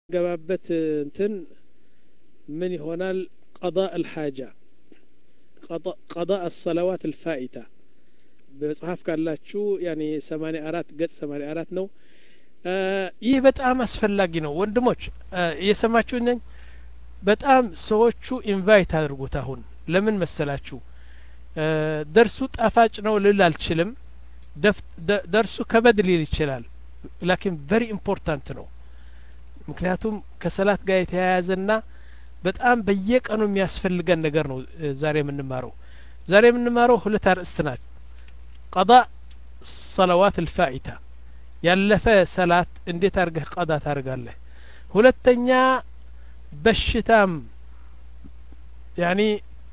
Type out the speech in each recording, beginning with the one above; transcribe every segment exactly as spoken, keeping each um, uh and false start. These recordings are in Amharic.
ገባበት እንትን ምን ይሆናል قضاء الحاجة قضاء قضاء الصلوات الفائتة በጽሐፍ ካላችሁ ያኔ ሰማንያ አራት ገጽ ሰማንያ አራት ነው ይህ በጣም አስፈላጊ ነው ወንድሞች እየሰማችሁኝ ነኝ በጣም ሰዎቹ ኢንቫይት አድርጉት አሁን ለምን መሰላችሁ ደርሱ ጣፋጭ ነው ልል አልችልም ደርሱ ከበድ ሊል ይችላል ላኪን very important ነው ምክንያቱም ከሰላት ጋር የተያያዘና በጣም በየቀኑ የሚያስፈልገን ነገር ነው ዛሬ የምንማረው ዛሬ የምንማረው ሁለት አርእስት ናቸው قضاء صلوات الفائتة ያለፈ ሰላት እንዴት አድርገህ ቀዳ ታደርጋለህ ሁለተኛ በሽታም ያኒ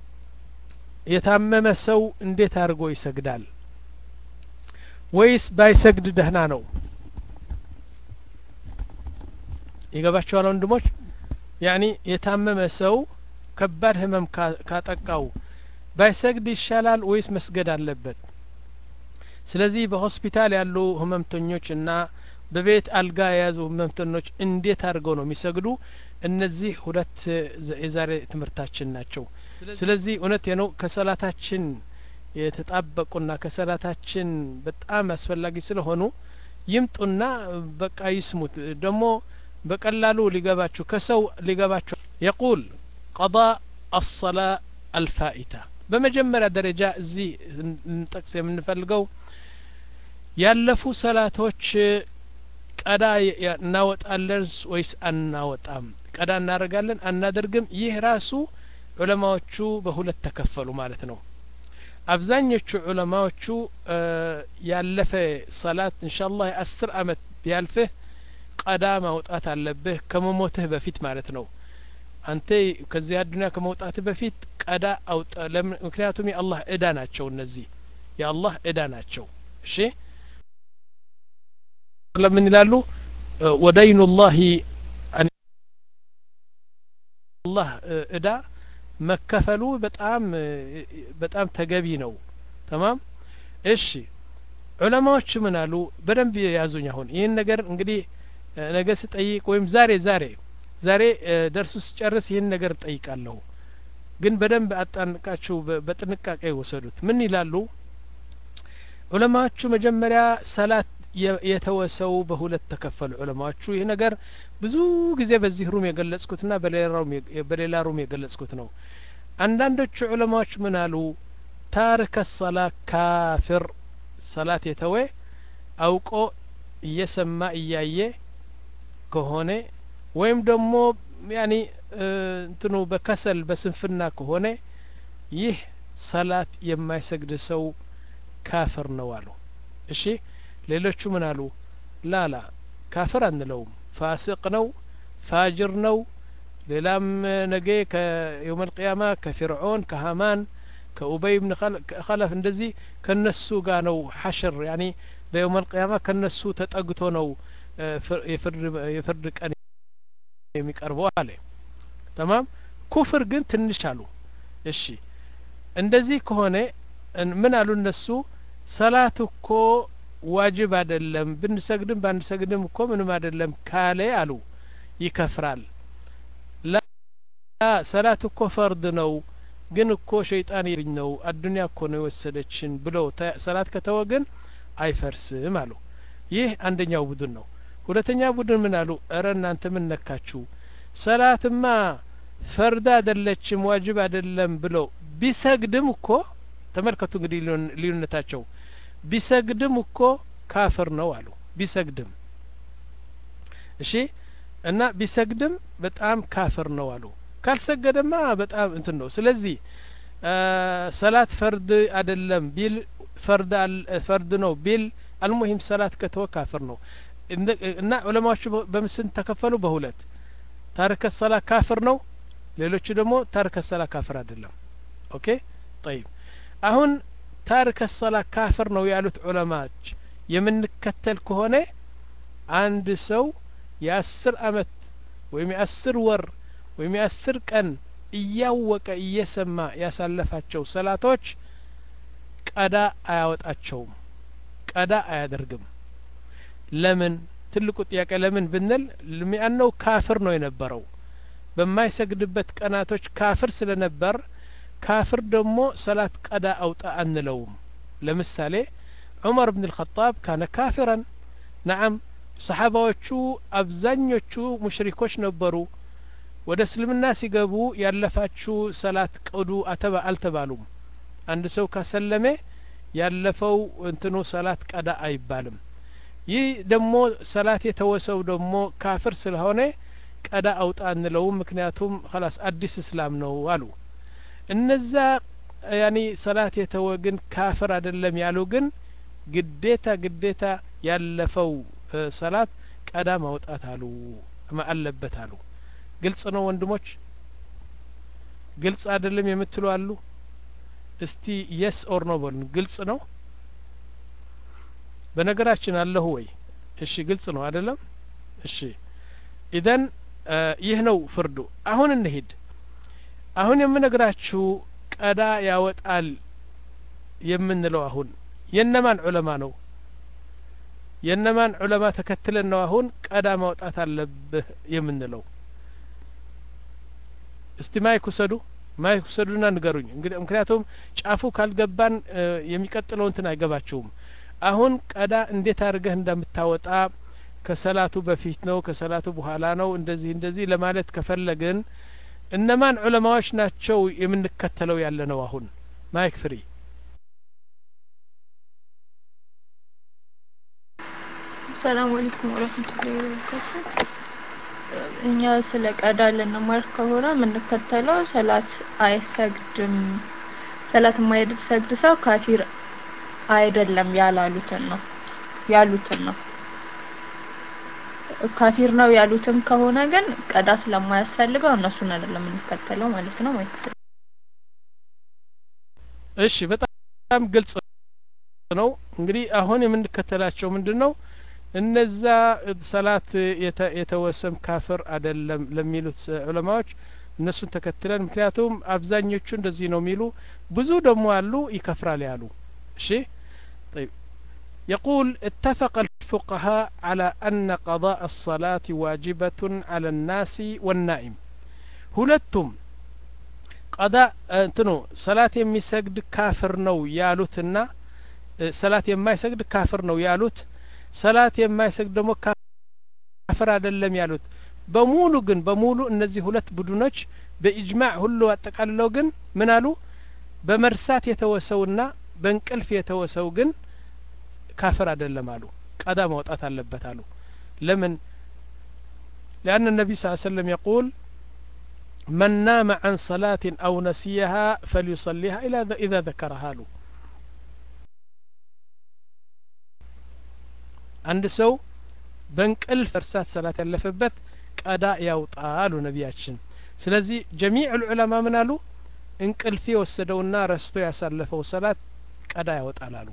የታመመ ሰው እንዴት አድርጎ ይሰግዳል ወይስ ባይሰግድ ደህና ነው ይገባችኋል ወንድሞች ያኒ የታመመ ሰው ከባድ ህመም ካጠቃው ባይሰግድ ይሻላል ወይስ መስገድ አለበት ስለዚህ በሆስፒታል ያሉ ህመምተኞችና በቤት አልጋ የያዙ ህመምተኞች እንዴት አድርገው ነው የሚሰግዱ እነዚህ ሁለት የዛሬ ትምህርታችን ናቸው ስለዚህ እውነት ነው ከሰላታችን የተጣበቁና ከሰላታችን በጣም አስፈላጊ ስለሆኑ ይምጡና በቃ ይስሙት ደግሞ በቀላሉ ሊገባችሁ ከሰው ሊገባችሁ يقول قضاء الصلاة الفائتة በመጀመሪያ ደረጃ እዚህ እንጠቅስ የምንፈልገው ያለፉ ሰላቶች ቀዳ እናወጣለን ወይስ አናወጣም ቀዳ እናደርጋለን አናደርግም ይህ ራሱ ዑለማዎቹ በሁለት ተከፈሉ ማለት ነው አብዛኞቹ ዑለማዎቹ ያለፈ ሰላት ኢንሻአላህ አስር አመት ቢያልፍህ ቀዳ ማውጣት አለብህ ከመሞትህ በፊት ማለት ነው አንተ ከዚህ አዱንያ ከመውጣትህ በፊት ቀዳ አውጣ ምክንያቱም የአላህ እዳ ናቸው እነዚህ የአላህ እዳ ናቸው እሺ ለምን ይላሉ ወደይኑ الله الله እዳ መከፈሉ በጣም በጣም ተገቢ ነው تمام እሺ ዑለማዎች ምን አሉ በደንብ ያዙኝ አሁን ይሄን ነገር እንግዲህ ነገ ስጠይቅ ወይም ዛሬ ዛሬ ዛሬ ደርሱ ስጨርስ ይሄን ነገር ጠይቃለሁ ግን በደንብ አጣንቃችሁ በጥንቃቄ ወሰዱት ምን ይላሉ ዑለማዎቹ መጀመሪያ ሰላት የተወሰው በሁለት ተከፈሉ ዑለማዎቹ ይሄ ነገር ብዙ ጊዜ በዚህ ሩም የገለጽኩትና በሌላው በሌላ ሩም የገለጽኩት ነው አንዳንዶቹ ዑለማዎች ምን አሉ ታሪክ الصلاه ካፊር ሰላት የተወ አውቆ እየሰማ እያየ ከሆነ ወይም ደግሞ ያኒ እንትኑ በከሰል በስንፍና ከሆነ ይህ ሰላት የማይሰግድ ሰው ካፊር ነው አሉ እሺ ሌሎቹ ምን አሉ ላላ ካፊር አንለውም ፋሲቅ ነው ፋጅር ነው ሌላም ነገ ከየውም القيامه ከፍርዖን ከሃማን ከኡበይ ኢብኑ ኸለፍ እንደዚህ ከነሱ ጋር ነው ሐሽር ያኒ በየውም القيامه ከነሱ ተጠግቶ ነው የፍርድ የፍርድ ቀን የሚቀርበው አለ تمام ኩፍር ግን ትንሽ አሉ እሺ እንደዚህ ከሆነ ምን አሉ እነሱ ሰላት እኮ ዋጅብ አይደለም ብንሰግድም ባንሰግድም እኮ ምንም አይደለም ካለ አሉ ይከፍራል ላ ሰላት እኮ ፈርድ ነው ግን እኮ ሸይጣን ይብኝ ነው አዱንያ እኮ ነው የወሰደችን ብለው ሰላት ከተወገን አይፈርስም አሉ ይህ አንደኛው ቡድን ነው ሁለተኛ ቡድን ምን አሉ እረ እናንተ ምን ነካችሁ ሰላትማ ፈርድ አይደለችም ዋጅብ አይደለም ብለው ቢሰግድም እኮ ተመልከቱ እንግዲህ ልዩነታቸው ቢሰግድም እኮ ካፊር ነው አሉ ቢሰግድም እሺ እና ቢሰግድም በጣም ካፊር ነው አሉ ካልሰገደማ በጣም እንትን ነው ስለዚህ ሰላት ፈርድ አይደለም ቢል ፈርድ ፈርድ ነው ቢል المهم ሰላት ከተወ ካፊር ነው እና ዑለማዎቹ በምስን ተከፈሉ በሁለት ታሪክ الصلاه ካፊር ነው ሌሎቹ ደግሞ ታሪክ الصلاه ካፊር አይደለም ኦኬ طيب አሁን ታሪክ الصلاه ካፊር ነው ያሉት ዑለማዎች የምንከተል ከሆነ አንድ ሰው የአስር አመት ወይም የአስር ወር ወይም የአስር ቀን እያወቀ እየሰማ ያሳለፋቸው ሰላቶች ቀዳ አያወጣቸውም ቀዳ አያደርግም ለምን ትልቁ ጥያቄ ለምን ብንል ለሚያነው ካፍር ነው የነበረው በማይሰግድበት ቀናቶች ካፍር ስለነበር ካፍር ደግሞ ሰላት ቀዳ አውጣ አንለውም ለምሳሌ ዑመር ኢብኑ አልኸጣብ ካነ ካፊራን نعم ሰሃባዎቹ አብዛኞቹ ሙሽሪኮች ነበሩ ወደ እስልምና ሲገቡ ያለፋችሁ ሰላት ቀዱ አተባ አልተባሉም አንድ ሰው ካሰለመ ያለፈው እንትኑ ሰላት ቀዳ አይባልም ይህ ደግሞ ሰላት የተወሰው ደግሞ ካፍር ስለሆነ ቀዳ አውጣ እንለው ምክንያቱም خلاص አዲስ እስላም ነው አሉ እነዛ ያኒ ሰላት የተወግን ካፍር አይደለም ያሉ ግን ግዴታ ግዴታ ያለፈው ሰላት ቀዳ ማውጣት አሉ ማአለበት አሉ ግልጽ ነው ወንድሞች ግልጽ አይደለም የምትሉ አሉ እስቲ yes or no በሉ ግልጽ ነው በነገራችን አለሁ ወይ እሺ ግልጽ ነው አይደለም እሺ ኢደን ይህ ነው ፍርዱ አሁን እንሂድ አሁን የምነግራችሁ ቀዳ ያወጣል የምንለው አሁን የነማን ዑለማ ነው የነማን ዑለማ ተከትለን ነው አሁን ቀዳ ማውጣት አለብህ የምንለው እስቲ ማይክ ውሰዱ ማይክ ውሰዱና ንገሩኝ እንግዲህ ምክንያቱም ጫፉ ካልገባን የሚቀጥለው እንትን አይገባችሁም አሁን ቀዳ እንዴት አድርገህ እንደምታወጣ ከሰላቱ በፊት ነው ከሰላቱ በኋላ ነው እንደዚህ እንደዚህ ለማለት ከፈለግን እነማን ዑለማዎች ናቸው የምንከተለው ያለ ነው አሁን ማይክ ፍሪ ሰላም አለይኩም ወራህመቱላሂ ወበረካቱ እኛ ስለ ቀዳ ለነማር ከሆነ የምንከተለው ሰላት አይሰግድም ሰላት የማይሰግድ ሰው ካፊር አይደለም ያላሉትን ነው ያሉትን ነው ካፊር ነው ያሉትን ከሆነ ግን ቀዳ ስለማያስፈልገው እነሱን አይደለም የምንከተለው ማለት ነው ማለት እሺ በጣም ግልጽ ነው እንግዲህ አሁን የምንከተላቸው ምንድነው እነዛ ሰላት የተወሰም ካፍር አይደለም ለሚሉት ዑለማዎች እነሱን ተከትለን ምክንያቱም አብዛኞቹ እንደዚህ ነው የሚሉ ብዙ ደግሞ አሉ ይከፍራል ያሉ እሺ طيب يقول اتفق الفقهاء على أن قضاء الصلاة واجبة على الناس والنائم ሁለቱም قضاء እንትኑ ሰላት የሚሰግድ ካፍር ነው ያሉትና ሰላት የማይሰግድ ካፍር ነው ያሉት ሰላት የማይሰግድ ደግሞ ካፍር አይደለም ያሉት በሙሉ ግን በሙሉ እነዚህ ሁለት ቡድኖች በኢጅማዕ ሁሉ አጠቃልለው ግን ምን አሉ በመርሳት የተወሰውና በእንቅልፍ የተወሰው ግን ካፍር አይደለም አሉ ቀዳ ማውጣት አለበት አሉ ለምን لأن النبي صلى الله عليه وسلم يقول من نام عن صلاة أو نسيها فليصليها إذا ذكرها له عند سو بنقلف فرسات صلاة ያለፈበት ቀዳ ያውጣሉ ነብያችን ስለዚህ جميع العلماء ምን አሉ እንቅልፍ የወሰደውና ረስቶ ያሳለፈው ሰላት ቀዳ ያወጣላሉ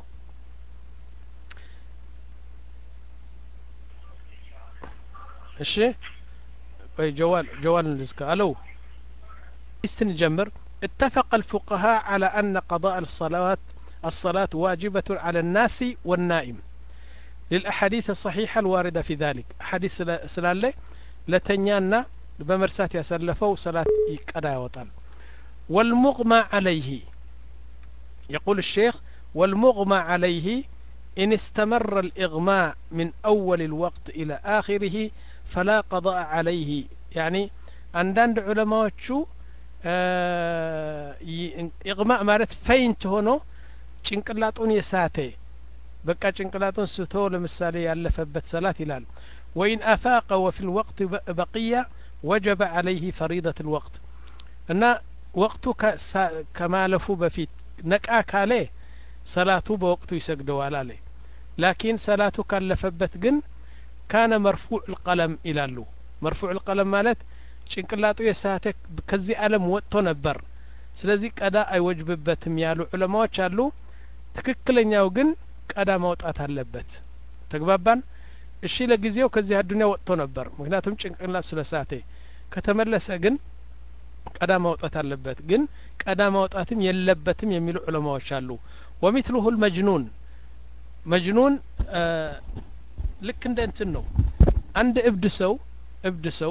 እሺ ወይ ጀዋል ጀዋል ልዝካ አለው استنجمر اتفق الفقهاء على أن قضاء الصلوات الصلاة واجبة على الناس والنائم للأحاديث الصحيحة الواردة في ذلك حديث سلالة لتنيانا بمرسات يسلفوا صلاة قضاء وطال والمغمى عليه يقول الشيخ والمغمى عليه إن استمر الإغماء من أول الوقت إلى آخره فلا قضاء عليه يعني عندنا علماء شو آه إغماء مالت فين تهونو ጭንቅላቱን የሳተ በቃ ጭንቅላቱን ስቶ ለምሳሌ ያለፈበት ሰላት ይላል وإن أفاق وفي الوقت بقية وجب عليه فريضة الوقت እና ወቅቱ ከማለፉ በፊት ነቃ ካለ ሰላቱ በወቅቱ ይሰግደዋል አለ ላኪን ሰላቱ ካለፈበት ግን ካነ መርፉዕ القلم ይላሉ መርፉዕ القلم ማለት ጭንቅላቱ የሳተ ከዚህ ዓለም ወጥቶ ነበር ስለዚህ ቀዳ አይወጅብበትም ያሉ ዑለማዎች አሉ ትክክለኛው ግን ቀዳ ማውጣት አለበት ተግባባን እሺ ለጊዜው ከዚህ አዱንያ ወጥቶ ነበር ምክንያቱም ጭንቅላት ስለሳተ ከተመለሰ ግን ቀዳ ማውጣት አለበት ግን ቀዳ ማውጣትም የለበትም የሚሉ ዑለማዎች አሉ ومثله المجنون مجنون ልክ እንደ እንትን ነው አንድ እብድ ሰው እብድ ሰው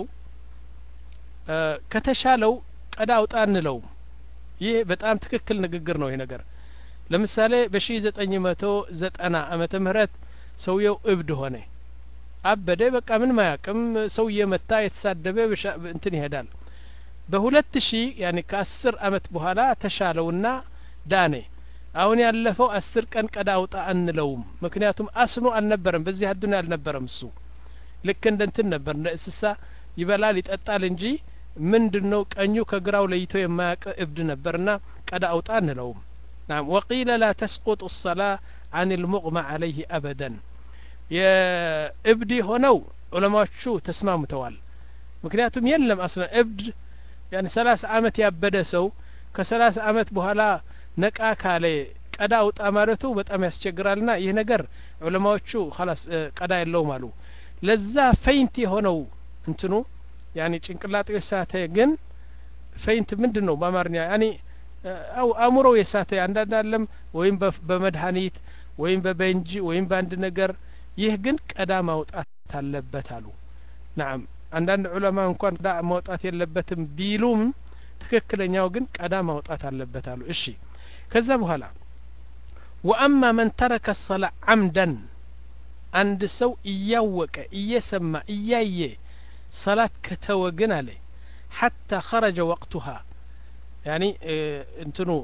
ከተሻለው ቀዳ አውጣ እንለው ይህ በጣም ትክክል ንግግር ነው ይሄ ነገር ለምሳሌ በ1990 ዓመተ ምህረት ሰውየው እብድ ሆነ አበደ በቃ ምን ማያቅም ሰው እየመታ የተሳደበ እንትን ይሄዳል በሁለት ሺህ ያኔ ከ10 አመት በኋላ ተሻለውና ዳኔ አሁን ያለፈው አስር ቀን ቀዳ አውጣ አንለውም ምክንያቱም አስኑ አልነበረም በዚህ አዱንያ አልነበረም እሱ ልክ እንደ እንትን ነበር እንደ እንስሳ ይበላል ይጠጣል እንጂ ምንድነው ቀኙ ከግራው ለይቶ የማያውቅ እብድ ነበርና ቀዳ አውጣ አንለውም نعم وقيل لا تسقط الصلاة عن المغمى عليه أبدا يا ابدي هنو علماء شو تسمع متوال مكنياتهم يلم أصلا ابد يعني ثلاث عامت يابد سو كثلاث عامت بهلا نكاك عليه قدا አውጣ ማለቱ በጣም ያስቸግራልና ይህ ነገር ዑለማዎቹ خلاص ቀዳ የለው ማሉ ለዛ ፈይንት የሆነው እንትኑ ያኒ ጭንቅላቱ የሳተ ግን ፈይንት ምንድነው በአማርኛ ያኒ አው አእምሮ የሳተ አንዳንዳለም ወይም በመድኃኒት ወይም በበንጂ ወይም በአንድ ነገር ይህ ግን ቀዳ ማውጣት አለበት አሉ نعم አንዳንድ ዑለማ እንኳን ቀዳ ማውጣት የለበትም ቢሉም ትክክለኛው ግን ቀዳ ማውጣት አለበት አሉ እሺ ከዛ በኋላ واما من ترك الصلاه عمدا عند سو እያወቀ እየሰማ እያየ صلاه ከተወገን አለ حتى خرج وقتها يعني እንትኑ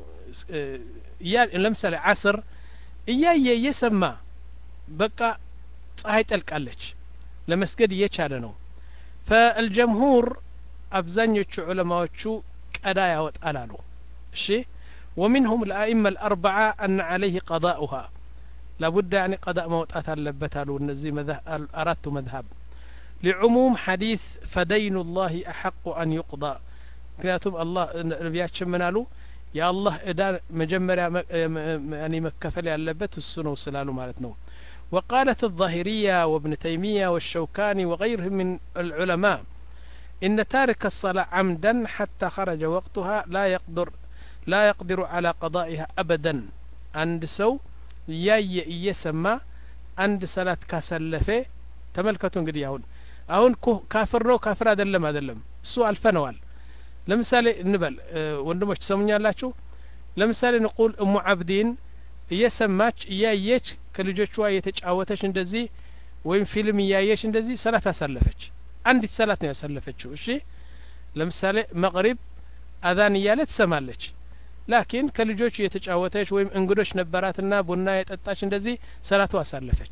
ለምሳሌ ዓስር እያየ እየሰማ በቃ ፀሐይ ጠልቃለች ለመስገድ እየቻለ ነው فالجمهور አብዛኞቹ ዑለማዎቹ ቀዳ ያወጣል አሉ እሺ ومنهم الأئمة الأربعة أن عليه قضاؤها لابد يعني قضاء موطات اللبتالو النزي مذهب أردت مذهب لعموم حديث فدين الله أحق أن يقضى كاتب الله نبيات شمنالو يا الله إذا مجمر يعني مكفل اللبت السنة والسلالو مالتنا وقالت الظاهرية وابن تيمية والشوكاني وغيرهم من العلماء إن تارك الصلاة عمدا حتى خرج وقتها لا يقدر لا يقدر على قضائها أبدا عند سو ياي يسمى عند صلاة كسلفه تملكتون قد يهون أهون كافر نو كافر أدلم أدلم سؤال فنوال لمثالي نبل أه وندمش تسموني الله شو لمثالي نقول أم عبدين يسماش يايش كالجوشوا يتجاوتش اندزي وين فيلم يايش اندزي صلاة سلفتش عندي صلاة سلفتش وشي لمثالي مغرب أذان يالت سمالش لكن كالجوش يتجاوتش وين انقدوش نبراتنا بنا يتطاش اندزي صلاة سلفتش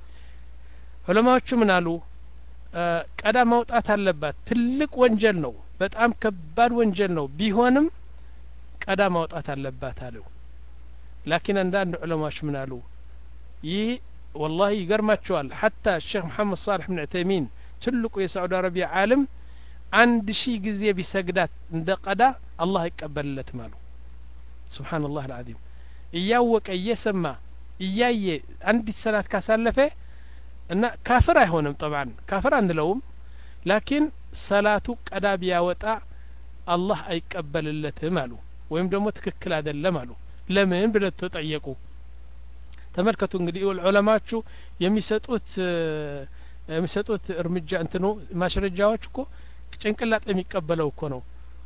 علماء من قالوا أه ቀዳ ማውጣት አለባት ትልቅ ወንጀል ነው በጣም ከባድ ወንጀል ነው ቢሆንም ቀዳ ማውጣት አለባት አለው لكن عندنا علماء من قالوا ይህ والله ይገርማቸዋል حتى الشيخ محمد صالح بن عثيمين ትልቁ የሳዑዲ አረቢያ ዓለም አንድ ሺህ ጊዜ ቢሰግዳት እንደ ቀዳ አላህ ይቀበልለት ማሉ سبحان الله العظيم እያወቀ እየሰማ እያየ አንዲት ሰላት ካሳለፈ እና ካፍር አይሆንም طبعا ካፍር አንለውም لكن ሰላቱ ቀዳ ቢያወጣ አላህ አይቀበልለትም አሉ ወይም ደግሞ ትክክል አይደለም አሉ ለምን ብለው ተጠየቁ ተመልከቱ እንግዲህ ዑለማዎቹ የሚሰጡት የሚሰጡት እርምጃ እንትኑ ማስረጃዎች እኮ ጭንቅላት የሚቀበለው እኮ ነው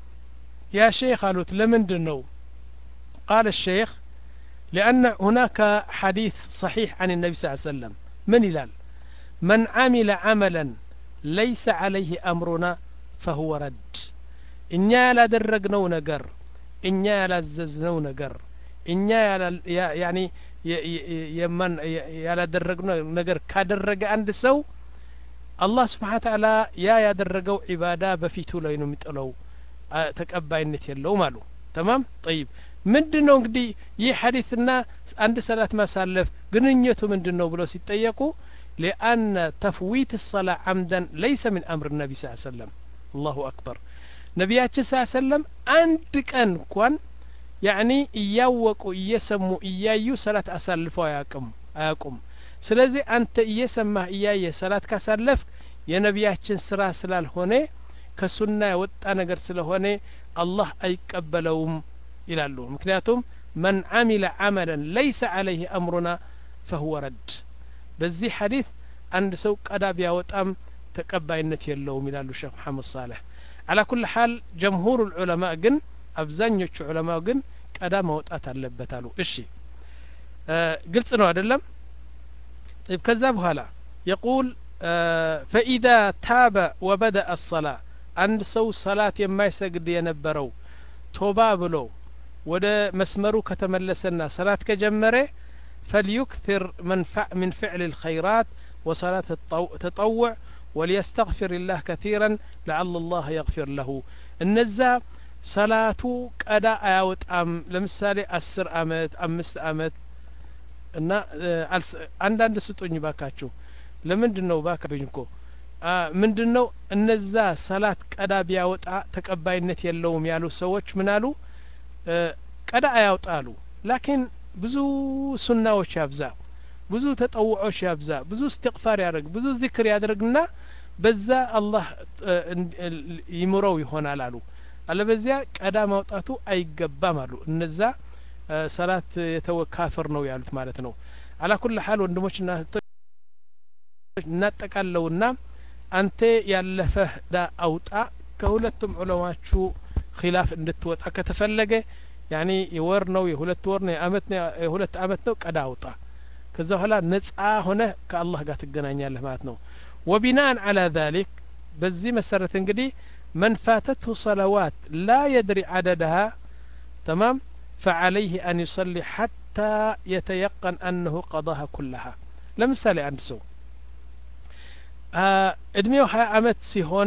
ያ ሼክ አሉት ለምንድን ነው قال الشيخ لأن هناك حديث صحيح عن النبي صلى الله عليه وسلم من يلال من عمل عملا ليس عليه أمرنا فهو رد إنيا لا درقنو نقر إنيا لا ززنو نقر إنيا يعني يمن يلا درقنو نقر كادرق عند سو الله سبحانه وتعالى يا يا درقو عبادة بفيتو لينو متقلو تقباينت يلو مالو تمام طيب ምንድነው እንግዲህ ይህ ሐዲስና አንድ ሰላት ማሳለፍ ግንኙነቱ ምንድነው ብለው ሲጠየቁ لأن تفويت الصلاة عمدا ليس من أمر النبي صلى الله عليه وسلم الله أكبر نبياتنا صلى الله عليه وسلم عندك أنكوان يعني إياوكو إيسمو إيايو صلاة أسلفوا ياكم آياكم سلازي أنت إيسمه إياي صلاة كسلف يا نبياتنا سرا سلال هوني كسنة وطانا قرسل هوني الله أيكبلهم ይላሉ ምክንያቱም من عمل عملا ليس عليه أمرنا فهو رد በዚህ ሐዲስ አንድ ሰው ቀዳ ቢያወጣም ተቀባይነት የለውም ይላሉ ሼክ መሐመድ ሳልህ على كل حال جمهور العلماء ግን አብዛኞቹ ዑለማው ግን ቀዳ ማውጣት አለበት አሉ እሺ ግልጽ ነው አይደለም طيب ከዛ በኋላ يقول فإذا تاب وبدأ الصلاة አንድ ሰው ሰላት የማይሰግድ የነበረው ቶባ ብሎ ወደ መስመሩ ከተመለሰና ሰላት ከጀመረ فليكثر من من فعل الخيرات وصلاة التطوع وليستغفر الله كثيرا لعل الله يغفر له እነዛ ሰላቱ ቀዳ አያወጣም ለምሳሌ አስር አመት አምስት አመት እና አንዳንድ ስጡኝ ባካችሁ ለምንድነው ባካብኝ እኮ ምንድነው እነዛ ሰላት ቀዳ ቢያወጣ ተቀባይነት የለውም ያሉ ሰዎች ምን አሉ ቀዳ አያወጣሉ ላኪን ብዙ ሱናዎች ያብዛ ብዙ ተጠውዖች ያብዛ ብዙ እስትግፋር ያደርግ ብዙ ዚክር ያደርግና በዛ አላህ ይምረው ይሆናል አሉ አለበዚያ ቀዳ ማውጣቱ አይገባም አሉ እነዛ ሰላት የተወካፈር ነው ያሉት ማለት ነው على كل حال ወንድሞችና እናጠቃለውና አንተ ያለፈህ ዳ አውጣ ከሁለቱም ዑለማዎቹ ኺላፍ እንድትወጣ ከተፈለገ يعني የወር ነው የሁለት ወር ነው የአመት ነው የሁለት አመት ነው ቀዳ አውጣ ከዛ በኋላ ነጻ ሆነ ከአላህ ጋር ትገናኛለህ ማለት ነው وبناء على ذلك በዚህ መሰረት እንግዲህ من فاتته صلوات لا يدري عددها تمام فعليه أن يصلي حتى يتيقن أنه قضاها كلها لمثال عند سو እድሜው ሀያ አመት ሲሆን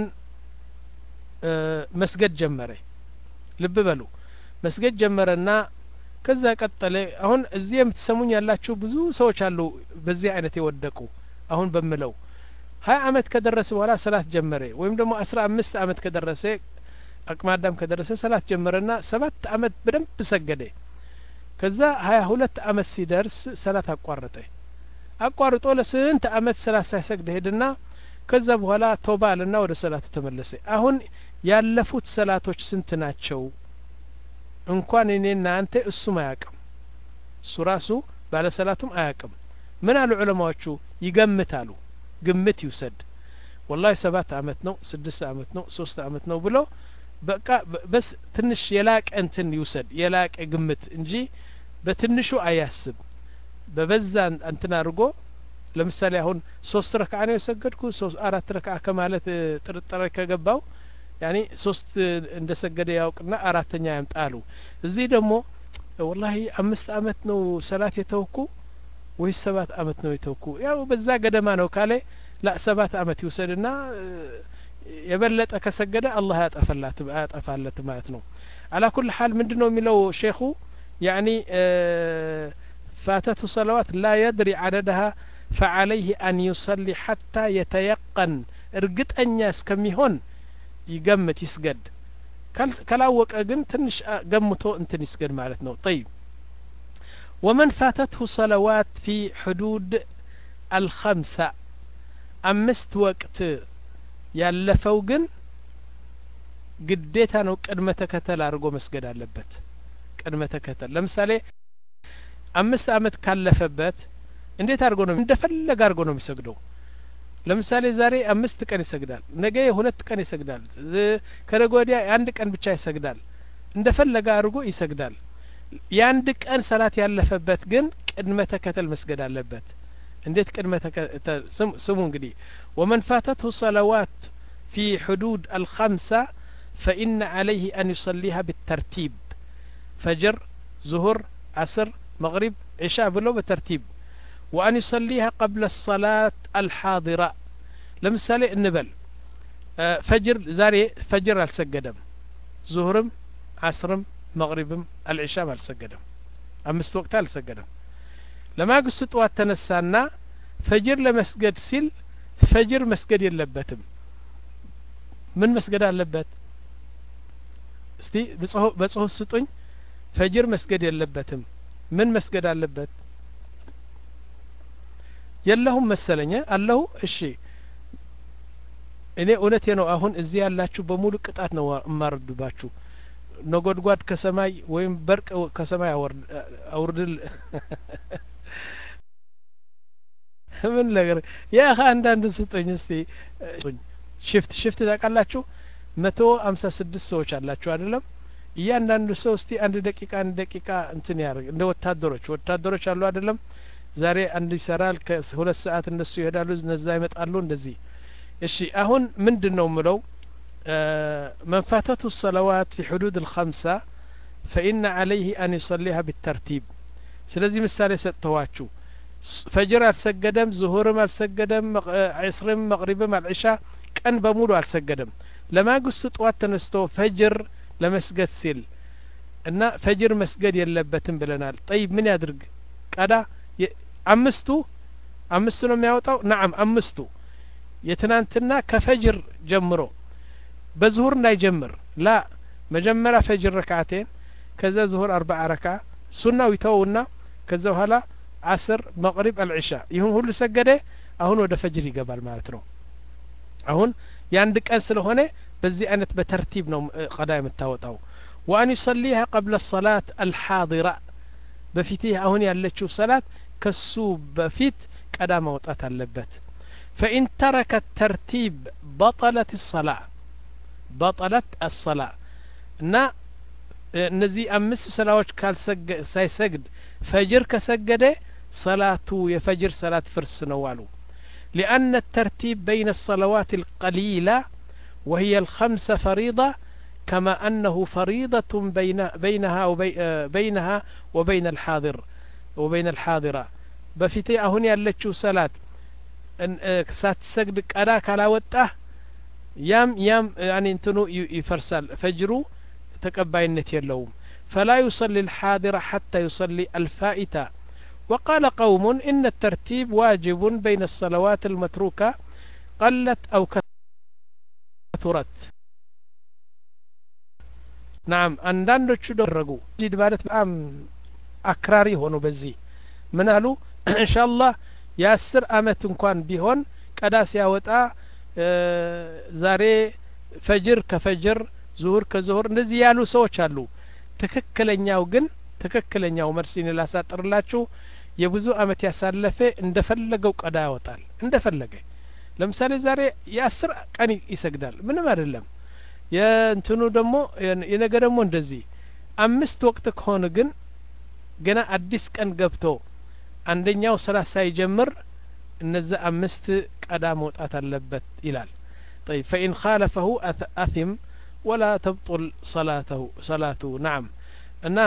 መስገድ ጀመረ ልብ በሉ መስገድ ጀመረና ከዛ ቀጠለ አሁን እዚህ የምትሰሙኝ ያላችሁ ብዙ ሰዎች አሉ በዚህ አይነት የወደቁ አሁን በመለው ሀያ አመት ከደረሰ በኋላ ሰላት ጀመረ ወይም ደግሞ አስራ አምስት አመት ከደረሰ አቅመ አዳም ከደረሰ ሰላት ጀመረና ሰባት አመት በደንብ ሰገደ ከዛ ሀያ ሁለት አመት ሲደርስ ሰላት አቋረጠ አቋርጦ ለስንት አመት ሰላት ሳይሰግድ ሄድና ከዛ በኋላ ተውባ አለና ወደ ሰላቱ ተመለሰ አሁን ያለፉት ሰላቶች ስንት ናቸው እንኳን እኔና አንተ እሱም አያውቅም እሱ ራሱ ባለ ሰላቱም አያውቅም ምን አሉ ዑለማዎቹ ይገምታሉ ግምት ይውሰድ والله ሰባት አመት ነው ስድስት አመት ነው ሶስት አመት ነው ብሎ በቃ በስ ትንሽ የላቀ እንትን ይውሰድ የላቀ ግምት እንጂ በትንሹ አያስብ በበዛን እንትን አድርጎ ለምሳሌ አሁን ሶስት ረካዓ ነው የሰገድኩ ሶስት አራት ረካዓ ከማለት ጥርጥር ከገባው ያኒ ሶስት እንደሰገደ ያውቅና አራተኛ ያምጣሉ እዚህ ደግሞ والله አምስት አመት ነው ሰላት የተውኩ ወይ ሰባት አመት ነው የተውኩ ያው በዛ ገደማ ነው ካለ لا ሰባት አመት ይወሰድና የበለጠ ከሰገደ አላህ ያጠፋላት ያጠፋለት ማለት ነው على كل حال ምንድነው የሚለው ሼኹ يعني فاتته صلوات لا يدري عددها فعليه أن يصلي حتى يتيقن እርግጠኛ እስከሚሆን ይገምት ይስገድ ካላወቀ ግን ትንሽ ገምቶ እንትን ይስገድ ማለት ነው طيب ومن فاتته صلوات في حدود الخمسة አምስት ወቅት ያለፈው ግን ግዴታ ነው ቅድመ ተከተል አድርጎ መስገድ አለበት ቅድመ ተከተል ለምሳሌ አምስት አመት ካለፈበት እንዴት አድርጎ ነው እንደፈለገ አድርጎ ነው የሚሰግደው ለምሳሌ ዛሬ አምስት ቀን ይሰግዳል ነገ ሁለት ቀን ይሰግዳል ከነገ ወዲያ አንድ ቀን ብቻ ይሰግዳል እንደፈለገ አድርጎ ይሰግዳል የአንድ ቀን ሰላት ያለፈበት ግን ቅድመ ተከተል መስገድ አለበት እንዴት ቅድመ ተከተል ስሙ እንግዲህ ومن فاتته صلوات في حدود الخمسة فإن عليه أن يصليها بالترتيب فجر ظهر عصر مغرب عشاء بلو بالترتيب وأن يصليها قبل الصلاة الحاضرة لمثالي النبل فجر زاري فجر السجدم ظهرم عصرم مغربم العشاء السجدم أمست وقت السجدم لما قصت واتنسانا فجر لمسجد سيل فجر مسجد يلبتم من مسجد اللبت استي بصحو بصحو سطኝ فجر مسجد يلبتم من مسجد اللبت የለሁም መሰለኝ አለሁ እሺ እኔ እውነቴ ነው አሁን እዚህ ያላችሁ በሙሉ ቅጣት ነው ማርዱባችሁ ነጎድጓድ ከሰማይ ወይም በርቅ ከሰማይ አውርድ አውርድል ምን ነገር ያ አንዳንድ ስጡኝ እስቲ ሽፍት ሽፍት ታውቃላችሁ መቶ ሃምሳ ስድስት ሰዎች አላችሁ አይደለም እያንዳንዱ ሰው እስቲ አንድ ደቂቃ አንድ ደቂቃ እንትን ያርግ እንደ ወታደሮች ወታደሮች አሉ አይደለም ዛሬ አንድ ይሰራል ከሁለት ሰዓት እነሱ ይሄዳሉ እነዛ ይመጣሉ እንደዚህ እሺ አሁን ምንድነው ምለው من فاتته الصلوات في حدود الخمسة فإن عليه أن يصليها بالترتيب ስለዚህ ምሳሌ ሰጥተዋችሁ ፈጅር አልሰገደም ዙሁርም አልሰገደም ዐስርም መግሪብም አልዒሻ ቀን በሙሉ አልሰገደም ለማግስቱ ጠዋት ተነስቶ ፈጅር ለመስገድ ሲል እና ፈጅር መስገድ የለበትም ብለናል طيب ምን ያድርግ ቀዳ አምስቱ አምስቱ ነው የሚያወጣው نعم አምስቱ የትናንትና ከፈጅር ጀምሮ በዙሁር እንዳይጀምር ላ መጀመሪያ ፈጅር ረካዓተን ከዛ ዙሁር አርባዓ ረካዓ ሱናው ይተውና ከዛ በኋላ ዓስር መግሪብ አልዒሻ ይሁን ሁሉ ሰገደ አሁን ወደ ፈጅር ይገባል ማለት ነው አሁን ያንድ ቀን ስለሆነ በዚህ አይነት በተርቲብ ነው ቀዳ የምታወጣው وأن يصليها قبل الصلاة الحاضرة بفيته አሁን ያለችው ሰላት ከሱ በፊት ቀዳ ማውጣት አለበት فإن ترك الترتيب بطلت الصلاة بطلت الصلاة እና እነዚህ አምስት ሰላዎች ካልሰገ ሳይሰግድ ፈጅር ከሰገደ ሰላቱ የፈጅር ሰላት ፍርስ ነው አሉ لأن الترتيب بين الصلوات القليلة وهي الخمس فريضة كما أنه فريضة بين بينها وبينها وبين الحاضر وبين الحاضرة بفتي أهون يالتشو صلاة ساتسجد قدا كلا وطه يام يام يعني انتنو يفرسل فجرو تقباينت يلوم فلا يصلي الحاضر حتى يصلي الفائتة وقال قوم إن الترتيب واجب بين الصلوات المتروكة قلت أو كثرت نعم አንዳንዶቹ ደረጉ ጂድ ማለት በጣም አክራሪ ሆኖ በዚህ ምን አሉ ኢንሻአላህ የአስር አመት እንኳን ቢሆን ቀዳ ሲያወጣ ዛሬ ፈጅር ከፈጅር ዙሁር ከዙሁር እንደዚህ ያሉ ሰዎች አሉ ትክክለኛው ግን ትክክለኛው መርሲን ላሳጥርላችሁ የብዙ አመት ያሳለፈ እንደፈለገው ቀዳ ያወጣል እንደፈለገ ለምሳሌ ዛሬ የአስር ቀን ይሰግዳል ምንም አይደለም የእንትኑ ደግሞ የነገ ደግሞ እንደዚህ አምስት ወቅት ከሆነ ግን ገና አዲስ ቀን ገብቶ አንደኛው ሰላት ሳይጀምር እነዛ አምስት ቀዳ መውጣት አለበት ይላል طيب فإن خالفه أثم ولا تبطل صلاته صلاته نعم እና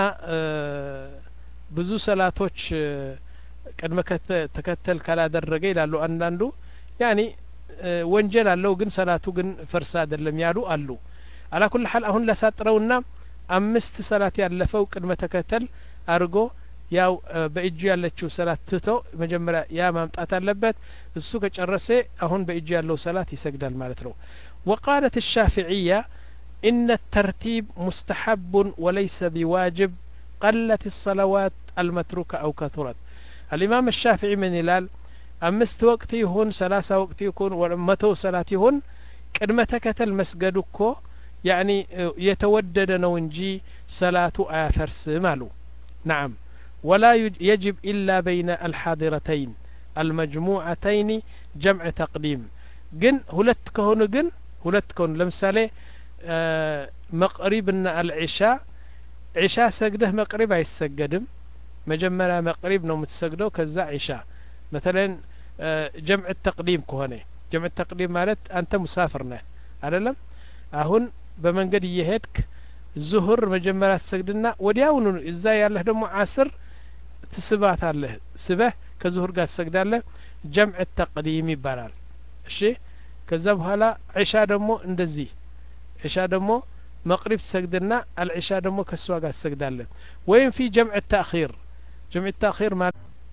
ብዙ ሰላቶች ቀድመ ተከተል ካላደረገ ይላሉ አንዳንዱ ያኒ ወንጀል አለው ግን ሰላቱ ግን ፈርሳ አይደለም ያሉ አሉ على كل حال አሁን ለሳጥረውና አምስት ሰላት ያለፈው ቅድመ ተከተል አርጎ ያው በእጁ ያለችው ሰላት ትቶ መጀመሪያ ያ ማምጣት አለበት እሱ ከጨረሰ አሁን በእጁ ያለው ሰላት ይሰግዳል ማለት ነው وقالت الشافعية إن الترتيب مستحب وليس بواجب قلت الصلوات المتروكة أو كثرت الإمام الشافعي من هلال أمست وقت يهون ثلاثة وقت يكون ومتو صلاة يهون كلمة تكتل مسجدكو يعني يتودد نونجي صلاة آفرس مالو نعم ولا يجب إلا بين الحاضرتين المجموعتين جمع تقديم جن هلت كهون جن هلت كهون لمثالي آه مقربنا العشاء عشاء سجده مقرب يسجدم مجمرة مقرب نوم تسجده كذا عشاء مثلا آه جمع التقديم كهونه جمع التقديم مالت أنت مسافرنا على أهون بمنقد يهدك الظهر مجمرة تسجدنا ودياون إزاي الله دم عصر تسبات الله سبه كظهر قال سجد الله جمع التقديم يبرر الشيء كذب هلا عشاء دمو اندزي عشاء دمو مقرب تسجدنا العشاء دمو كسوا قال سجد الله وين في جمع التأخير جمع التأخير ما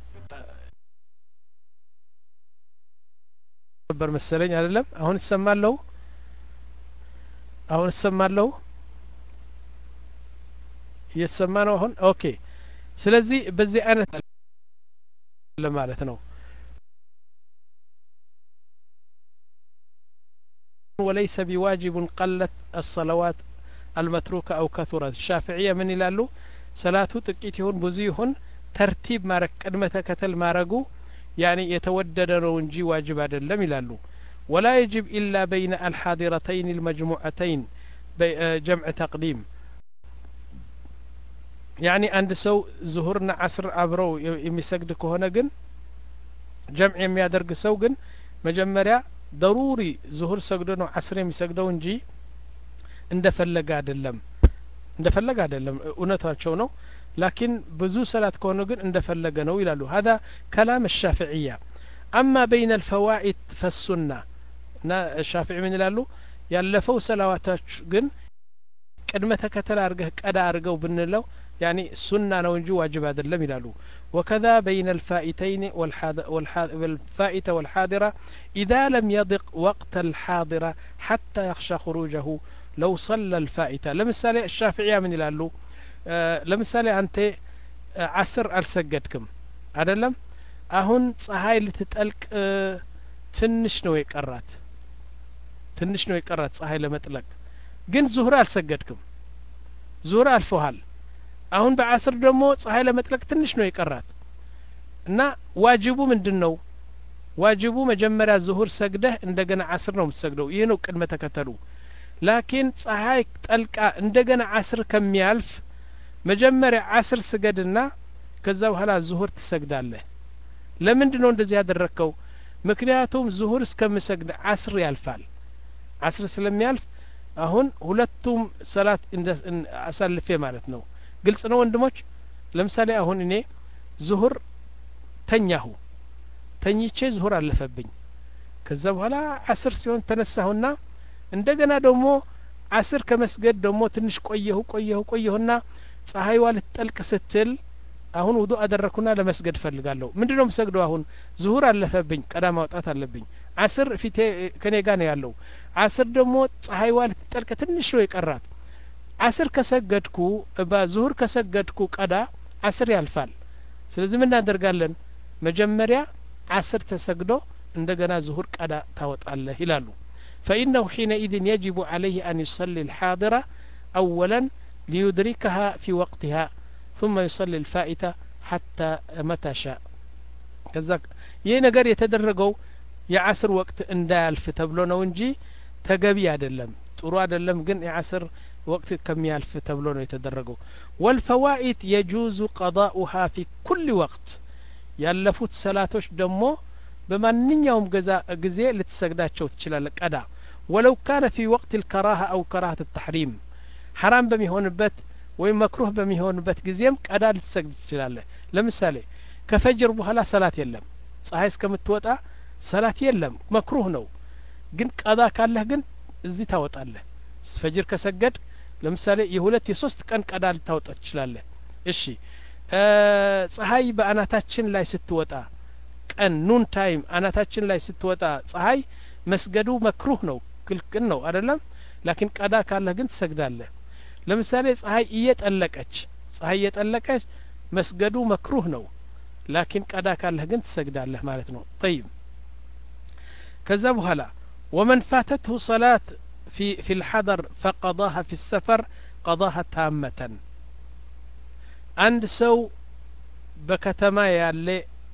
بر مسلين على لم هون السمع له هون السمع له يسمعنا هون اوكي ስለዚህ በዚህ አይነት ለማለት ነው وليس بواجب قلت الصلوات المتروكة أو كثرت الشافعية من يلالو صلاته ጥቂት ይሁን ብዙ ይሁን ተርቲብ ማረግ ቅድመ ተከተል ማረጉ يعني يتودد ነው እንጂ ዋጅብ አይደለም ይላሉ ولا يجب إلا بين الحاضرتين المجموعتين جمع تقديم يعني عند سو ظهرنا عصر አብረው የሚሰግድ ከሆነ ግን جمع የሚያደርግ ሰው ግን መጀመሪያ ضروري ظهر ሰግዶ ነው عصر የሚሰግደው እንጂ እንደፈለገ አይደለም እንደፈለገ አይደለም እውነታቸው ነው لكن ብዙ ሰላት ከሆነ ግን እንደፈለገ ነው ይላሉ هذا كلام الشافعية أما بين الفوائد فالسنة نا الشافعي من ይላሉ ያለፈው ሰላዋቶች ግን ቅድመ ተከተል አርገህ ቀዳ አርገው ብንለው يعني سنة ነው እንጂ ዋጅብ አይደለም ይላሉ وكذا بين الفائتين والفائتة والحاضرة إذا لم يضق وقت الحاضرة حتى يخشى خروجه لو صلى الفائتة لمثال الشافعية من ይላሉ ለምሳሌ አንተ عصر አልሰገድክም አይደለም አሁን ፀሐይ ልትጠልቅ ትንሽ ነው የቀራት ትንሽ ነው የቀራት ፀሐይ ለመጥለቅ ግን ዙህር አልሰገድክም ዙህር አልፈዋል አሁን በአስር ደግሞ ፀሐይ ለመጥለቅ ትንሽ ነው የቀራት እና ዋጅቡ ምንድነው ዋጅቡ መጀመሪያ ዙህር ሰግደህ እንደገና አስር ነው የምትሰግደው ይሄ ነው ቅድመ ተከተሉ ላኪን ፀሐይ ጠልቃ እንደገና አስር ከሚያልፍ መጀመሪያ አስር ስገድና ከዛ በኋላ ዙህር ትሰግዳለህ ለምንድነው እንደዚህ ያደረከው ምክንያቱም ዙህር እስከምሰግድ አስር ያልፋል አስር ስለሚያልፍ አሁን ሁለቱም ሰላት አሳልፌ ማለት ነው ግልጽ ነው ወንድሞች ለምሳሌ አሁን እኔ ዙህር ተኛሁ ተኝቼ ዙህር አለፈብኝ ከዛ በኋላ አስር ሲሆን ተነሳሁና እንደገና ደግሞ አስር ከመስገድ ደግሞ ትንሽ ቆየሁ ቆየሁ ቆየሁና ፀሐይዋ ልትጠልቅ ስትል አሁን ውዱእ አደረኩና ለመስገድ ፈልጋለሁ ምንድነው መስገደው አሁን ዙሁር አለፈብኝ ቀዳ ማውጣት አለብኝ አስር ፊቴ ከኔ ጋር ነው ያለው አስር ደግሞ ፀሐይዋ ልትጠልቅ ትንሽ ነው የቀራት አስር ከሰገድኩ በዙሁር ከሰገድኩ ቀዳ አስር ያልፋል ስለዚህ ምን እናደርጋለን መጀመሪያ አስር ተሰግዶ እንደገና ዙሁር ቀዳ ታወጣለህ ይላሉ فإنه حينئذ يجب عليه أن يصلي الحاضرة أولا ليدركها في وقتها ثم يصلي الفائتة حتى متى شاء كذا ይሄ ነገር የተደረገው የዓስር ወቅት እንዳያልፍ ተብሎ ነው እንጂ ተገቢ አይደለም ጥሩ አይደለም ግን የዓስር ወቅት ከሚያልፍ ተብሎ ነው የተደረገው والفوائد يجوز قضاؤها في كل وقت ያለፉት ሰላቶች ደግሞ በማንኛውም ጊዜ ልትሰግዳቸው ትችላለህ ቀዳ ولو كان في وقت الكراهة أو كراهة التحريم حرام በሚሆንበት ወይ መክሩህ በሚሆንበት ጊዜም ቀዳ ልትሰግድ ትችላለህ ለምሳሌ ከፈጅር በኋላ ሰላት የለም ፀሐይ እስከምትወጣ ሰላት የለም መክሩህ ነው ግን ቀዳ ካለህ ግን እዚህ ታወጣለህ ፈጅር ከሰገድ ለምሳሌ የሁለት የሶስት ቀን ቀዳ ልታወጣ ትችላለህ እሺ ፀሐይ በአናታችን ላይ ስትወጣ ቀን ኑን ታይም አናታችን ላይ ስትወጣ ፀሐይ መስገዱ መክሩህ ነው ክልክል ነው አይደለም ላኪን ቀዳ ካለህ ግን ትሰግዳለህ ለምሳሌ ፀሐይ እየጠለቀች ፀሐይ እየጠለቀች መስገዱ መክሩህ ነው ላኪን ቀዳ ካለህ ግን ትሰግዳለህ ማለት ነው طيب ከዛ በኋላ ومن فاتته صلاة في في الحضر فقضاها في السفر قضاها تامة عند سو بكتما ያለ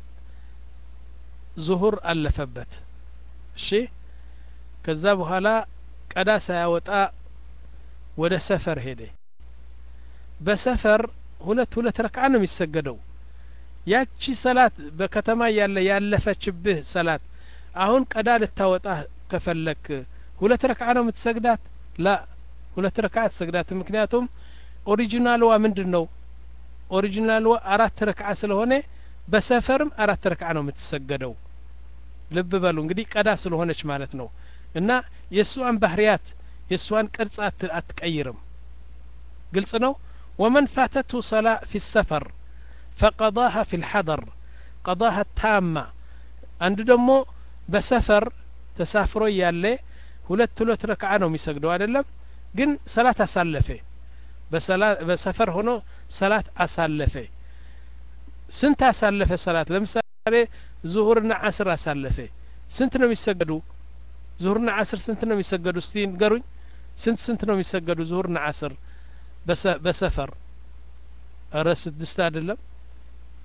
ዙሁር አለፈበት እሺ ከዛ በኋላ ቀዳ ሳያወጣ ወደ ሰፈር ሄደ በሰፈር ሁለት ሁለት ረክዓ ነው የሚሰገደው ያቺ ሰላት በከተማ ያለ ያለፈችብህ ሰላት አሁን ቀዳ ልታወጣ ከፈለክ ሁለት ረክዓ ነው የምትሰግዳት ላ ሁለት ረክዓ ትሰግዳት ምክንያቱም ኦሪጂናልዋ ምንድነው ኦሪጂናልዋ አራት ረክዓ ስለሆነ በሰፈርም አራት ረክዓ ነው የምትሰገደው ልብ በሉ እንግዲህ ቀዳ ስለሆነች ማለት ነው እና የሷን ባህሪያት የሷን ቅርጽ አትቀይርም ግልጽ ነው ومن فاتته صلاة في السفر فقضاها في الحضر قضاها تامة عند دمو بسفر تسافروا يالله ሁለት ሁለት ረክዓ ነው የሚሰግደው አይደለም ግን ሰላት አሳለፈ በሰፈር ሆኖ ሰላት አሳለፈ ስንት አሳለፈ ሰላት ለምሳሌ ዙሁርና ዓስር አሳለፈ ስንት ነው የሚሰገዱ ዙሁርና ዓስር ስንት ነው የሚሰገዱ እስቲ ንገሩኝ ስንት ስንት ነው የሚሰገዱ ዙሁርና ዓስር በሰፈር አረ ስድስት አይደለም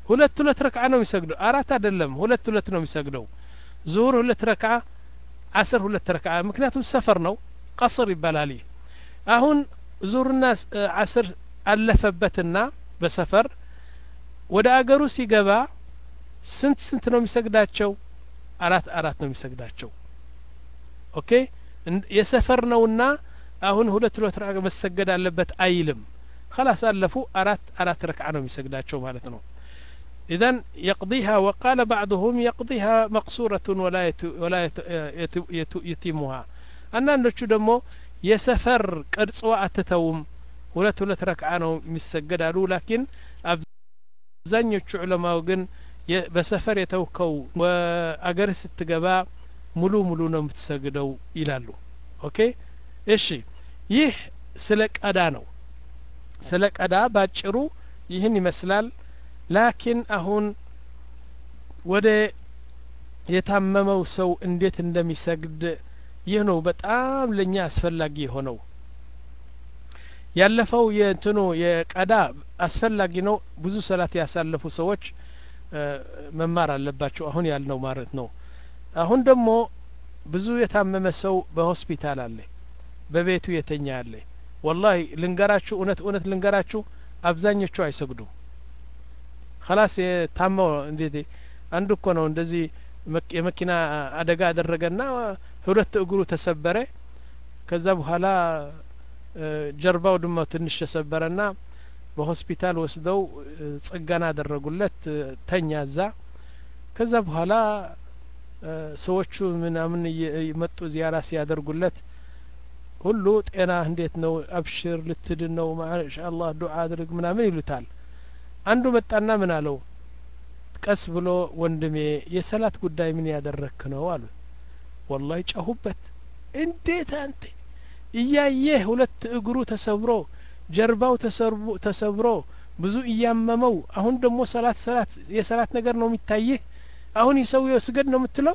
ሁለት ሁለት ረክዓ ነው የሚሰግደው አራት አይደለም ሁለት ሁለት ነው የሚሰግደው ዙሁር ሁለት ረክዓ አስር ሁለት ረክዓ ምክንያቱም ሰፈር ነው ቀስር ይባላል አሁን ዙሁርና አስር አለፈበትና በሰፈር ወደ አገሩ ሲገባ ስንት ስንት ነው የሚሰግዳቸው አራት አራት ነው የሚሰግዳቸው ኦኬ የሰፈር ነውና አሁን ሁለት ሁለት ረክዓ መሰገድ አለበት አይልም خلاص አለፉ አራት አራት ረክዓ ነው የሚሰግዳቸው ማለት ነው إذن يقضيها وقال بعضهم يقضيها مقصورة ولا يت ولا يت يت يت يتمها أنا نشوف دمو يسفر قرصوا أتتوم ولا ثلاث ركعة مسجدة لكن أبزانيو علماء وجن بسفر يتوكو وأجرس التجابا ملو ملو نم تسجدوا إلى له أوكي إيشي يه سلك أدانو سلك أدا باتشرو يهني مسلال لكن أهون وده يتمموا سو انديت اندمي سجد يهنو بتقام لنيا أسفلاقي هنو يالفو ينتنو يقدا أسفلاقي نو بزو صلاة ياسالفو سوچ ممار اللباتشو أهون يالنو مارت نو أهون دمو بزو يتمم سو بهوسبيتال اللي ببيتو يتنيا اللي والله لنقراتشو اونت اونت لنقراتشو أبزانيوچو አይሰግዱ خلاص ታመው እንዴት አንዱ እኮ ነው እንደዚህ የመኪና አደጋ አደረገና ሁለት እግሩ ተሰበረ ከዛ በኋላ ጀርባው ድማ ትንሽ ተሰበረና በሆስፒታል ወስደው ጽገና አደረጉለት ተኛዛ ከዛ በኋላ ሰዎቹ ምናምን ይመጡ ዚያራ ሲያደርጉለት ሁሉ ጤና እንዴት ነው አብሽር ልትድን ነው ማሻአላህ ዱዓ አድርግ ምናምን ይሉታል አንዱ መጣና ምን አለው ቀስ ብሎ ወንድሜ የሰላት ጉዳይ ምን ያደረክ ነው አሉ والله ጫሁበት እንዴት አንተ እያየህ ሁለት እግሩ ተሰብሮ ጀርባው ተሰርቦ ተሰብሮ ብዙ እያመመው አሁን ደግሞ ሰላት ሰላት የሰላት ነገር ነው የሚታየህ አሁን ይሰውየው ስገድ ነው የምትለው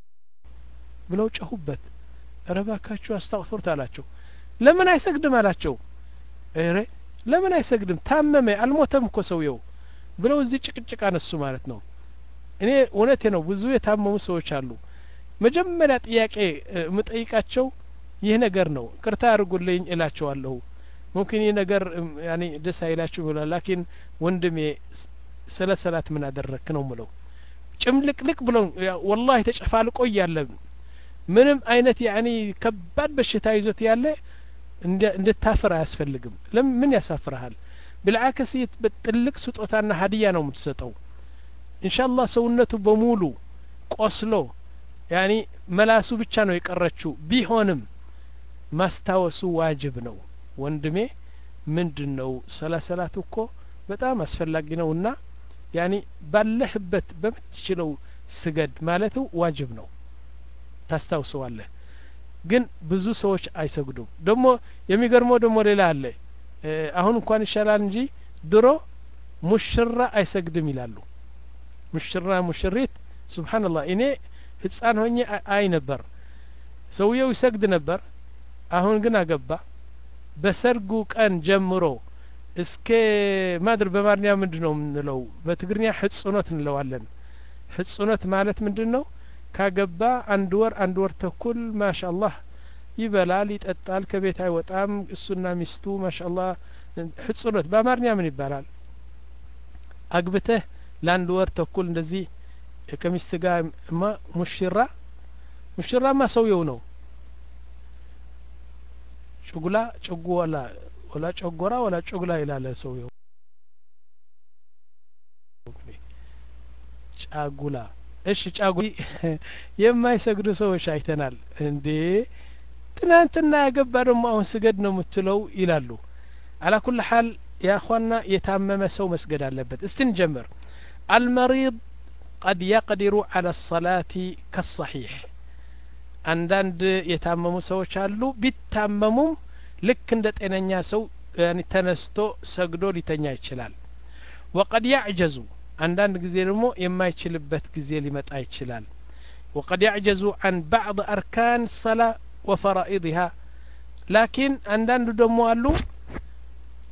ብለው ጫሁበት ረባካችሁ አስተግፍሩት አላቸው ለምን አይሰግድም አላቸው እረ ለምን አይሰግድም ታመመ አልሞተም እኮ ሰውየው ብለው እዚህ ጭቅጭቅ አነሱ ማለት ነው እኔ እውነቴ ነው ብዙ የታመሙ ሰዎች አሉ መጀመሪያ ጥያቄ መጠይቃቸው ይህ ነገር ነው ቅርታ አድርጉልኝ እላቸዋለሁ ممكن ይህ ነገር ያኒ ደስ አይላችሁ ይላል ላኪን ወንድሜ ስለ ሰላት ምን አደረክ ነው ምለው ጭምልቅልቅ ብለው والله ተጨፋልቆ ያለ ምንም አይነት ያኒ ከባድ በሽታ ይዞት ያለ እንድታፈራ ያስፈልግም ለምን ያሳፍራል بالعكس በጥልቅ ስጦታና ሀዲያ ነው የምትሰጠው ኢንሻአላህ ሰውነቱ በሙሉ ቆስሎ ያኒ መላሱ ብቻ ነው የቀረችው ቢሆንም ማስታወሱ ዋጅብ ነው ወንድሜ ምንድነው ሰላሰላቱ እኮ በጣም አስፈላጊ ነውና ያኒ ባለህበት በምትችለው ስገድ ማለቱ ዋጅብ ነው ታስታውሰዋለህ ግን ብዙ ሰዎች አይሰግዱም ደሞ የሚገርመው ደሞ ሌላ አለ አሁን እንኳን ይሻላል እንጂ ድሮ ሙሽራ አይሰግድም ይላሉ ሙሽራ ሙሽሪት ሱብሃንአላህ እኔ ህፃን ሆኜ አይ ነበር ሰውየው ይሰግድ ነበር አሁን ግን አገባ በሰርጉ ቀን ጀምሮ እስከ ማድር በማርኛ ምንድነው ምንለው በትግርኛ ህጽኖት እንለዋለን ህጽኖት ማለት ምንድነው ካገባ አንድ ወር አንድ ወር ተኩል ማሻአላህ ይበላል ይጠጣል ከቤት አይወጣም እሱና ሚስቱ ማሻአላህ ህጽኖት በማርኛ ምን ይባላል አግብተህ ለአንድ ወር ተኩል እንደዚህ ከሚስት ጋር ማ ሙሽራ ሙሽራማ ሰውየው ነው ጭጉላ ጭጉላ ወላ ጭጎራ ወላ ጭጉላ ይላል ሰውየው ጫጉላ እሺ ጫጉ የማይሰግዱ ሰዎች አይተናል እንዴ ትናንትና ያገባ ደግሞ አሁን ስገድ ነው የምትለው ይላሉ على كل حال يا اخوانا يتامم سو مسجد አለበት እስቲ እንጀምር المريض قد يقدر على الصلاة كالصحيح አንዳንድ የታመሙ ሰዎች አሉ ቢታመሙም ልክ እንደ ጤነኛ ሰው يعني ተነስቶ ሰግዶ ሊተኛ ይችላል وقد يعجز አንዳንድ ጊዜ ደግሞ የማይችልበት ጊዜ ሊመጣ ይችላል وقد يعجز عن بعض أركان الصلاة وفرائضها لكن عندنا ደግሞ አሉ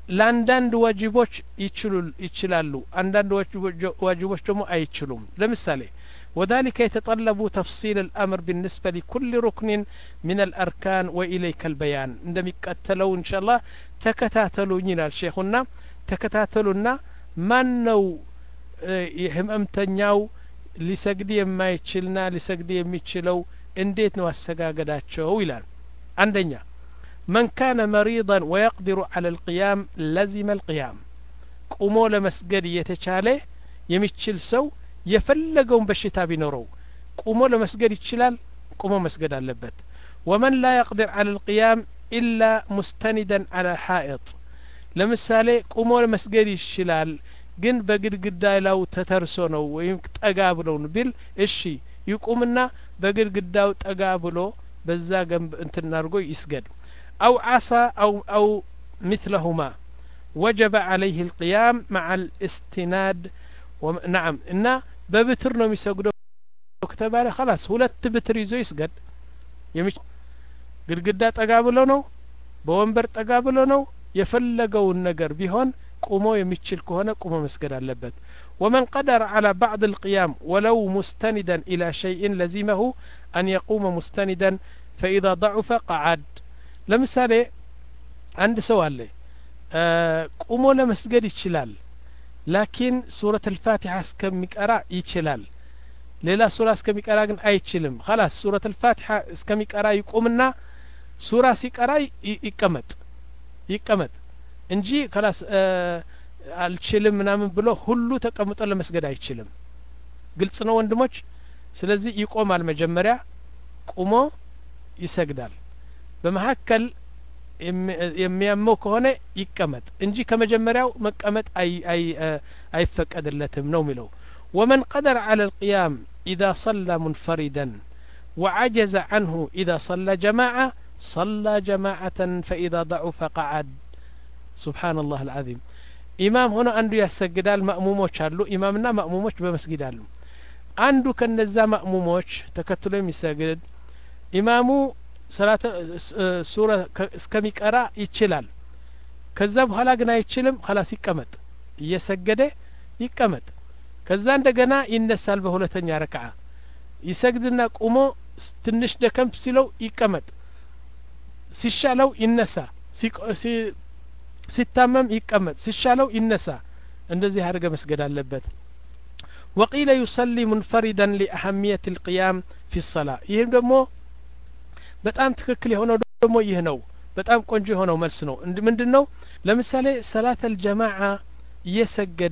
ለአንዳንድ ዋጅቦች ይችሉ ይችላሉ አንዳንድ ዋጅቦች ደግሞ አይችሉም ለምሳሌ وذلك يتطلب تفصيل الأمر بالنسبة لكل ركن من الأركان وإليك البيان عندما يقتلوا إن شاء الله تكتاتلوا نينا الشيخنا تكتاتلونا من نو يهم أمتنياو لسجدي ما يتشلنا لسجدي يميتشلو انديت نو السجاجداتشو إلى عندنا من كان مريضا ويقدر على القيام لزم القيام قومو لمسجد يتشاله يميتشل سو يفلقون بشتا بنورو قومو لمسجد يتشلال قومو مسجد اللبت ومن لا يقدر على القيام إلا مستندا على حائط لمثالي قومو لمسجد يتشلال ግን በግድግዳ ላው ተተርሶ ነው ወይም ጠጋ ብሎ ነው ቢል እሺ ይቆምና በግድግዳው ጠጋ ብሎ በዛ ገንብ እንትን አድርጎ ይስገድ أو عصا أو أو مثلهما وجب عليه القيام مع الاستناد نعم إن ببتر نوم يسجدوا كتبالي خلاص ሁለት بتر ይዞ ይስገድ የሚች ግድግዳ ጠጋ ብሎ ነው በወንበር ጠጋ ብሎ ነው የፈለገውን ነገር ቢሆን قومو يميتشل كهنا قومو مسجد اللبت ومن قدر على بعض القيام ولو مستندا إلى شيء لزمه أن يقوم مستندا فإذا ضعف قعد لمثالي عند سؤال لي أه قومو لمسجد يتشلال لكن سورة الفاتحة اسكمك أرى يتشلال ليلا سورة اسكمك أرى أيتشلم خلاص سورة الفاتحة اسكمك أرى يقومنا سورة سيك أرى يكمت يكمت እንጂ خلاص አልችልም ምናምን ብሎ ሁሉ ተቀምጦ ለመስገድ አይችልም ግልጽ ነው ወንድሞች ስለዚህ ይቆማል መጀመሪያ ቆሞ ይሰግዳል በመሐከል የሚያመው ከሆነ ይቀመጥ እንጂ ከመጀመሪያው መቀመጥ አይ አይ አይፈቀድለትም ነው የሚለው ومن قدر على القيام إذا صلى منفردا وعجز عنه إذا صلى جماعة صلى جماعة فإذا ضعف قعد سبحان الله العظيم إمام هنا عنده يسجدال مأموموش هالو إمامنا مأموموش بمسجدالو عنده كنزا مأموموش تكتلهم يسجد إمامو صلاة سورة كمي قرأ يتشلال كذاب هلا قنا يتشلم خلاص يكمت يسجده يكمت كذا عندنا ينسال بهولتين يا ركعة يسجدنا قومو تنش دكم سيلو يكمت سيشالو ينسى سي ሲታመም ይቀመጥ ሲሻለው ይነሳ እንደዚህ አድርገ መስገድ አለበት وقيل يصلي منفردا لأهمية القيام في الصلاة ይህም ደግሞ በጣም ትክክል የሆነው ደግሞ ይህ ነው በጣም ቆንጆ የሆነው መልስ ነው ምንድነው ለምሳሌ ሰላት الجماعة እየሰገደ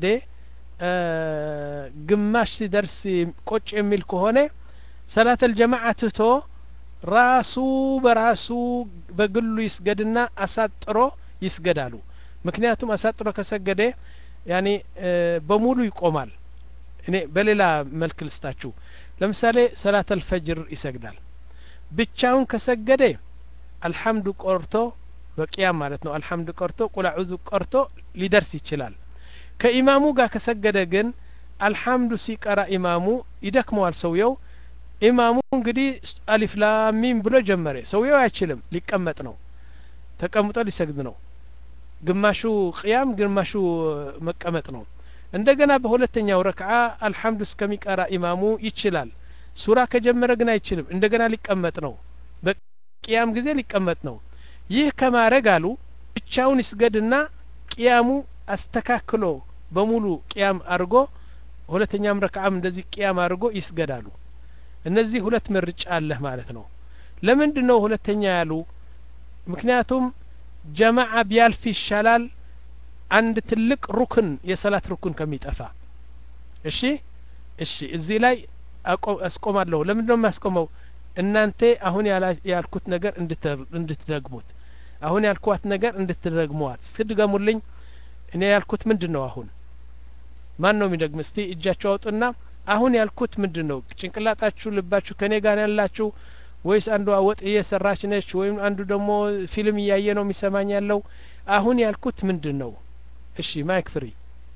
ግማሽ ሲደርስ ቆጭ የሚል ከሆነ ሰላት الجماعة ትቶ ራሱ በራሱ በግሉ ይስገድና አሳጥሮ ይስገዳሉ ምክንያቱም አሳጥሮ ከሰገደ ያኒ በሙሉ ይቆማል እኔ በሌላ መልክ ልስታችሁ ለምሳሌ ሰላት الفجر ይሰግዳል ብቻውን ከሰገደ አልহামዱ ቆርቶ በቂያም ማለት ነው አልহামዱ ቆርቶ ቁል አዑዙ ቆርቶ ሊደርስ ይችላል ከኢማሙ ጋር ከሰገደ ግን አልহামዱ ሲቀራ ኢማሙ ይደክመዋል ሰውየው ኢማሙ እንግዲህ አሊፍ ላም ሚም ብሎ ጀመረ ሰውየው አይችልም ሊቀመጥ ነው ተቀምጦ ሊሰግድ ነው ግማሹ ቂያም ግማሹ መቀመጥ ነው እንደገና በሁለተኛው ረክዓ አልহামዱ እስከሚቀራ ኢማሙ ይችላል ሱራ ከጀመረ ግን አይችልም እንደገና ሊቀመጥ ነው በቂያም ጊዜ ሊቀመጥ ነው ይህ ከማረግ አሉ ብቻውን ይስገድና ቂያሙ አስተካክሎ በሙሉ ቂያም አርጎ ሁለተኛም ረክዓም እንደዚህ ቂያም አርጎ ይስገዳሉ እነዚህ ሁለት ምርጫ አለ ማለት ነው ለምንድነው ሁለተኛ ያሉ ምክንያቱም ጀማዓ ቢያልፍ ይሻላል አንድ ትልቅ ሩክን የሰላት ሩክን ከሚጠፋ እሺ እሺ እዚህ ላይ አስቆማለሁ ለምንድነው ማስቆመው እናንተ አሁን ያልኩት ነገር እንድትደግሙት አሁን ያልኳት ነገር እንድትደግሙት ትድገሙልኝ እኔ ያልኩት ምንድነው አሁን ማን ነው የሚደግም እስቲ እጃችሁ አውጡና አሁን ያልኩት ምንድነው ጭንቅላታችሁ ልባችሁ ከኔ ጋር ያላችሁ ወይስ አንዱ ወጥ እየሰራች ነች ወይም አንዱ ደግሞ ፊልም እያየ ነው የሚሰማኝ ያለው አሁን ያልኩት ምንድነው እሺ ማይክ ፍሪ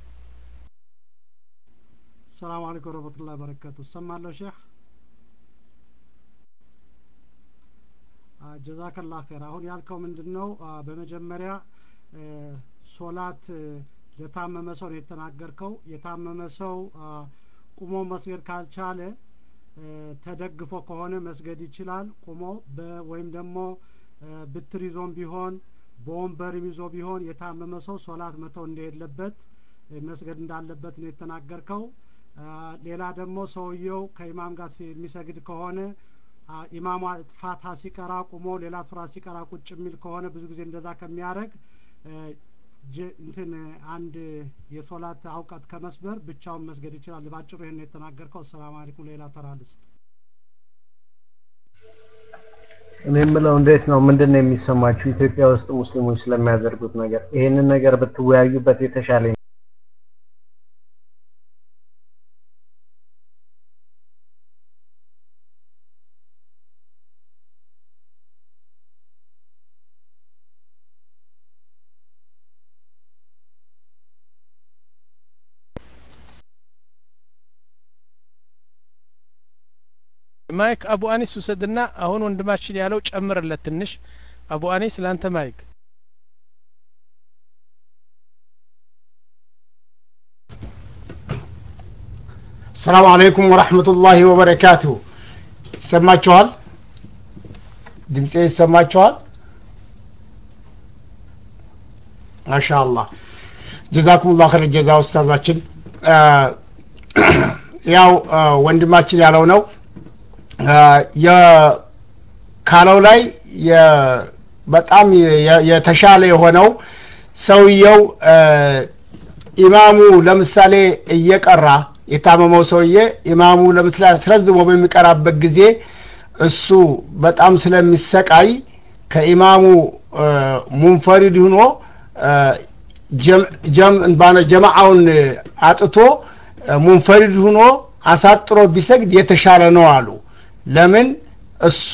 ሰላም አለይኩም ወራህመቱላሂ ወበረካቱ ሰማለው ሼህ ጀዛከላህ ኸይር አሁን ያልከው ምንድነው በመጀመሪያ ሶላት ለታመመ ሰው የተናገርከው የታመመ ሰው ቁሞ መስገድ ካልቻለ ተደግፎ ከሆነ መስገድ ይችላል ቁሞ ወይም ደግሞ ብትር ይዞም ቢሆን በወንበርም ይዞ ቢሆን የታመመ ሰው ሶላት መተው እንደሌለበት መስገድ እንዳለበት ነው የተናገርከው ሌላ ደግሞ ሰውየው ከኢማም ጋር የሚሰግድ ከሆነ ኢማሙ ፋታ ሲቀራ ቁሞ ሌላ ሱራ ሲቀራ ቁጭ የሚል ከሆነ ብዙ ጊዜ እንደዛ ከሚያረግ እንትን አንድ የሶላት አውቃት ከመስበር ብቻውን መስገድ ይችላል ባጭሩ ይሄን የተናገርከው ሰላም አለይኩም ሌላ ተራልስ እኔ የምለው እንዴት ነው ምንድነው የሚሰማችሁ ኢትዮጵያ ውስጥ ሙስሊሞች ስለሚያደርጉት ነገር ይሄንን ነገር ብትወያዩበት የተሻለ ማይክ አቡ አኒስ ወሰድና አሁን ወንድማችን ያለው ጨምርለት ትንሽ አቡ አኒስ ላንተ ማይክ السلام عليكم ورحمة الله وبركاته سمعتوال دمتي سمعتوال ما شاء الله جزاكم الله خير الجزاء أستاذاتين ያው ወንድማችን ያለው ነው ያ ካለው ላይ በጣም የተሻለ የሆነው ሰውየው ኢማሙ ለምሳሌ እየቀራ የታመመው ሰውዬ ኢማሙ ለምሳሌ አስረዝሞ በሚቀራበት ጊዜ እሱ በጣም ስለሚሰቃይ ከኢማሙ ሙንፈሪድ ሆኖ ጀም ጀም ባነ ጀማዓውን አጥቶ ሙንፈሪድ ሆኖ አሳጥሮ ቢሰግድ የተሻለ ነው አሉ ለምን እሱ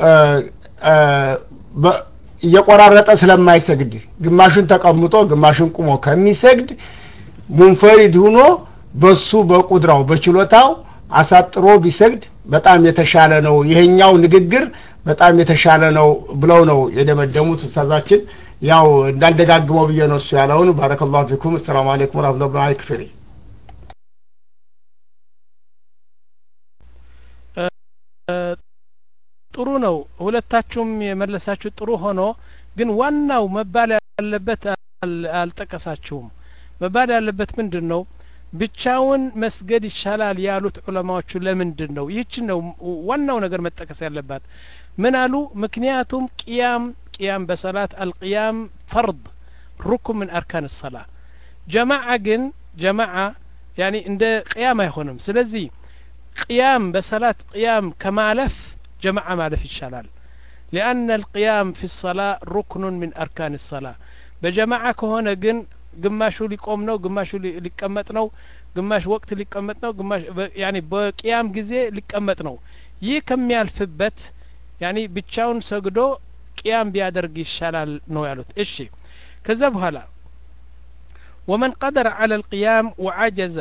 እየቆራረጠ ስለማይሰግድ ግማሹን ተቀምጦ ግማሹን ቁሞ ከሚሰግድ ሙንፈሪድ ሆኖ በሱ በቁድራው በችሎታው አሳጥሮ ቢሰግድ በጣም የተሻለ ነው ይሄኛው ንግግር በጣም የተሻለ ነው ብለው ነው የደመደሙት ኡስታዛችን ያው እንዳልደጋግመው ብዬ ነው እሱ ያለውን ባረከላሁ ፊኩም ሰላም አለይኩም ወራህመቱላሂ ወበረካቱ ጥሩ ነው ሁለታችሁም የመለሳችሁ ጥሩ ሆኖ ግን ዋናው መባል ያለበት አልጠቀሳችሁም መባል ያለበት ምንድነው ብቻውን መስገድ ይሻላል ያሉት ዑለማዎቹ ለምንድነው ይህች ነው ዋናው ነገር መጠቀስ ያለባት ምን አሉ ምክንያቱም ቂያም ቂያም በሰላት አልቂያም ፈርድ ሩክን من اركان الصلاه جماعه ግን جماعه يعني እንደ ቂያም አይሆንም ስለዚህ قيام بصلاة قيام كمالف جماعة مالف الشلال لأن القيام في الصلاة ركن من أركان الصلاة بجماعة كهونا جن قماشو لقوم نو قماشو لقمت نو قماش وقت لقمت نو قماش يعني بقيام جزء لقمت نو يكم يالفبت يعني بتشاون سجدو قيام بيادرج الشلال نو يالوت إيشي كذب هلا ومن قدر على القيام وعجز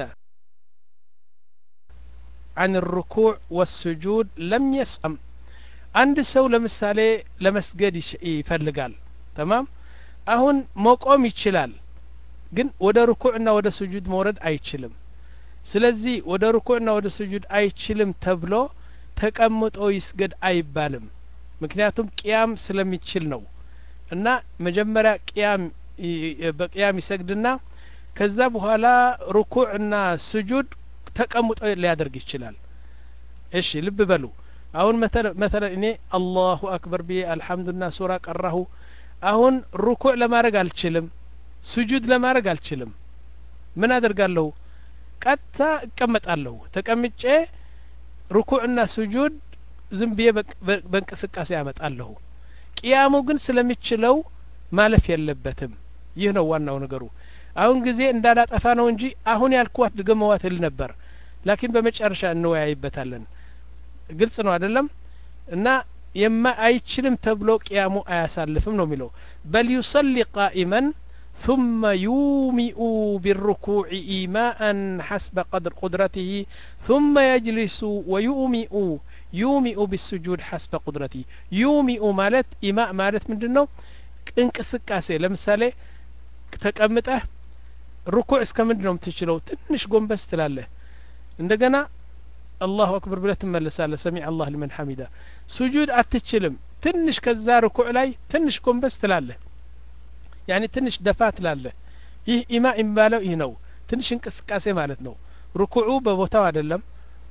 عن الركوع والسجود لم يسأم عند سو لمثالي لمسجد يفلقال تمام አሁን መቆም ይችላል ግን ወደ ሩኩዕና ወደ ስጁድ መውረድ አይችልም ስለዚህ ወደ ሩኩዕና ወደ ስጁድ አይችልም ተብሎ ተቀምጦ ይስገድ አይባልም ምክንያቱም ቂያም ስለሚችል ነው እና መጀመሪያ ቂያም በቂያም ይሰግድና ከዛ በኋላ ሩኩዕና ስጁድ ተቀምጦ ሊያደርግ ይችላል እሺ ልብ በሉ አሁን مثلا እኔ አላሁ አክበር ቢ አልহামዱሊላህ ሱራ ቀራሁ አሁን ሩኩዕ ለማድረግ አልችልም ስጁድ ለማድረግ አልችልም ምን አደርጋለሁ ቀጥታ እቀመጣለሁ ተቀምጬ ሩኩዕና ስጁድ ዝም ብዬ በእንቅስቃሴ ያመጣለሁ ቂያሙ ግን ስለሚችለው ማለፍ የለበትም ይህ ነው ዋናው ነገሩ አሁን ጊዜ እንዳላጠፋ ነው እንጂ አሁን ያልኳት ድገመዋት ል ነበር ላኪን በመጨረሻ እንወያይበታለን ግልጽ ነው አይደለም እና የማ አይችልም ተብሎ ቂያሙ አያሳልፍም ነው የሚለው በል يصلي قائما ثم يومئ بالركوع إيماء حسب قدر قدرته ثم يجلس ويومئ يومئ بالسجود حسب قدرته يومئ مالت إيماء مالت ምንድነው እንቅስቃሴ ለምሳሌ ተቀምጠህ ሩኩዕ እስከምንድነው የምትችለው ትንሽ ጎንበስ ትላለህ እንደገና አላሁ አክበር ብለህ ትመለሳለህ ሰሚዕ አላህ ሊመን ሐሚዳ ሱጁድ አትችልም ትንሽ ከዛ ሩኩዕ ላይ ትንሽ ጎንበስ ትላለህ ያኒ ትንሽ ደፋ ትላለህ ይህ ኢማ ኢምባለው ይህ ነው ትንሽ እንቅስቃሴ ማለት ነው ሩኩዑ በቦታው አይደለም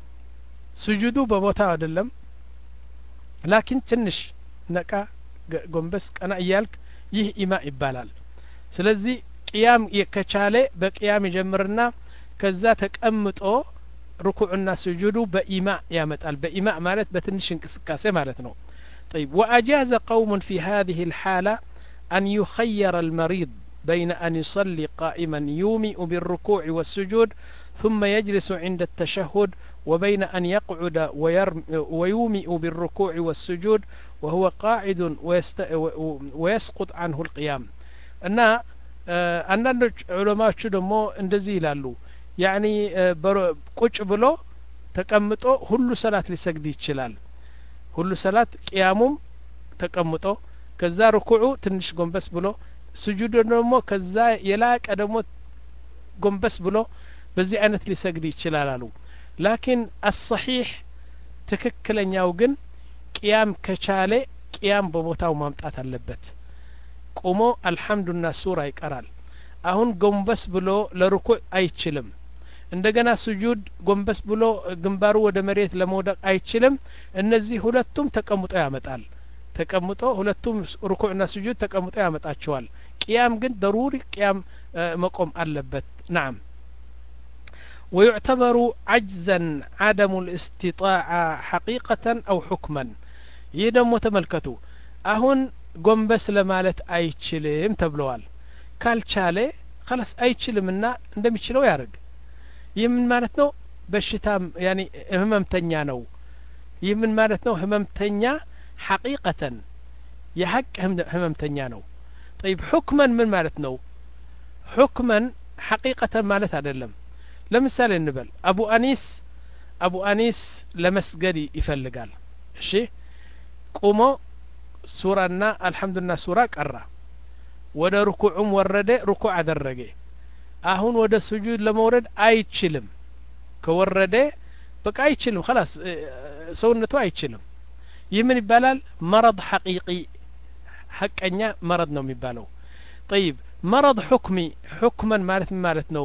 ሱጁዱ በቦታው አይደለም ላኪን ትንሽ ነቃ ጎንበስ ቀና እያልክ ይህ ኢማ ይባላል ስለዚህ ቅያም ከቻለ በቅያም ይጀምርና ከዛ ተቀምጦ ሩኩዕና ስጁዱ በኢማ ያመጣል በኢማ ማለት በትንሽ እንቅስቃሴ ማለት ነው طيب واجاز قوم في هذه الحالة أن يخير المريض بين أن يصلي قائما يومئ بالركوع والسجود ثم يجلس عند التشهد وبين أن يقعد ويومئ بالركوع والسجود وهو قاعد ويسقط عنه القيام أن አንዳንዶች ዑለማዎቹ ደግሞ እንደዚህ ይላሉ ያኒ ቁጭ ብሎ ተቀምጦ ሁሉ ሰላት ሊሰግድ ይችላል ሁሉ ሰላት ቅያሙም ተቀምጦ ከዛ ሩኩዑ ትንሽ ጎንበስ ብሎ ስጁድ ደግሞ ከዛ የላቀ ደግሞ ጎንበስ ብሎ በዚህ አይነት ሊሰግድ ይችላል አሉ ላኪን الصحيح ትክክለኛው ግን ቅያም ከቻለ ቅያም በቦታው ማምጣት አለበት ቆሞ አልহামዱሊላህ ሱራ ይቀራል አሁን ጎንበስ ብሎ ለሩኩዕ አይችልም እንደገና ስጁድ ጎንበስ ብሎ ግንባሩ ወደ መሬት ለመውደቅ አይችልም እነዚህ ሁለቱም ተቀምጦ ያመጣል ተቀምጦ ሁለቱም ሩኩዕና ስጁድ ተቀምጦ ያመጣቸዋል ቅያም ግን ضروري ቅያም መቆም አለበት نعم ويعتبر عجزا عدم الاستطاعة حقيقة أو حكما يدم تملكቱ አሁን ጎንበስ ለማለት አይችልም ተብለዋል ካልቻለ خلاص አይችልምና እንደሚችለው ያርግ ይምን ማለት ነው በሽታም ያኒ ህመምተኛ ነው ይምን ማለት ነው ህመምተኛ حقيقة የሐቅ ህመምተኛ ነው طيب حكما ምን ማለት ነው حكما حقيقة ማለት አይደለም ለምሳሌ እንበል አቡ አኒስ አቡ አኒስ ለመስገድ ይፈልጋል እሺ ቆሞ ሱራና አልহামዱሊላህ ሱራ ቀራ ወደ ሩኩዑም ወረደ ሩኩዕ አደረገ አሁን ወደ ስጁድ ለመውረድ አይችልም ከወረደ በቃ አይችልም خلاص ሰውነቱ አይችልም ይህ ምን ይባላል مرض حقيقي ሐቀኛ مرض ነው የሚባለው طيب مرض حكمي حكما ማለት ማለት ነው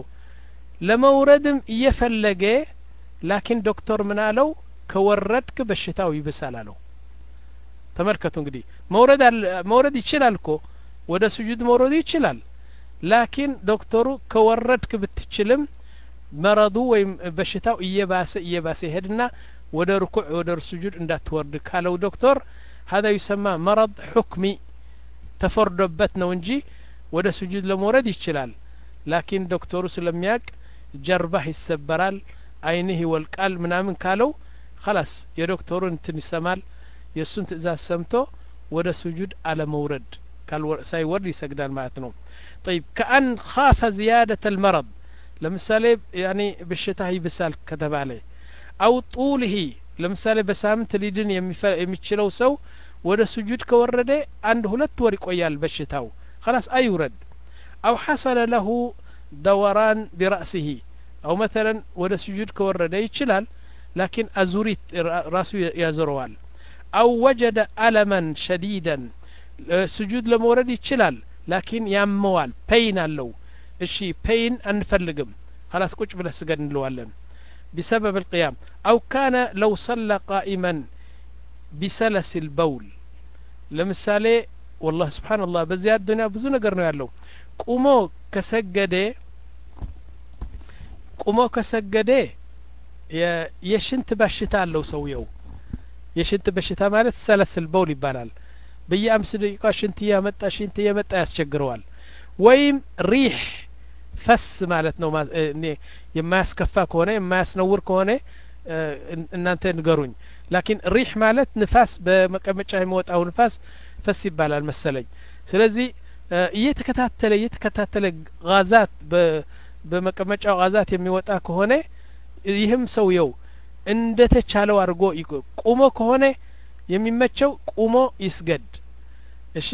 ለመውረድም እየፈለገ ላኪን ዶክተር ምን አለው ከወረድክ በሽታው ይብሳል አለው ተመልከቱ እንግዲህ መውረድ መውረድ ይችላል እኮ ወደ ስጁድ መውረድ ይችላል ላኪን ዶክተሩ ከወረድክ ብትችልም መረዱ ወይም በሽታው እየባሰ እየባሰ ሄድና ወደ ሩኩዕ ወደ ስጁድ እንዳትወርድ ካለው ዶክተር هذا يسمى مرض حكمي ተፈርዶበት ነው እንጂ ወደ ስጁድ ለመውረድ ይችላል ላኪን ዶክተሩ ስለሚያቅ ጀርባህ ይሰበራል አይንህ ይወልቃል ምናምን ካለው خلاص የዶክተሩን እንትን ይሰማል የሱን ትእዛዝ ሰምቶ ወደ ስጁድ አለ መውረድ ሳይወርድ ይሰግዳል ማለት ነው طيب كأن خاف زيادة المرض ለምሳሌ ያኒ በሽታ ይብሳል ከተባለ አው ጡልሂ ለምሳሌ በሳምንት ሊድን የሚችለው ሰው ወደ ስጁድ ከወረደ አንድ ሁለት ወር ይቆያል በሽታው خلاص አይውረድ أو حصل له دوران برأسه أو مثلا وده سجود كورده يشلال لكن أزوريت راسه يزروال أو وجد ألما شديدا سجود لمورد يشلال لكن ياموال بين اللو الشي بين أنفلقم خلاص كوش بلا سجد نلوالن بسبب القيام أو كان لو صلى قائما بسلس البول لمثالي والله سبحان الله بزياد الدنيا بزو ነገር ነው ያለው ቁሞ ከሰገደ ቁሞ ከሰገደ የሽንት በሽታ አለው ሰውየው የሽንት በሽታ ማለት ሰለስል በውል ይባላል በየአምስት ደቂቃ ሽንት ያመጣ ሽንት ያመጣ ያስቸግረዋል ወይም ሪህ ፈስ ማለት ነው እኔ የማያስከፋ ከሆነ የማያስነውር ከሆነ እናንተ ንገሩኝ ላኪን ሪህ ማለት ንፋስ በመቀመጫ የሚወጣው ንፋስ ፈስ ይባላል መሰለኝ ስለዚህ እየተከታተለ እየተከታተለ ጋዛት በመቀመጫው ጋዛት የሚወጣ ከሆነ ይህም ሰውየው እንደተቻለው አድርጎ ቁሞ ከሆነ የሚመቸው ቁሞ ይስገድ እሺ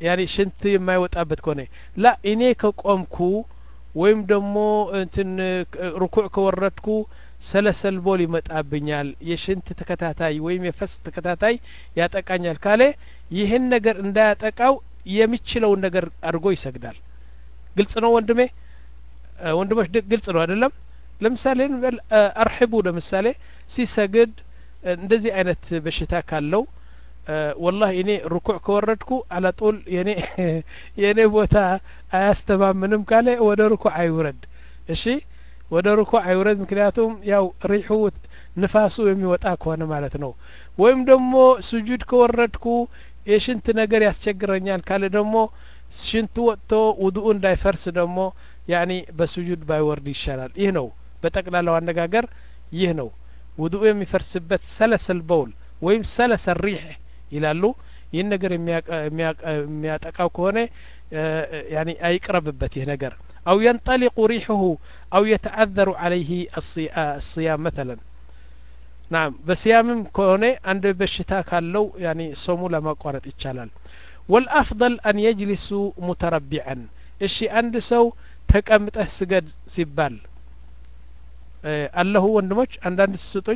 ያኒ ሽንት የማይወጣበት ከሆነ ላ እኔ ከቆምኩ ወይም ደግሞ እንትን ሩኩዕ ከወረድኩ ሰለሰል ቦል ይመጣብኛል የሽንት ተከታታይ ወይም የፈስ ተከታታይ ያጠቃኛል ካለ ይህን ነገር እንዳያጠቃው የሚችለውን ነገር አድርጎ ይሰግዳል። ግልጽ ነው ወንድሜ ወንድሞች ግልጽ ነው አይደለም? ለምሳሌ አርሂቡ ለምሳሌ ሲሰግድ እንደዚህ አይነት በሽታ ካለው ወላሂ እኔ ሩኩዕ ከወረድኩ አላጦል የኔ የኔ ቦታ አያስተማምንም ካለ ወደ ሩኩዕ አይውረድ። እሺ ወደ ሩኩዕ አይውረድ ምክንያቱም ያው ሪሑ ንፋሱ የሚወጣ ከሆነ ማለት ነው። ወይም ደግሞ ስጁድ ከወረድኩ የሽንት ነገር ያስቸግረኛል ካለ ደግሞ ሽንቱ ወጥቶ ውዱኡ እንዳይፈርስ ደግሞ ያኒ በስጁድ ባይወርድ ይሻላል። ይህ ነው በጠቅላላው አነጋገር ይህ ነው። ውዱኡ የሚፈርስበት ሰለሰል በውል ወይም ሰለሰል ሪህ ይላሉ። ይህን ነገር የሚያጠቃው ከሆነ ያኒ አይቅረብበት ይህ ነገር أو ينطلق ريحه أو يتعذر عليه الصيام مثلا. نعم بصيامم كونه عند بشتا كالو يعني صومو لما قرت يتشالال. والأفضل أن يجلس متربعا. الشي عند سو تقمطه سجد ሲባል አለሁ ወንድሞች አንዳንድ ስጡኝ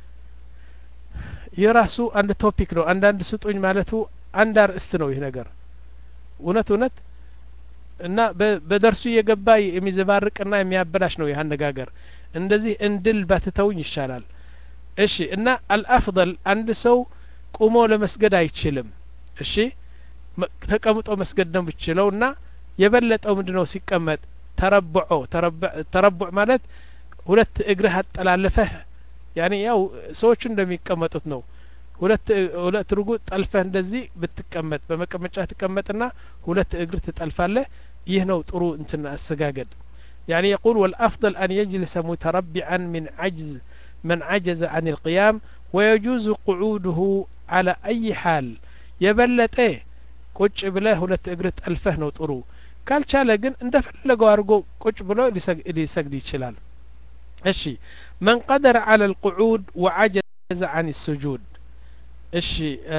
የራሱ አንድ ቶፒክ ነው። አንዳንድ ስጡኝ ማለቱ አንድ አርእስት ነው ይህ ነገር እውነት እውነት እና በደርሱ የገባ የሚዘባርቅና የሚያበላሽ ነው ይህ አነጋገር። እንደዚህ እንድል ባትተውኝ ይሻላል። እሺ እና አልአፍضل አንድ ሰው ቁሞ ለመስገድ አይችልም። እሺ ተቀምጦ መስገድ ነው ብቻለውና የበለጠው ምንድነው ሲቀመጥ ተረብዖ ተረብዕ ማለት ሁለት እግርህ አጠላለፈህ ያኒ ያው ሰዎች እንደሚቀመጡት ነው። ሁለት ሁለት ርጉ ጠልፈህ እንደዚህ ብትቀመጥ በመቀመጫ ትቀመጥና ሁለት እግር ትጠልፋለህ። ይህ ነው ጥሩ እንትና አሰጋገድ። يعني يقول والأفضل أن يجلس متربعا من عجز من عجز عن القيام ويجوز قعوده على أي حال يبلته ቁጭ ብለህ ሁለት እግር ጠልፈህ ነው ጥሩ። ካልቻለ ግን እንደፈለገው አድርጎ ቁጭ ብሎ ሊሰግድ ይችላል። እሺ من قدر على القعود وعجز عن السجود እሺ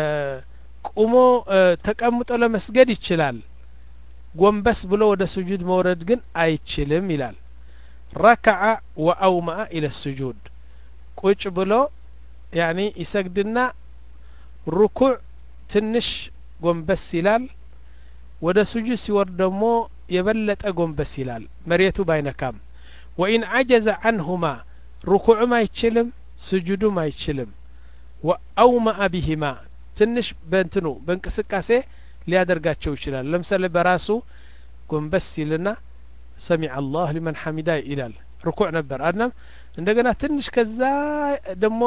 ቁሞ ተቀምጦ ለመስገድ ይችላል። ጎንበስ ብሎ ወደ ስጁድ መውረድ ግን አይችልም ይላል። ركع وأومأ إلى السجود ቁጭ ብሎ يعني ይሰግድና ሩኩዕ ትንሽ ጎንበስ ይላል። ወደ ስጁድ ሲወርድ ደግሞ የበለጠ ጎንበስ ይላል መሬቱ ባይነካም። وإن عجز عنهما ሩኩዕም አይችልም ስጁድም አይችልም وأومأ بهما ትንሽ በእንትኑ በእንቅስቃሴ ሊያደርጋቸው ይችላል። ለምሳሌ በራሱ ጎንበስ ይልና ሰሚዐ አላህ ሊመን ሐሚዳ ይላል ሩኩዕ ነበር አድናም እንደገና ትንሽ ከዛ ደግሞ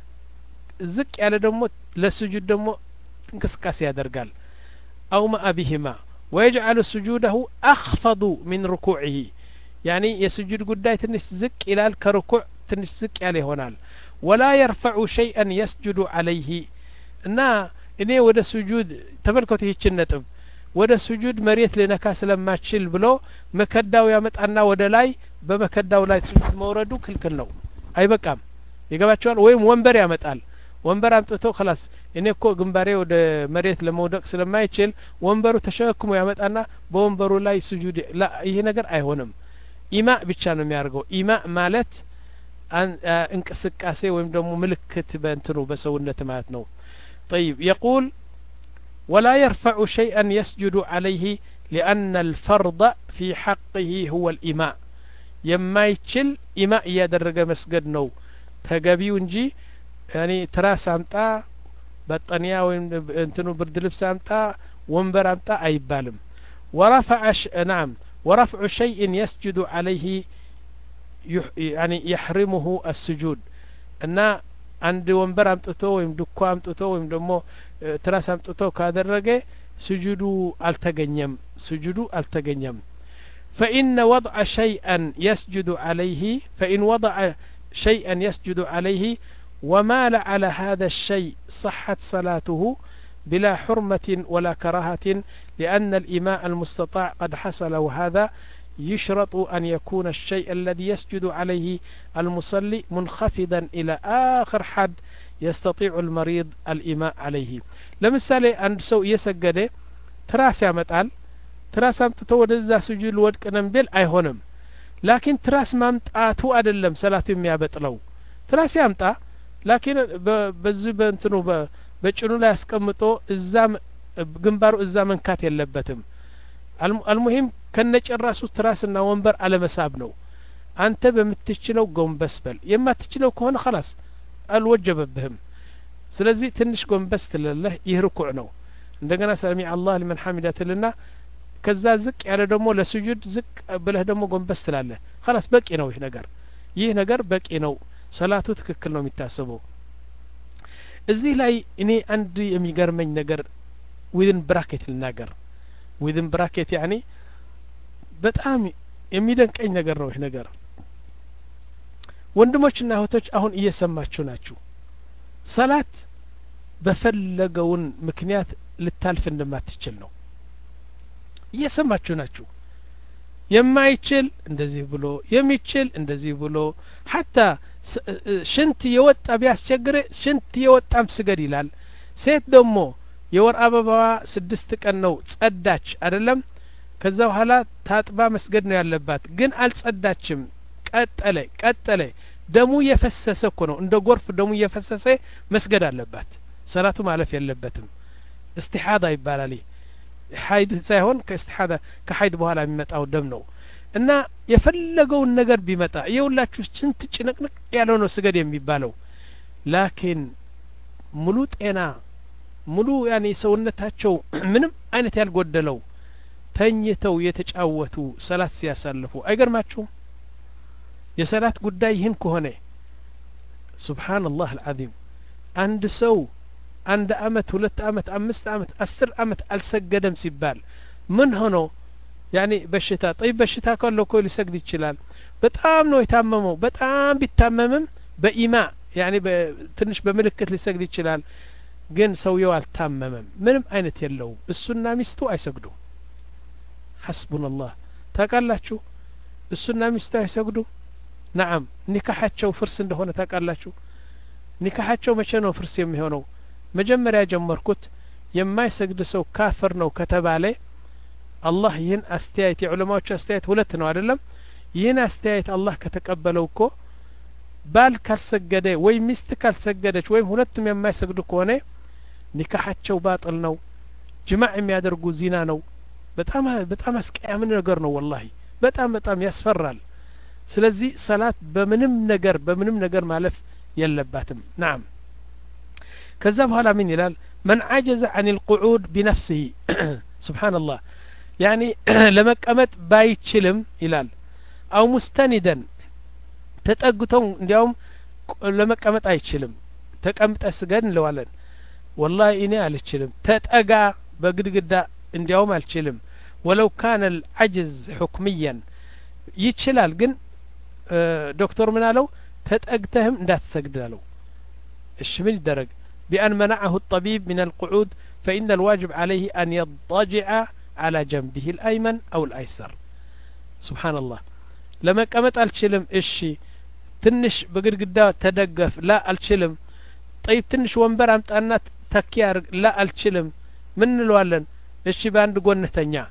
ዝቅ ያለ ደግሞ ለስጁድ ደግሞ እንቅስቃሴ ያደርጋል። أومأ بهما ويجعل سجوده أخفض من ركوعه يعني يسجد قداي تنش زك إلى كركوع تنش زك عليه هنال ولا يرفع شيئا يسجد عليه نا إني ودا سجود تملكته يتشنتم ودا سجود مريت لنكاس لما تشيل بلو مكداو يامت أنا ودا لاي بمكداو لاي سجود موردو كل كلنو أي بكام يقبل ويم ومبر يامت قال ወንበር አምጥቶ خلاص እኔ እኮ ግንባሬ ወደ መሬት ለመውደቅ ስለማይችል ወንበሩ ተሸክሞ ያመጣና በወንበሩ ላይ ስጁድ ላ ይሄ ነገር አይሆንም። ኢማእ ብቻ ነው የሚያርገው። ኢማእ ማለት እንቅስቃሴ ወይም ደግሞ ምልክት በእንትኑ በሰውነት ማለት ነው። طيب يقول ولا يرفع شيئا يسجد عليه لأن الفرض في حقه هو الإماء የማይችል ኢማእ ያደረገ መስገድ ነው ተገቢው እንጂ يعني تراس امطا بطانيا وين انتنو برد لبس امطا ومبر امطا ايبالم. ورفع ش... نعم ورفع شيء يسجد عليه يح... يعني يحرمه السجود ان عند ومبر امطتو ويم دكو امطتو ويم دمو تراس امطتو كادرجه سجودو التغنيم سجودو التغنيم. فإن وضع شيئا يسجد عليه فإن وضع شيئا يسجد عليه ومال على هذا الشيء صحت صلاته بلا حرمة ولا كراهة لأن الإماء المستطاع قد حصل وهذا يشرط أن يكون الشيء الذي يسجد عليه المصلي منخفضا إلى آخر حد يستطيع المريض الإماء عليه. لمثال أن سو يسجد ትራስ ያመጣል ትራስ አምጥቶ ወደዛ ስጁድ ወድቅ ነምብል አይሆንም ላኪን ትራስ ማምጣቱ አይደለም ሰላቱ የሚያበጥለው ትራስ ያምጣ ላኪን በዚህ በእንትኑ በጭኑ ላይ አስቀምጦ እዛም ግንባሩ እዛ መንካት የለበትም አልሙሂም ከነጨራሱ ትራስና ወንበር አለመሳብ ነው አንተ በምትችለው ጎንበስ በል የማትችለው ከሆነ خلاص አልወጀበብህም ስለዚህ ትንሽ ጎንበስ ትላለህ ይህ ርኩዕ ነው እንደገና ሰሚ አላህ لمن حمدتልና ከዛ ዝቅ ያለ ደግሞ ለስጁድ ዝቅ ብለህ ደግሞ ጎንበስ ትላለህ خلاص በቂ ነው ይህ ነገር ይህ ነገር በቂ ነው ሰላቱ ትክክል ነው የሚታሰበው እዚህ ላይ እኔ አንድ የሚገርመኝ ነገር within bracket ልናገር within bracket يعني በጣም የሚደንቀኝ ነገር ነው ይህ ነገር ወንድሞችና እህቶች አሁን እየሰማችሁ ናችሁ ሰላት በፈለገውን ምክንያት ልታልፍ እንደማትችል ነው እየሰማችሁ ናችሁ የማይችል እንደዚህ ብሎ የሚችል እንደዚህ ብሎ حتى ሽንት የወጣ ቢያስቸግር ሽንት የወጣም ስገድ ይላል ሴት ደግሞ የወር አበባዋ ስድስት ቀን ነው ጸዳች አይደለም ከዛ በኋላ ታጥባ መስገድ ነው ያለባት ግን አልጸዳችም ቀጠለ ቀጠለ ደሙ የፈሰሰ እኮ ነው እንደ ጎርፍ ደሙ የፈሰሰ መስገድ አለባት ሰላቱ ማለፍ የለበትም استحاضة ይባላል ሀይድ ሳይሆን ከእስትሓዳ ከሀይድ በኋላ የሚመጣው ደም ነው እና የፈለገውን ነገር ቢመጣ ይውላችሁ ስንት ጭንቅንቅ ያለው ነው ስገድ የሚባለው ላኪን ሙሉ ጤና ሙሉ ያኔ ሰውነታቸው ምንም አይነት ያልጎደለው ተኝተው የተጫወቱ ሰላት ሲያሳልፉ አይገርማችሁም የሰላት ጉዳይ ይህን ከሆነ ሱብሃንአላህ አልዓዚም አንድ ሰው አንድ አመት ሁለት አመት አምስት አመት አስር አመት አልሰገደም ሲባል ምን ሆኖ ያኔ በሽታ طيب በሽታ ካለው እኮ ሊሰግድ ይችላል በጣም ነው የታመመው በጣም ቢታመምም በኢማ ያኔ ትንሽ በምልክት ሊሰግድ ይችላል ግን ሰውየው አልታመመም ምንም አይነት የለው እሱና ሚስቱ አይሰግዱ ሐስቡናላህ ታቃላችሁ እሱና ሚስቱ አይሰግዱ نعم ኒካሃቸው ፍርስ እንደሆነ ታቃላችሁ ኒካሃቸው መቼ ነው ፍርስ የሚሆነው መጀመሪያ ጀመርኩት የማይሰግድ ሰው ካፍር ነው ከተባለ አላህ ይህን አስተያየት የዑለማዎች አስተያየት ሁለት ነው አይደለም ይህን አስተያየት አላህ ከተቀበለው እኮ ባል ካልሰገደ ወይ ሚስት ካልሰገደች ወይ ሁለቱም የማይሰግዱ ከሆነ ኒካሃቸው ባጥል ነው ጅማዕ የሚያደርጉ ዚና ነው በጣም በጣም አስቀያሚ ነገር ነው ወላሂ በጣም በጣም ያስፈራል ስለዚህ ሰላት በምንም ነገር በምንም ነገር ማለፍ የለባትም نعم ከዛ በኋላ ምን ይላል من عجز عن القعود بنفسه سبحان الله يعني ለመቀመጥ ባይችልም ይላል አው ሙስተኒደን ተጠግተው እንዲያውም ለመቀመጥ አይችልም ተቀምጠ ስገድ እንለዋለን والله እኔ አልችልም ተጠጋ በግድግዳ እንዲያውም አልችልም ولو كان العجز حكميا ይችላል ግን ዶክተር ምን አለው ተጠግተህም እንዳትሰግድ አለው እሺ ምን ይደረግ بأن منعه الطبيب من القعود فإن الواجب عليه أن يضطجع على جنبه الأيمن أو الأيسر سبحان الله لما قمت الشلم إشي تنش بقرقدا تدقف لا الشلم طيب تنش وانبر أمتأنا تكيار لا الشلم من الوالن إشي باند قونه تنيا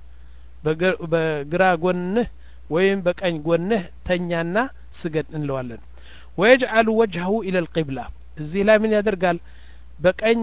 بقرا قونه وين بقين قونه تنيانا سقد الوالن ويجعل وجهه إلى القبلة الزيلا من يدر قال በቀኝ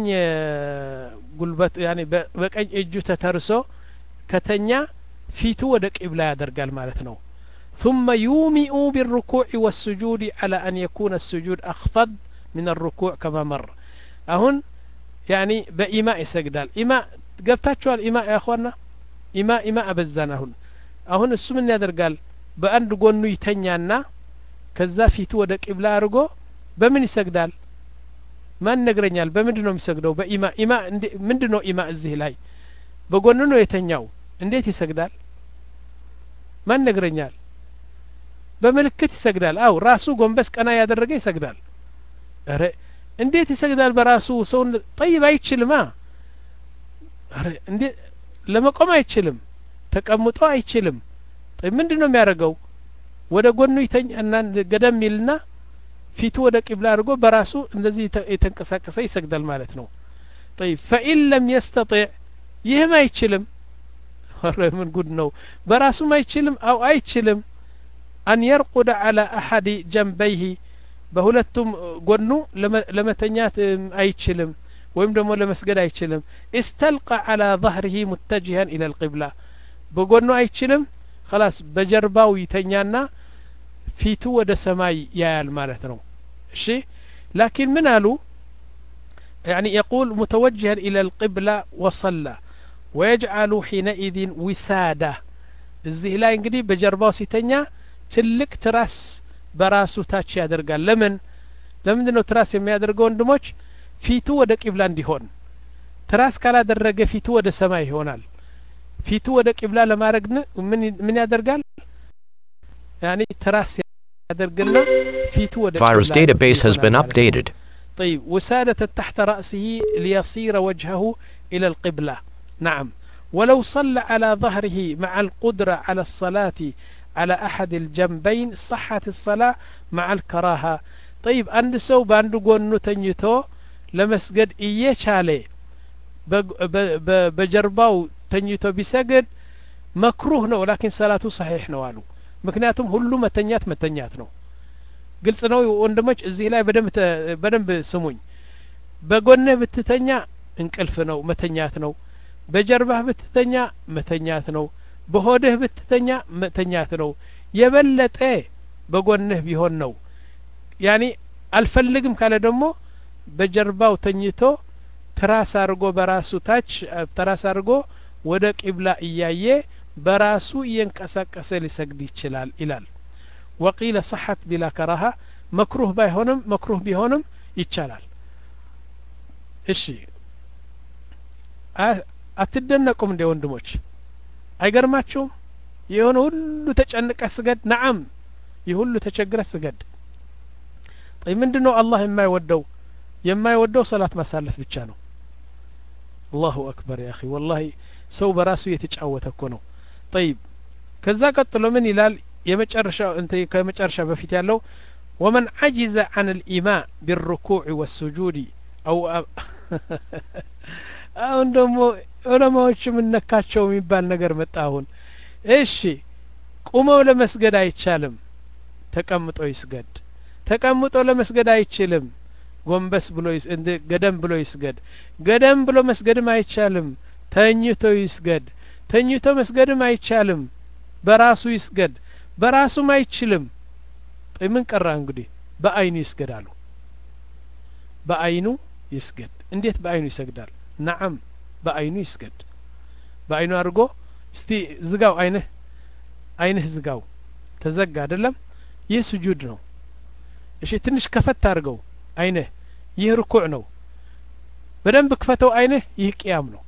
ጉልበት ያኔ በቀኝ እጁ ተተርሶ ከተኛ ፊቱ ወደ ቂብላ ያደርጋል ማለት ነው ثم يومئ بالركوع والسجود على أن يكون السجود أخفض من الركوع كما مر አሁን ያኔ በኢማእ ይሰግዳል ኢማእ ገብታችኋል ኢማእ ያ اخوانا ኢማእ ኢማእ አበዛን አሁን አሁን እሱ ምን ያደርጋል በአንድ ጎኑ ይተኛና ከዛ ፊቱ ወደ ቂብላ አድርጎ በምን ይሰግዳል ማን ነገረኛል በምንድነው የሚሰግደው በኢማ ኢማ ምንድነው ኢማ እዚህ ላይ በጎኑ ነው የተኛው እንዴት ይሰግዳል ማን ነገረኛል በመልክት ይሰግዳል አው ራሱ ጎንበስ ቀና ያደረገ ይሰግዳል አረ እንዴት ይሰግዳል በራሱ ሰው طيب አይችልማ አረ እንዴ ለመቆም አይችልም ተቀምጦ አይችልም طيب ምንድነው የሚያደርገው ወደ ጎኑ ይተኛና ገደም ይልና ፊቱ ወደ ቂብላ አድርጎ በራሱ እንደዚህ የተንቀሳቀሰ ይሰግዳል ማለት ነው طيب فإن لم يستطع ይህም አይችልም من قد نو براسو ما يتشلم أو أي تشلم أن يرقد على أحد جنبيه بهولتم قنو لما, لما تنيات أي تشلم ويم دمو لمسجد أي تشلم استلقى على ظهره متجها إلى القبلة بقنو أي تشلم خلاص بجرباو يتنيانا فيتو ود سماي يال مالتنا شي لكن من قالوا يعني يقول متوجها إلى القبلة وصلى ويجعل حينئذ وسادة الزي لا انقدي بجرباو سيتنيا تلك تراس براسو تاتش يادرقال لمن لمن دنو تراس يمي يادرقون دموش فيتو ود قبلة انديهون تراس كالا درق فيتو ود سماي هونال فيتو ود قبلة لما رقن من, من يادرقال يعني تراس يادرقلنا فيتو ود قبلة. Virus database has been updated. طيب وسادة تحت رأسه ليصير وجهه إلى القبلة. نعم ولو صلى على ظهره مع القدرة على الصلاة على أحد الجنبين صحت الصلاة مع الكراهة. طيب عند سو باندو قونو تنيتو لمسجد إيه شالي بجرباو تنيتو بسجد مكروه نو لكن صلاته صحيح نوالو مكنياتهم هلو متنيات متنيات نو قلت نو وندمج እዚህ ላይ በደንብ በደንብ ስሙኝ በጎንህ ብትተኛ እንቅልፍ ነው መተኛት ነው በጀርባህ ብትተኛ መተኛት ነው በሆድህ ብትተኛ መተኛት ነው የበለጠ በጎንህ ቢሆን ነው ያኒ አልፈልግም ካለ ደግሞ በጀርባው ተኝቶ ትራስ አርጎ በራሱ ታች ትራስ አርጎ ወደ ቂብላ እያየ በራሱ ይንቀሳቀስ ሊሰግድ ይችላል ይላል وقيل صحت بلا كراهة مكروه بايهونم مكروه بيهونم يتشالال እሺ አትደነቁም እንደ ወንድሞች አይገርማችሁም የሆነ ሁሉ ተጨንቀ ስገድ نعم ይሁሉ ተቸግረ ስገድ طيب ምንድነው አላህ የማይወደው የማይወደው ሶላት ማሳለፍ ብቻ ነው الله اكبر يا اخي والله ሰው በራሱ የተጫወተ እኮ ነው طيب ከዛ ቀጥሎ ምን ይላል የመጨረሻው እንተ ከመጨረሻ በፊት ያለው ومن عجز عن الإيماء بالركوع والسجود أو አሁን ደግሞ ዑለማዎች ምን ነካቸው የሚባል ነገር መጣሁን እሺ ቁመው ለመስገድ አይቻልም ተቀምጦ ይስገድ ተቀምጦ ለመስገድ አይችልም ጎንበስ ብሎ እንደ ገደም ብሎ ይስገድ ገደም ብሎ መስገድም አይቻልም ተኝቶ ይስገድ ተኝቶ መስገድም አይቻልም በራሱ ይስገድ በራሱም አይችልም ምን ቀራ እንግዲህ በአይኑ ይስገዳሉ በአይኑ ይስገድ እንዴት በአይኑ ይሰግዳል نعم በአይኑ ይስገድ በአይኑ አድርጎ እስቲ ዝጋው አይነህ አይነህ ዝጋው ተዘጋ አይደለም ይህ ስጁድ ነው እሺ ትንሽ ከፈት አድርገው አይነህ ይህ ርኩዕ ነው በደንብ ክፈተው አይነህ ይህ ቂያም ነው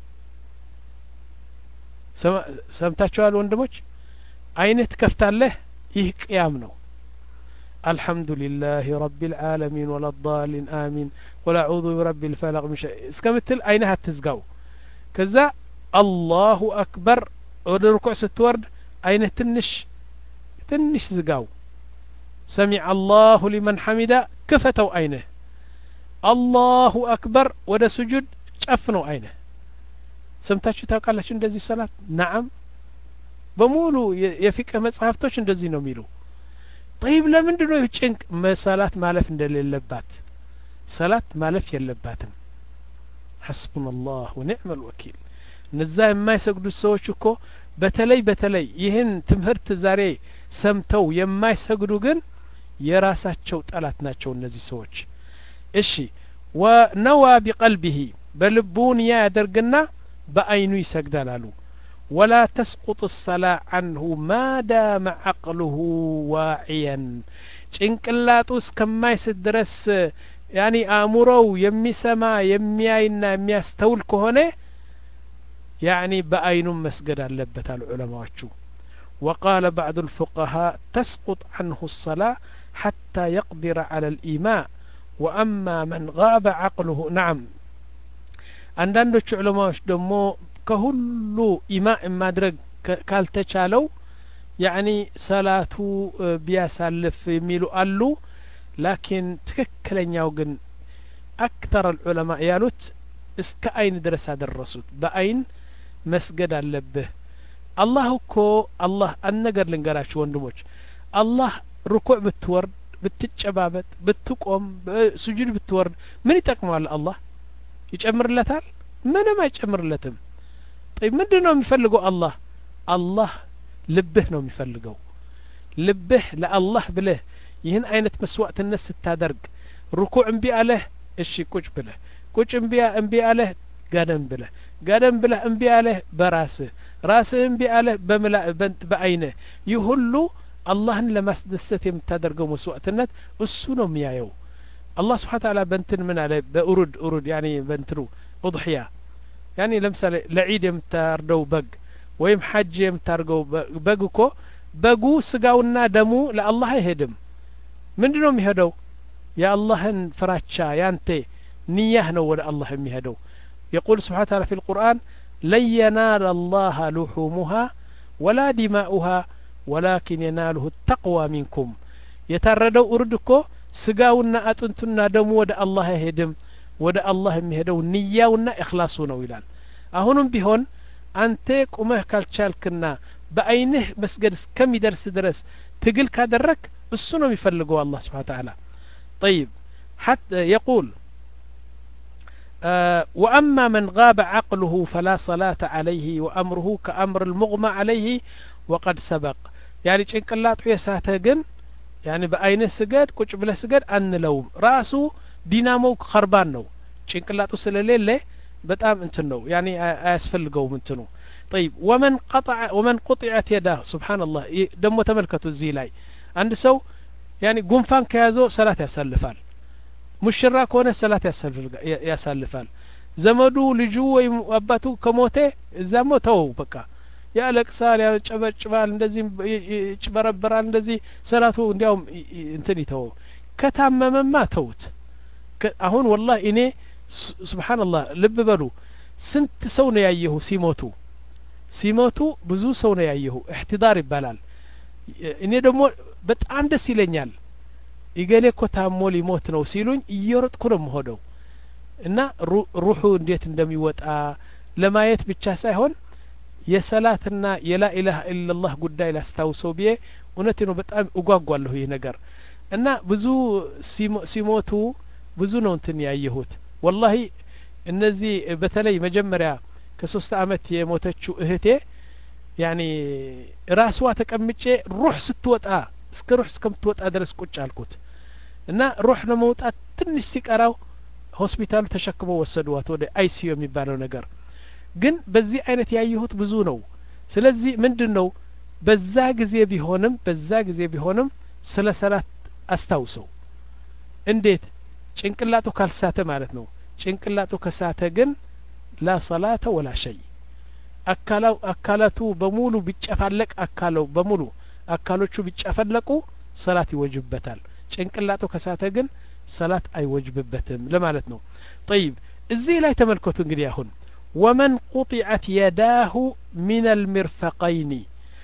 ሰምታችኋል ወንድሞች አይነህ ትከፍታለህ ይህ ቂያም ነው الحمد لله رب العالمين ولا الضالين آمين ولا أعوذ برب الفلق مش اسكمتل أينها تزقاو كذا الله أكبر ود ركوع ستورد أين تنش تنش زقاو سمع الله لمن حمده كفتوا أينه الله أكبر ود سجود شفنوا أينه سمتاشو تاقالش اندزي صلاة نعم بمولو يفكه مصحفتوش اندزي نو ميلو طيب ለምንድነው ይጭንቅ መሳላት ማለፍ እንደሌለባት ሰላት ማለፍ የለባትም حسبنا الله ونعم الوكيل እነዛ የማይሰግዱ ሰዎች እኮ በተለይ በተለይ ይህን ትምህርት ዛሬ ሰምተው የማይሰግዱ ግን የራሳቸው ጠላት ናቸው እነዚህ ሰዎች እሺ ونوى بقلبه በልቡን ያደርግና በአይኑ ይሰግዳል አሉ ولا تسقط الصلاة عنه ما دام عقله واعيا ጭንቅላቱ እስከማይስት ድረስ ያኒ አእምሮው የሚሰማ የሚያይና የሚያስተውል ከሆነ ያኒ በአይኑ መስገድ አለበት አሉ ዑለማዎቹ وقال بعض الفقهاء تسقط عنه الصلاة حتى يقدر على الإيماء وأما من غاب عقله نعم አንዳንዶቹ ዑለማዎች ደግሞ ከሁሉ ኢማእ ማድረግ ካልተቻለው ያኒ ሰላቱ ቢያሳልፍ የሚሉ አሉ ላኪን ትክክለኛው ግን አክተር العلماء ያሉት እስከ አይን ድረስ አደረሱት በአይን መስገድ አለበት አላህ እኮ አላህ አነገር ልንገራችሁ ወንድሞች አላህ ሩኩዕ ብትወርድ ብትጨባበጥ ብትቆም ሱጁድ ብትወርድ ምን ይጠቅመዋል አላህ ይጨምርለታል ምንም አይጨምርለትም طيب ምንድነው የሚፈልገው አላህ አላህ ልብህ ነው የሚፈልገው ልብህ ለአላህ ብለህ ይህን አይነት መስዋዕትነት ስታደርግ ሩኩዕ እምቢ አለህ እሺ ቁጭ ብለህ ቁጭ እምቢ እምቢ አለህ ጋደም ብለህ ጋደም ብለህ እምቢ አለህ በራስህ ራስህ እምቢ አለህ በመላ በአይንህ ይህ ሁሉ አላህን ለማስደሰት የምታደርገው መስዋዕትነት እሱ ነው የሚያየው አላህ Subhanahu Wa Ta'ala በእንትን ምን አለ በኡሩድ ኡሩድ ያኒ በእንትኑ ኡድህያ ያኒ ለምሳሌ ለዒድ የምታርደው በግ ወይም ሐጅ የምታርገው በግ እኮ በጉ ስጋውና ደሙ ለአላህ አይሄድም ምንድነው የሚሄደው የአላህን ፍራቻ ያንተ ንያህ ነው ወደ አላህ የሚሄደው يقول سبحانه وتعالى في القرآن لن ينال الله لحومها ولا دماؤها ولكن يناله التقوى منكم يتردو أردكو سقاونا أتنتنا دم ود الله يهدم ود الله يهدو نياونا إخلاصونا ويلان أهونم بهون أنتك ومه كالشالكنا بأينه مسجد كم يدرس درس تقل كادرك السنة يفلقوا الله سبحانه وتعالى طيب حتى يقول آه وأما من غاب عقله فلا صلاة عليه وأمره كأمر المغمى عليه وقد سبق يعني ጭንቅላቱ የሳተ ግን يعني በአይነ ስገድ ቁጭ ብለህ ስገድ አንለውም ራሱ ዲናሞው خربان ነው ጭንቅላቱ ስለሌለ በጣም እንትን ነው يعني አያስፈልገውም እንትኑ طيب ومن قطع ومن قطعت يده سبحان الله ደሞ ተመልከቱ እዚህ ላይ አንድ ሰው يعني ጉንፋን ከያዘው ሰላት ያሳልፋል ሙሽራ ከሆነ ሰላት ያሳልፋል ዘመዱ ልጁ ወይ አባቱ ከሞተ እዛሞ ተው በቃ ያለቅሳል ያጨበጭባል እንደዚህ ይጭበረበራል እንደዚህ ሰላቱ እንዲያውም እንትን ይተው ከታመመማ ተውት አሁን والله እኔ ሱብሃንአላህ ልብ በሉ ስንት ሰው ነው ያየሁ ሲሞቱ ሲሞቱ ብዙ ሰው ነው ያየሁ احتضار ይባላል እኔ ደግሞ በጣም ደስ ይለኛል ይገሌ እኮ ታሞ ሊሞት ነው ሲሉኝ እየሮጥኩ ነው የምሄደው እና ሩሑ እንዴት እንደሚወጣ ለማየት ብቻ ሳይሆን የሰላትና የላ ኢላሃ ኢላላህ ጉዳይ ላስታውሰው ቢዬ እውነቴ ነው በጣም እጓጓለሁ ይሄ ነገር እና ብዙ ሲሞቱ ብዙ ነው እንትን ያየሁት والله እነዚህ በተለይ መጀመሪያ ከሶስት አመት የሞተችው እህቴ يعني ራስዋ ተቀምጬ ሩህ ስትወጣ እስከ ሩህ እስከምትወጣ ድረስ ቁጭ አልኩት እና ሩህ ለመውጣት ትንሽ ሲቀራው ሆስፒታሉ ተሸክመው ወሰዱዋት ወደ አይሲዩ የሚባለው ነገር ግን በዚህ አይነት ያየሁት ብዙ ነው ስለዚህ ምንድነው በዛ ጊዜ ቢሆንም በዛ ጊዜ ቢሆንም ስለ ሰላት አስታውሰው እንዴት ጭንቅላቱ ካልሳተ ማለት ነው ጭንቅላቱ ከሳተ ግን لا صلاة ولا شيء አካላው አካላቱ በሙሉ ቢጨፋለቅ አካላው በሙሉ አካሎቹ ቢጨፈለቁ ሰላት ይወጅበታል ጭንቅላቱ ከሳተ ግን ሰላት አይወጅበትም ለማለት ነው طيب እዚህ ላይ ተመልከቱ እንግዲህ አሁን ومن قطعت يداه من المرفقين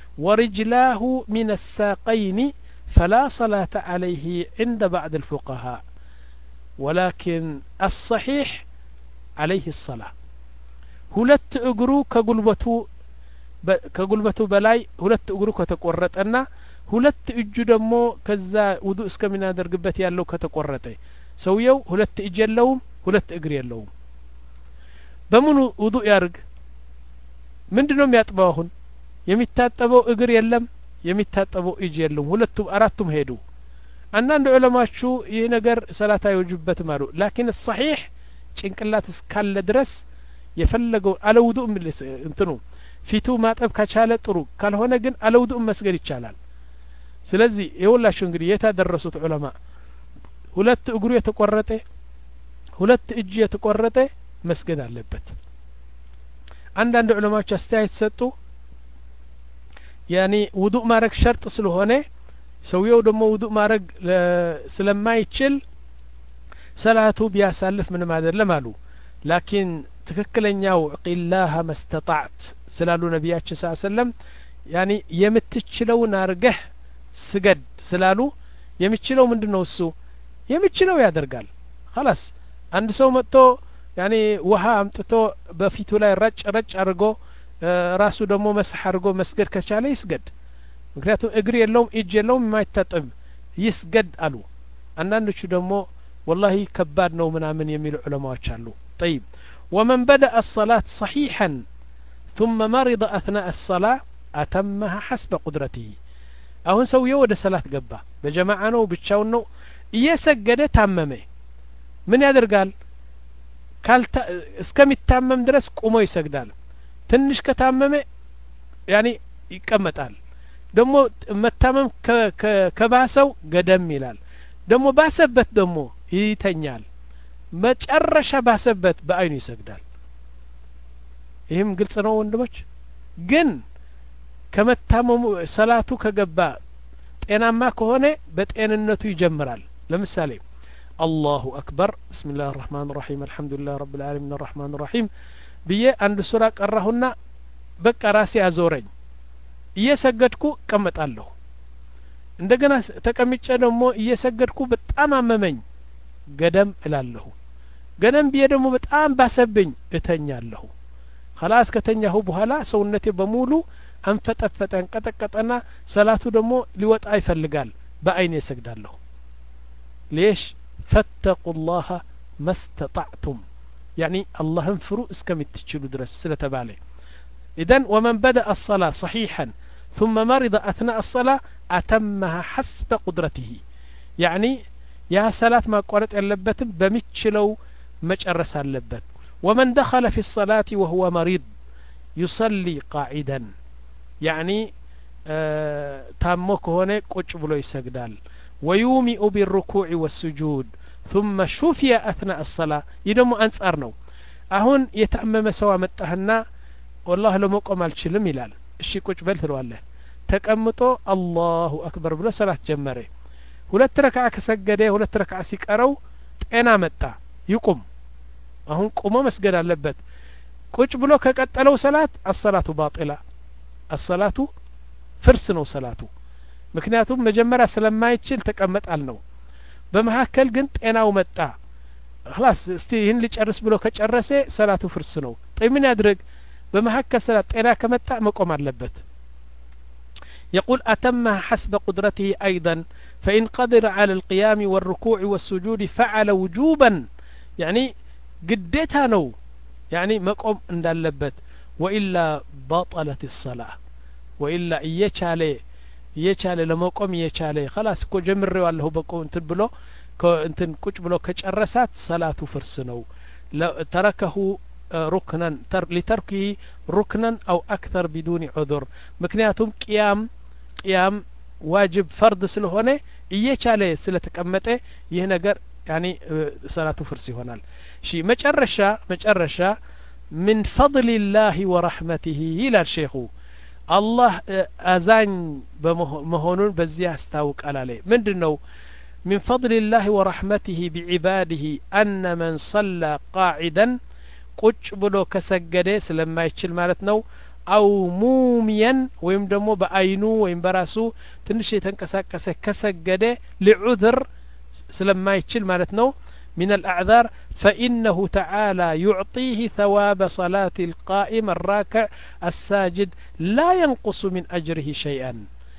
ورجلاه من الساقين فلا صلاة عليه عند بعض الفقهاء ولكن الصحيح عليه الصلاة ሁለት እግሩ ከጉልበቱ ከጉልበቱ በላይ ሁለት እግሩ ከተቆረጠና ሁለት እጁ ደግሞ ከዛ ውዱ እስከሚናደርግበት ያለው ከተቆረጠ ሰውየው ሁለት እጅ የለውም ሁለት እግር የለውም በሙሉ ውዱ ያርግ ምንድነው የሚያጥበው አሁን የሚታጠበው እግር የለም የሚታጠበው እጅ የለም ሁለቱም አራቱም ሄዱ አንዳንድ ዑለማዎቹ ይህ ነገር ሰላታ ይወጅበትም አሉ ላኪን الصحيح ጭንቅላት እስካለ ድረስ የፈለገው አለውዱ እንትኑ ፊቱ ማጠብ ከቻለ ጥሩ ካልሆነ ግን አለውዱ መስገድ ይቻላል ስለዚህ ይኸውላችሁ እንግዲህ የታደረሱት ዑለማ ሁለት እግሩ የተቆረጠ ሁለት እጅ የተቆረጠ መስገድ አለበት አንዳንድ ዑለማዎች አስተያየት ሰጡ ያኒ ውዱእ ማረግ ሸርጥ ስለሆነ ሰውየው ደግሞ ውዱእ ማረግ ስለማይችል ሰላቱ ቢያሳልፍ ምንም አይደለም አሉ ላኪን ትክክለኛው ቂላህ መስተጣዕት ስላሉ ነቢያችን ሰለላሁ ዐለይሂ ወሰለም ያኒ የምትችለውን አርገህ ስገድ ስላሉ የሚችለው ምንድነው እሱ የሚችለው ያደርጋል خلاص አንድ ሰው መጥቶ ያኒ ውሃ አምጥቶ በፊቱ ላይ ረጭ ረጭ አድርጎ ራሱ ደግሞ መስح አድርጎ መስገድ ከቻለ ይስገድ ምክንያቱም እግር የለውም እጅ የለውም የማይታጠብ ይስገድ አሉ አንዳንዶቹ ደግሞ والله ከባድ ነው ምናምን የሚሉ ዑለማዎች አሉ طيب ومن بدأ الصلاة صحيحا ثم مرض أثناء الصلاة أتمها حسب قدرته አሁን ሰውየው ወደ ሰላት ገባ በጀማዓ ነው ብቻውን ነው እየሰገደ ታመመ ምን ያደርጋል ካልታ እስከሚታመም ድረስ ቆሞ ይሰግዳል ትንሽ ከታመመ ያኒ ይቀመጣል ደግሞ መታመም ከባሰው ገደም ይላል ደግሞ ባሰበት ደግሞ ይተኛል መጨረሻ ባሰበት በአይኑ ይሰግዳል ይህም ግልጽ ነው ወንድሞች ግን ከመታመሙ ሰላቱ ከገባ ጤናማ ከሆነ በጤንነቱ ይጀምራል ለምሳሌ الله أكبر بسم الله الرحمن الرحيم الحمد لله رب العالمين الرحمن الرحيم ብዬ አንድ ሱራ ቀራሁና በቃ ራሴ አዞረኝ እየሰገድኩ ቀመጣለሁ እንደገና ተቀምጬ ደግሞ እየሰገድኩ በጣም አመመኝ ገደም እላለሁ ገደም ብዬ ደግሞ በጣም ባሰብኝ እተኛለሁ خلاص ከተኛሁ በኋላ ሰውነቴ በሙሉ አንፈጠፈጠን ቀጠቀጠና ሰላቱ ደግሞ ሊወጣ ይፈልጋል በአይኔ ሰግዳለሁ ليش فاتقوا الله ما استطعتم يعني الله انفروا اسكمتشلوا درس سلتبالي إذن ومن بدأ الصلاة صحيحا ثم مرض أثناء الصلاة أتمها حسب قدرته يعني يا صلاة ما قرأت اللبت بمتشلو مجرس اللبت ومن دخل في الصلاة وهو مريض يصلي قاعدا يعني آه تاموك هنا قج بلو يسجدال ويومئ بالركوع والسجود ثم شفي أثناء الصلاة يدمو أنصار نو أهون يتأمم سوا متهنا والله لو قم الشلم يلال الشي قج بل تلواله تكأمتو الله أكبر بلا صلاة جمره ሁለት ረካዓ ከሰገደ ሁለት ረካዓ ሲቀረው ጤና መጣ ይቁም አሁን ቆሞ መስገድ አለበት ቁጭ ብሎ ከቀጠለው ሰላት الصلاة باطلة الصلاة ፍርስ ነው ሰላቱ ምክንያቱም መጀመሪያ ስለማይችል ተቀመጣል ነው በመሐከል ግን ጤናው መጣ خلاص እስቲ ይህን ሊጨርስ ብሎ ከጨረሰ ሰላቱ ፍርስ ነው طيب ምን ያድርግ በመሐከል ሰላት ጤና ከመጣ መቆም አለበት يقول أتمها حسب قدرته أيضا فإن قدر على القيام والركوع والسجود فعل وجوبا يعني قديتها نو يعني مقوم عند اللبت وإلا بطلت الصلاة وإلا يشالي يشالي لما قوم يشالي خلاص كو جمري والله بقوم انتن بلو كو انتن كوش بلو كجرسات صلاة فرسنو تركه ركنا تر لتركه ركنا أو أكثر بدون عذر مكنياتهم قيام قيام واجب فرض سلهونه يشالي سلتكمته يهنجر يعني صلاة فرسي هنال شيء مجرشا مجرشا من فضل الله ورحمته إلى الشيخ الله أزان بمهونون بزيا استاوك على من دنو من فضل الله ورحمته بعباده أن من صلى قاعدا ቁጭ ብሎ ከሰገደ ስለማይችል ማለት ነው አው ሙሚያን ወይም ደግሞ በአይኑ ወይም በራሱ ትንሽ የተንቀሳቀሰ ከሰገደ لعذر ስለማይችል ማለት ነው من الأعذار فإنه تعالى يعطيه ثواب صلاة القائم الراكع الساجد لا ينقص من أجره شيئا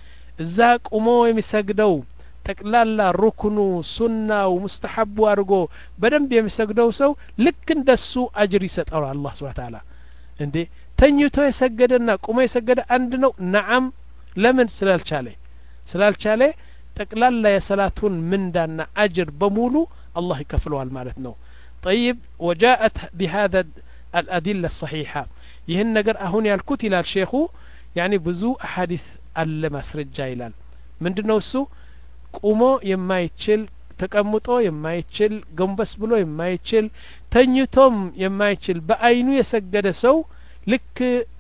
ذاك أمو يمسجدو ጠቅላላ ሩክኑ ሱናው ሙስተሐቡ አድርጎ በደንብ የሚሰግደው ሰው ልክ እንደሱ አጅር ይሰጣል አላህ Subhanahu Wa Ta'ala እንዴ ተኝቶ የሰገደና ቆሞ የሰገደ አንድ ነው ነዓም ለምን ስላልቻለ ስላልቻለ ጠቅላላ የሰላቱን ምንዳና አጅር በሙሉ አላህ ይከፍለዋል ማለት ነው طيب وجاءت بهذا الأدلة الصحيحة ይህን ነገር አሁን ያልኩት ይላል ሼኹ يعني ብዙ አሐዲስ አለ ማስረጃ ይላል ምንድነው እሱ ቆሞ የማይችል ተቀምጦ የማይችል ገንበስ ብሎ የማይችል ተኝቶም የማይችል በአይኑ የሰገደ ሰው ልክ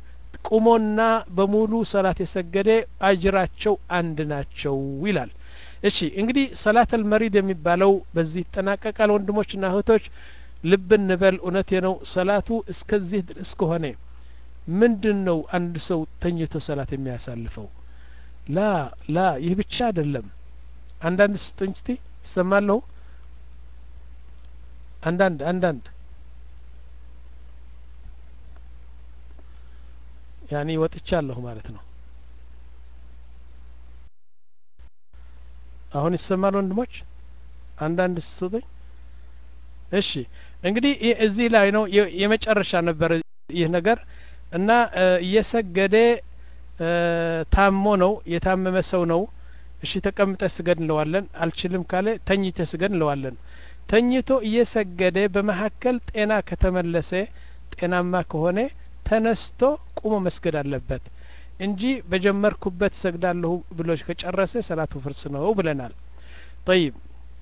ቆሞና በሙሉ ሰላት የሰገደ አጅራቸው አንድ ናቸው ይላል እሺ እንግዲህ ሰላት አልመሪድ የሚባለው በዚህ ተጠናቀቃል ወንድሞችና እህቶች ልብ እንበል እውነቴ ነው ሰላቱ እስከዚህ ድረስ ከሆነ ምንድነው አንድ ሰው ተኝቶ ሰላት የሚያሳልፈው ላ ላ ይህ ብቻ አይደለም አንዳንድ ስጥንጭቲ ይሰማለሁ አንዳንድ አንዳንድ ያኒ ወጥቻለሁ ማለት ነው አሁን ይሰማል ወንድሞች አንዳንድ ስጡኝ እሺ እንግዲህ እዚህ ላይ ነው የመጨረሻ ነበር ይህ ነገር እና እየሰገደ ታሞ ነው የታመመ ሰው ነው እሺ ተቀምጠ ስገድ እንለዋለን አልችልም ካለ ተኝተ ስገድ እንለዋለን ተኝቶ እየሰገደ በመሐከል ጤና ከተመለሰ ጤናማ ከሆነ ተነስቶ ቁሞ መስገድ አለበት እንጂ በጀመርኩበት ሰግዳለሁ ብሎ ከጨረሰ ሰላቱ ፍርስ ነው ብለናል طيب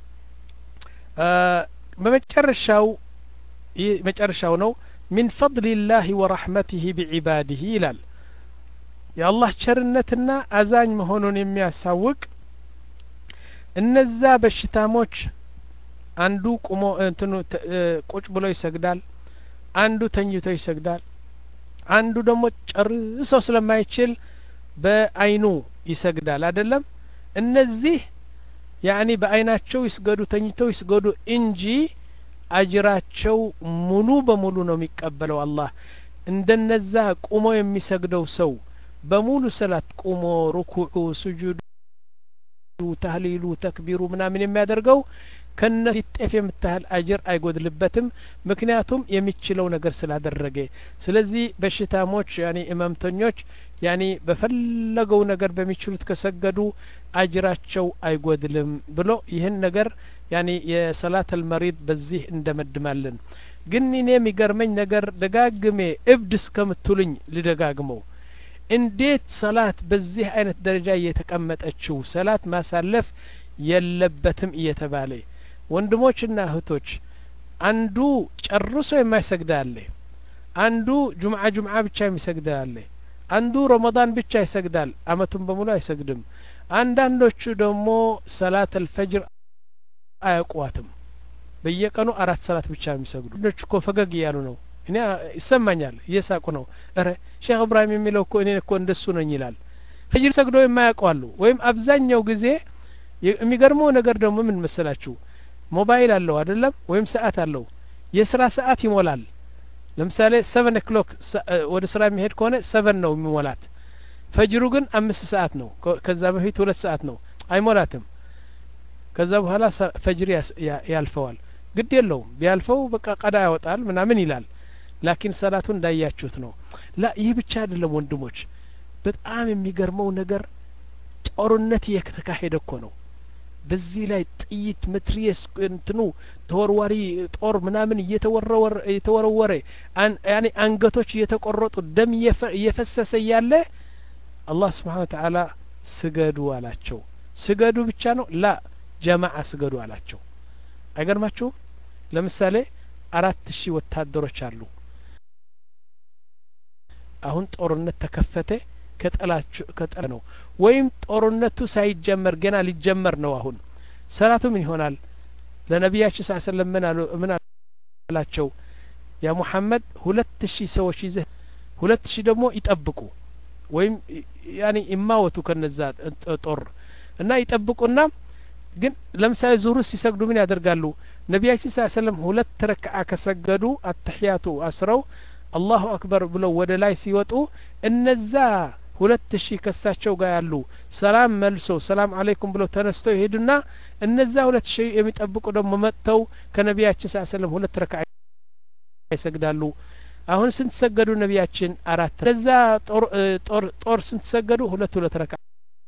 በመጨረሻው መጨረሻው ነው من فضل الله ورحمته بعباده ይላል የአላህ ቸርነትና አዛኝ መሆኑን የሚያሳውቅ እነዛ በሽታሞች አንዱ ቁሞ እንትኑ ቁጭ ብሎ ይሰግዳል አንዱ ተኝቶ ይሰግዳል አንዱ ደግሞ ጨርሶ ስለማይችል በአይኑ ይሰግዳል አይደለም እነዚህ ያኒ በአይናቸው ይስገዱ ተኝተው ይስገዱ እንጂ አጅራቸው ሙሉ በሙሉ ነው የሚቀበለው አላህ እንደነዛ ቁሞ የሚሰግደው ሰው በሙሉ ሰላት ቁሞ ሩኩዑ ሱጁዱ ተህሊሉ ተክቢሩ ምናምን የሚያደርገው ከነዚህ ጤፍ የምታህል አጅር አይጎድልበትም ምክንያቱም የሚችለው ነገር ስላደረገ ስለዚህ በሽታሞች ያኒ እማምተኞች ያኒ በፈለገው ነገር በሚችሉት ከሰገዱ አጅራቸው አይጎድልም ብሎ ይህን ነገር ያኒ የሰላት አልመሪድ በዚህ እንደመድማለን ግን እኔ የሚገርመኝ ነገር ደጋግሜ እብድ እስከምትሉኝ ልደጋግመው እንዴት ሰላት በዚህ አይነት ደረጃ እየተቀመጠችው ሰላት ማሳለፍ የለበትም እየተባለ ወንድሞችና እህቶች አንዱ ጨርሶ የማይሰግድ አለ አንዱ ጁምዓ ጁምዓ ብቻ የሚሰግድ አለ አንዱ ረመዳን ብቻ ይሰግዳል አመቱን በሙሉ አይሰግድም አንዳንዶቹ ደግሞ ሰላት አልፈጅር አያቋትም በየቀኑ አራት ሰላት ብቻ የሚሰግዱ ልጆች እኮ ፈገግ እያሉ ነው እኔ ይሰማኛል እየሳቁ ነው እረ ሼክ ኢብራሂም የሚለው እኮ እኔ እኮ እንደሱ ነኝ ይላል ፈጅር ሰግዶ የማያቋሉ ወይም አብዛኛው ጊዜ የሚገርመው ነገር ደግሞ ምን መሰላችሁ ሞባይል አለው አይደለም ወይም ሰዓት አለው የስራ ሰዓት ይሞላል ለምሳሌ seven o'clock ወደ ስራ የሚሄድ ከሆነ seven ነው የሚሞላት ፈጅሩ ግን አምስት ሰዓት ነው ከዛ በፊት ሁለት ሰዓት ነው አይሞላትም ከዛ በኋላ ፈጅር ያልፈዋል ግድ የለውም ቢያልፈው በቃ ቀዳ ያወጣል ምናምን ይላል ላኪን ሰላቱ እንዳያችሁት ነው ላ ይህ ብቻ አይደለም ወንድሞች በጣም የሚገርመው ነገር ጦርነት እየተካሄደ እኮ ነው በዚህ ላይ ጥይት መትሪየስ እንትኑ ተወርዋሪ ጦር ምናምን እየተወረወረ እየተወረወረ ያኒ አንገቶች እየተቆረጡ ደም እየፈሰሰ ያለ አላህ Subhanahu Wa Ta'ala ስገዱ አላቸው ስገዱ ብቻ ነው ላ ጀማዓ ስገዱ አላቸው አይገርማችሁ ለምሳሌ አራት ሺህ ወታደሮች አሉ አሁን ጦርነት ተከፈተ ከጠላችሁ ከጠላ ነው ወይም ጦርነቱ ሳይጀመር ገና ሊጀመር ነው አሁን ሰላቱ ምን ይሆናል ለነብያችን ሰለላሁ ዐለይሂ ወሰለም ምን አሉ ምን አላቸው ያ መሐመድ ሁለት ሺህ ሰዎች ይዘህ ሁለት ሺህ ደግሞ ይጠብቁ ወይም ያኒ ይማወቱ ከነዛ ጦር እና ይጠብቁና ግን ለምሳሌ ዙሩ ሲሰግዱ ምን ያደርጋሉ ነብያችን ሰለላሁ ዐለይሂ ወሰለም ሁለት ረክዓ ከሰገዱ አተህያቱ አስረው አላሁ አክበር ብለው ወደ ላይ ሲወጡ እነዛ ሁለት ሺህ ከሳቸው ጋር ያሉ ሰላም መልሰው ሰላም አለይኩም ብለው ተነስተው ይሄዱና እነዛ ሁለት ሺህ የሚጠብቁ ደግሞ መጥተው ከነብያችን ሰለላሁ ዐለይሂ ወሰለም ሁለት ረክዓ ይሰግዳሉ አሁን ስንት ሰገዱ ነብያችን አራት ለዛ ጦር ጦር ጦር ስንት ሰገዱ ሁለት ሁለት ረክዓ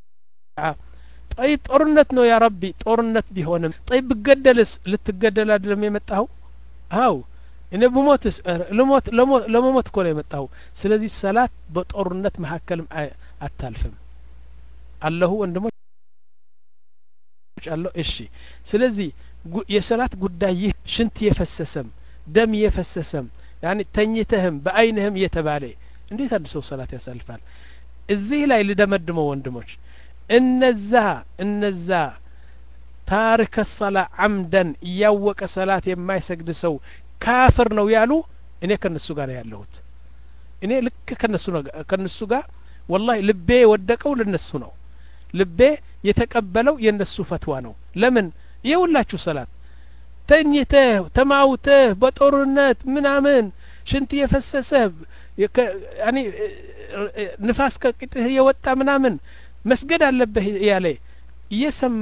طيب ጦርነት ነው ያ ረቢ ጦርነት ቢሆንም طيب ብገደልስ ልትገደል አይደለም የመጣው አው እኔ በሞትስ ለሞት ለሞት እኮ ነው የመጣው ስለዚህ ሰላት በጦርነት መሐከልም አታልፍም አላሁ ወንድሞች አላህ እሺ ስለዚህ የሰላት ጉዳይ ሽንት የፈሰሰም ደም የፈሰሰም ያኒ ተኝተህም በአይንህም የተባለ እንዴት አንድ ሰው ሰላት ያሳልፋል እዚህ ላይ ልደመድመው ወንድሞች እነዛ እነዛ ታሪክ الصلاه عمدا ያወቀ ሰላት የማይሰግድ ሰው ካፍር ነው ያሉ እኔ ከነሱ ጋር ያለሁት እኔ ልክ ከነሱ ነው ከነሱ ጋር والله ልቤ ወደቀው ለነሱ ነው ልቤ የተቀበለው የነሱ ፈትዋ ነው ለምን ይውላችሁ ሰላት ተኝተህ ተማውተህ በጦርነት ምናምን ሽንት የፈሰሰ ያኒ ንፋስ ከቅጥህ የወጣ ምናምን መስገድ አለበት ያለ እየሰማ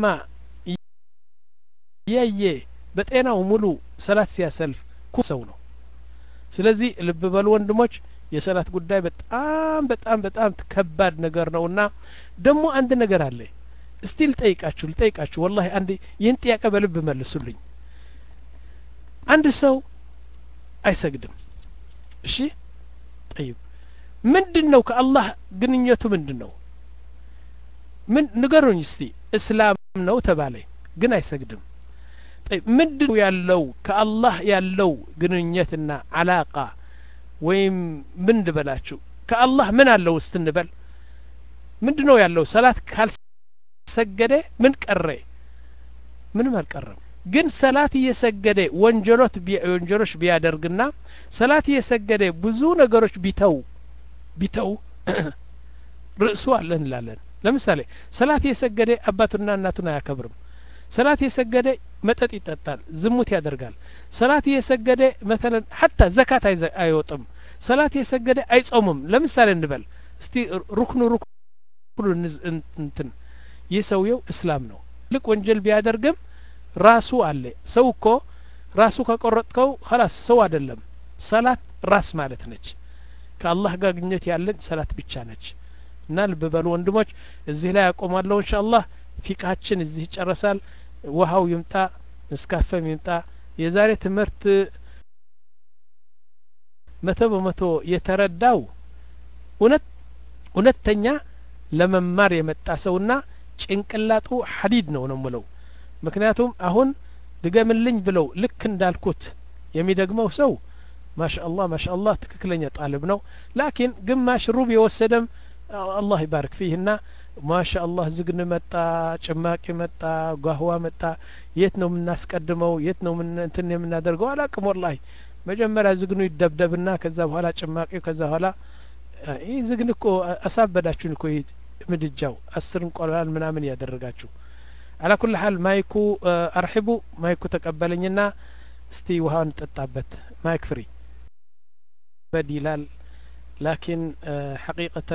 ያየ በጤናው ሙሉ ሰላት ሲያሰልፍ ኩሰው ነው ስለዚህ ልብ በሉ ወንድሞች የሰላት ጉዳይ በጣም በጣም በጣም ከባድ ነገር ነውና ደግሞ አንድ ነገር አለ እስቲ ልጠይቃችሁ ልጠይቃችሁ والله አንድ ይህን ጥያቄ በልብ መልሱልኝ አንድ ሰው አይሰግድም እሺ طيب ምንድነው ከአላህ ግንኙነቱ ምንድነው ምን ንገሩኝ እስቲ እስላም ነው ተባለ ግን አይሰግድም طيب ምንድነው ያለው ከአላህ ያለው ግንኙነትና አላቃ ወይም ምን ልበላችሁ ከአላህ ምን አለው እስትንበል ምንድነው ያለው ሰላት ካልሰገደ ምን ቀረ ምንም አልቀረም ግን ሰላት እየሰገደ ወንጀሎት ወንጀሎች ቢያደርግና ሰላት እየሰገደ ብዙ ነገሮች ቢተው ቢተው ርዕሱ አለን እንላለን ለምሳሌ ሰላት እየሰገደ አባቱና እናቱን አያከብርም ሰላት እየሰገደ መጠጥ ይጠጣል ዝሙት ያደርጋል ሰላት እየሰገደ مثلا حتى ዘካት አይወጥም ሰላት እየሰገደ አይጾምም ለምሳሌ እንበል እስቲ ሩክኑ ሩክኑ እንትን የሰውየው እስላም ነው ልክ ወንጀል ቢያደርግም ራሱ አለ ሰው እኮ ራሱ ከቆረጥከው خلاص ሰው አይደለም ሰላት ራስ ማለት ነች ከአላህ ጋር ግንኙነት ያለን ሰላት ብቻ ነች እና ልብ በሉ ወንድሞች እዚህ ላይ አቆማለሁ ኢንሻአላህ ፊቃችን እዚህ ይጨርሳል ውሃው ይምጣ መስካፈም ይምጣ የዛሬ ትምህርት መቶ በመቶ የተረዳው እውነት እውነተኛ ለመማር የመጣ ሰውና ጭንቅላቱ ሐዲድ ነው ነው የምለው ምክንያቱም አሁን ድገምልኝ ብለው ልክ እንዳልኩት የሚደግመው ሰው ማሻአላህ ማሻአላህ ትክክለኛ ጣልብ ነው ላኪን ግማሽ ሩብ የወሰደም አላህ ይባርክ فيهና ማሻአላህ ዝግን መጣ ጭማቂ መጣ ጓህዋ መጣ የት ነው የምናስቀድመው የት ነው ምን እንትን የምናደርገው አላቅም ወላሂ መጀመሪያ ዝግኑ ይደብደብና ከዛ በኋላ ጭማቂው ከዛ በኋላ ይህ ዝግን እኮ አሳበዳችሁን እኮ ምድጃው አስር እንቆላል ምናምን ያደረጋችሁ على كل حال مايكو ارحبوا مايكو ተቀበለኝና እስቲ ውሃን ጠጣበት ማይክ ፍሪ በዲላል ላኪን حقيقة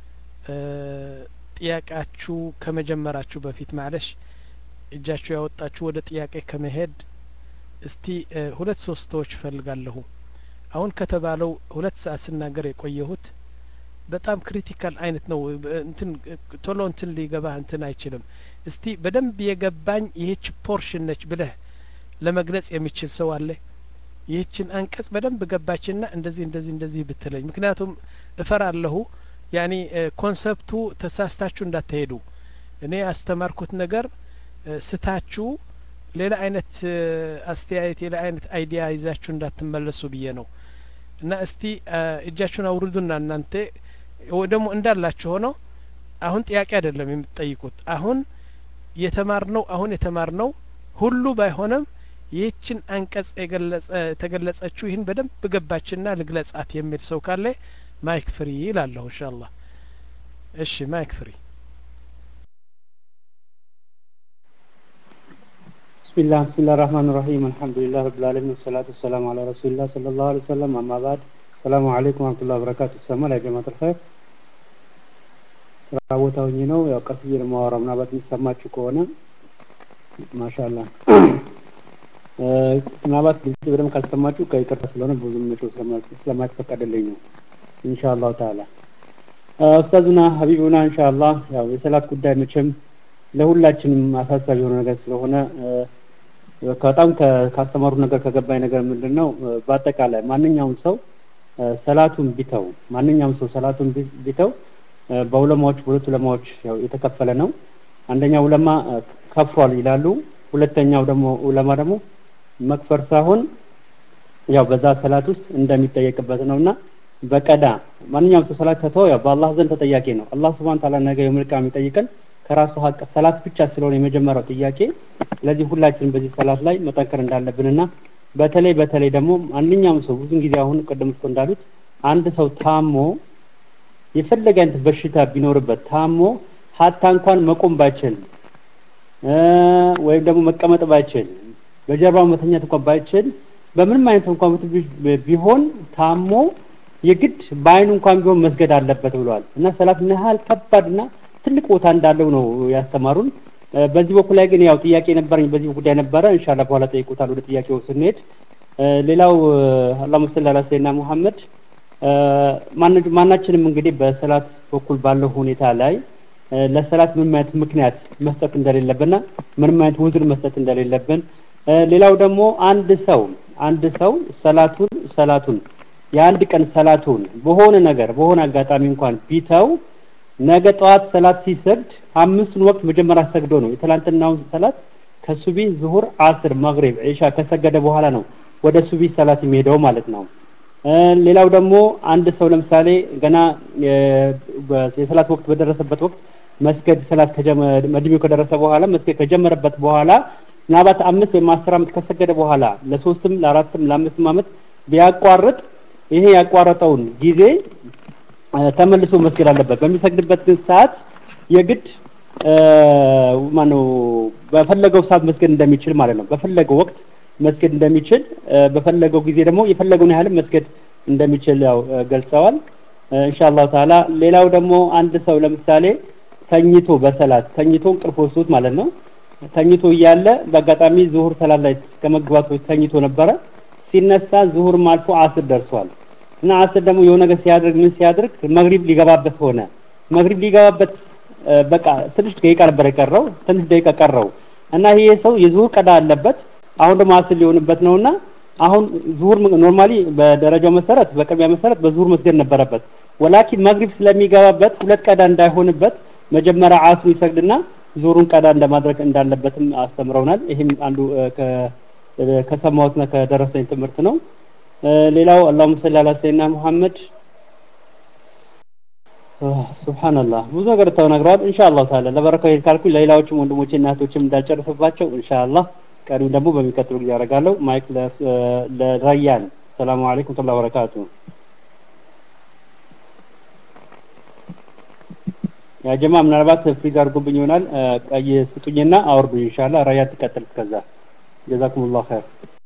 ጥያቄያችሁ ከመጀመራችሁ በፊት ማለሽ እጃችሁ ያወጣችሁ ወደ ጥያቄ ከመሄድ እስቲ ሁለት ሶስቶች ፈልጋለሁ አሁን ከተባለው ሁለት ሰዓት ስናገር የቆየሁት በጣም ክሪቲካል አይነት ነው እንትን ቶሎ እንትን ሊገባ እንትን አይችልም እስቲ በደንብ የገባኝ ይህች ፖርሽን ነች ብለህ ለመግለጽ የሚችል ሰው አለ ይህችን አንቀጽ በደንብ ገባችና እንደዚህ እንደዚህ እንደዚህ ብትለኝ ምክንያቱም እፈራለሁ ያኒ ኮንሰፕቱ ተሳስታችሁ እንዳትሄዱ እኔ አስተማርኩት ነገር ስታችሁ ሌላ አይነት አስተያየት ሌላ አይነት አይዲያ ይዛችሁ እንዳትመለሱ ብዬ ነው እና እስቲ እጃችሁን አውርዱና እናንተ ወደሞ እንዳላችሁ ሆኖ አሁን ጥያቄ አይደለም የምትጠይቁት አሁን የተማርነው አሁን የተማርነው ሁሉ ባይሆንም ይህችን አንቀጽ የገለጸ ተገለጸችው ይህን በደንብ ገባችና ልግለጻት የሚል ሰው ካለ ማይክ ፍሪ ይላልሁ ኢንሻአላህ እሺ ማይክ ፍሪ بسم الله بسم الله الرحمن الرحيم الحمد لله رب العالمين والصلاة والسلام على رسول الله صلى الله عليه وسلم أما بعد السلام عليكم ورحمة الله وبركاته السلام يا جماعة الخير راوتاو ነው ያው ቀርጽዬ ለማወራው ምናልባት የሚሰማችሁ ከሆነ ማሻአላህ ምናልባት ድምጽ በደንብ ካልሰማችሁ ከይቅርታ ስለሆነ ብዙም ነው ስለማይፈቀድልኝ ነው ኢንሻአላህ ተዓላ ኡስታዝና ሀቢቡና ኢንሻአላህ ያው የሰላት ጉዳይ መቼም ለሁላችንም አሳሳቢ የሆነ ነገር ስለሆነ ከጣም ካስተማሩ ነገር ከገባኝ ነገር ምንድነው በአጠቃላይ ማንኛውም ሰው ሰላቱን ቢተው ማንኛውም ሰው ሰላቱን ቢተው በዑለማዎች ሁለት ዑለማዎች ያው የተከፈለ ነው አንደኛው ዑለማ ከፍሯል ይላሉ ሁለተኛው ደግሞ ዑለማ ደግሞ መክፈር ሳይሆን ያው በዛ ሰላት ውስጥ እንደሚጠየቅበት ነውና በቀዳ ማንኛውም ሰው ሰላት ከተው ያው በአላህ ዘንድ ተጠያቂ ነው አላህ Subhanahu Ta'ala ነገ የመልካም ይጠይቀን ከራሱ ሀቅ ሰላት ብቻ ስለሆነ የመጀመሪያው ጥያቄ ስለዚህ ሁላችንም በዚህ ሰላት ላይ መጠንከር እንዳለብንና በተለይ በተለይ ደግሞ ማንኛውም ሰው ብዙ ጊዜ አሁን ቀደም ሰው እንዳሉት አንድ ሰው ታሞ የፈለገ አይነት በሽታ ቢኖርበት ታሞ ሀታ እንኳን መቆም ባይችል ወይም ደግሞ መቀመጥ ባይችል በጀርባው መተኛት እንኳን ባይችል በምንም አይነት እንኳን ቢሆን ታሞ የግድ በአይኑ እንኳን ቢሆን መስገድ አለበት ብለዋል እና ሰላት ምን ያህል ከባድና ትልቅ ቦታ እንዳለው ነው ያስተማሩን በዚህ በኩል ላይ ግን ያው ጥያቄ ነበርኝ በዚህ ጉዳይ ነበረ ኢንሻአላህ በኋላ ጠይቁታል ወደ ጥያቄው ስንሄድ ሌላው አላሁ ሰለላሁ ዐለይሂ ወሰለም መሐመድ ማናችንም እንግዲህ በሰላት በኩል ባለው ሁኔታ ላይ ለሰላት ምን ማለት ምክንያት መስጠት እንደሌለብንና ምን ማለት ውዝር መስጠት እንደሌለብን ሌላው ደግሞ አንድ ሰው አንድ ሰው ሰላቱን ሰላቱን የአንድ ቀን ሰላቱን በሆነ ነገር በሆነ አጋጣሚ እንኳን ቢተው ነገ ጧት ሰላት ሲሰግድ አምስቱን ወቅት መጀመሪያ ሰግዶ ነው የትላንትናው ሰላት ከሱቢ ዙሁር አስር መግሪብ ኢሻ ከሰገደ በኋላ ነው ወደ ሱቢ ሰላት የሚሄደው ማለት ነው ሌላው ደግሞ አንድ ሰው ለምሳሌ ገና የሰላት ወቅት በደረሰበት ወቅት መስገድ ሰላት ከጀመረ ከደረሰ በኋላ መስገድ ከጀመረበት በኋላ ምናልባት አምስት ወይ አስር አመት ከሰገደ በኋላ ለሶስትም ለአራትም ለአምስትም አመት ቢያቋርጥ ይሄ ያቋረጠውን ጊዜ ተመልሶ መስገድ አለበት በሚሰግድበት ሰዓት የግድ ማነው በፈለገው ሰዓት መስገድ እንደሚችል ማለት ነው በፈለገው ወቅት መስገድ እንደሚችል በፈለገው ጊዜ ደግሞ የፈለገውን ያህል መስገድ እንደሚችል ያው ገልጸዋል ኢንሻአላህ ተዓላ ሌላው ደግሞ አንድ ሰው ለምሳሌ ተኝቶ በሰላት ተኝቶ እንቅልፍ ወስዶት ማለት ነው ተኝቶ እያለ በአጋጣሚ ዙሁር ሰላት ላይ ከመግባቱ ተኝቶ ነበረ ሲነሳ ዙሁር ማልፎ አስር ደርሷል እና አስር ደግሞ የሆነ ነገር ሲያደርግ ምን ሲያደርግ መግሪብ ሊገባበት ሆነ መግሪብ ሊገባበት በቃ ትንሽ ደቂቃ ነበር የቀረው ትንሽ ደቂቃ ቀረው እና ይሄ ሰው የዙሁር ቀዳ አለበት አሁን ደግሞ አስር ሊሆንበት ነውና አሁን ዙሁር ኖርማሊ በደረጃው መሰረት በቅድሚያ መሰረት በዙሁር መስገድ ነበረበት ወላኪን መግሪብ ስለሚገባበት ሁለት ቀዳ እንዳይሆንበት መጀመሪያ አስሩ ይሰግድና ዙሁሩን ቀዳ እንደማድረግ እንዳለበትም አስተምረውናል ይሄም አንዱ ከሰማውትና ከደረሰኝ ትምህርት ነው ሌላው አላሁ ሰለላሁ ዐለይሂ ወሰለም መሐመድ ሱብሃንአላህ ብዙ ነገር ተናግረዋል ኢንሻአላህ ተዓላ ለበረካው ይልካልኩ ሌላዎችም ወንድሞቼ እናቶችም እንዳጨርሰባቸው ኢንሻአላህ ቀሪው ደግሞ በሚቀጥሉ ጊዜ ያደርጋለሁ ማይክ ለራያን ሰላም አለይኩም ወራህመቱላሂ ወበረካቱ ያ ጀማ ምናልባት ፍሪዝ አድርጉብኝ ይሆናል ቀይ ስጡኝና አውርዱ ኢንሻአላህ ራያ ተከተል እስከዛ ጀዛኩሙላህ ኸይር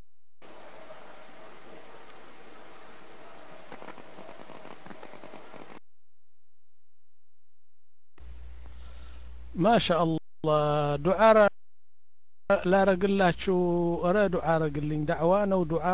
ما شاء الله دعاء لا رجلاችሁ ኧረ ዱዓ ረግልኝ ዳዕዋ ነው ዱዓ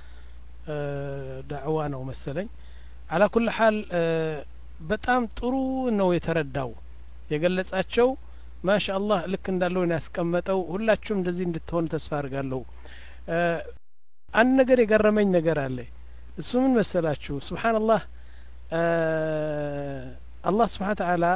ዳዕዋ ነው መሰለኝ على كل حال በጣም ጥሩ ነው የተረዳው የገለጻቸው ማሻአላህ ልክ እንዳለው ያስቀመጠው ሁላችሁም እንደዚህ እንድትሆኑ ተስፋ አድርጋለሁ አንድ ነገር የገረመኝ ነገር አለ እሱ ምን መሰላችሁ ሱብሃንአላህ አላህ Subhanahu Ta'ala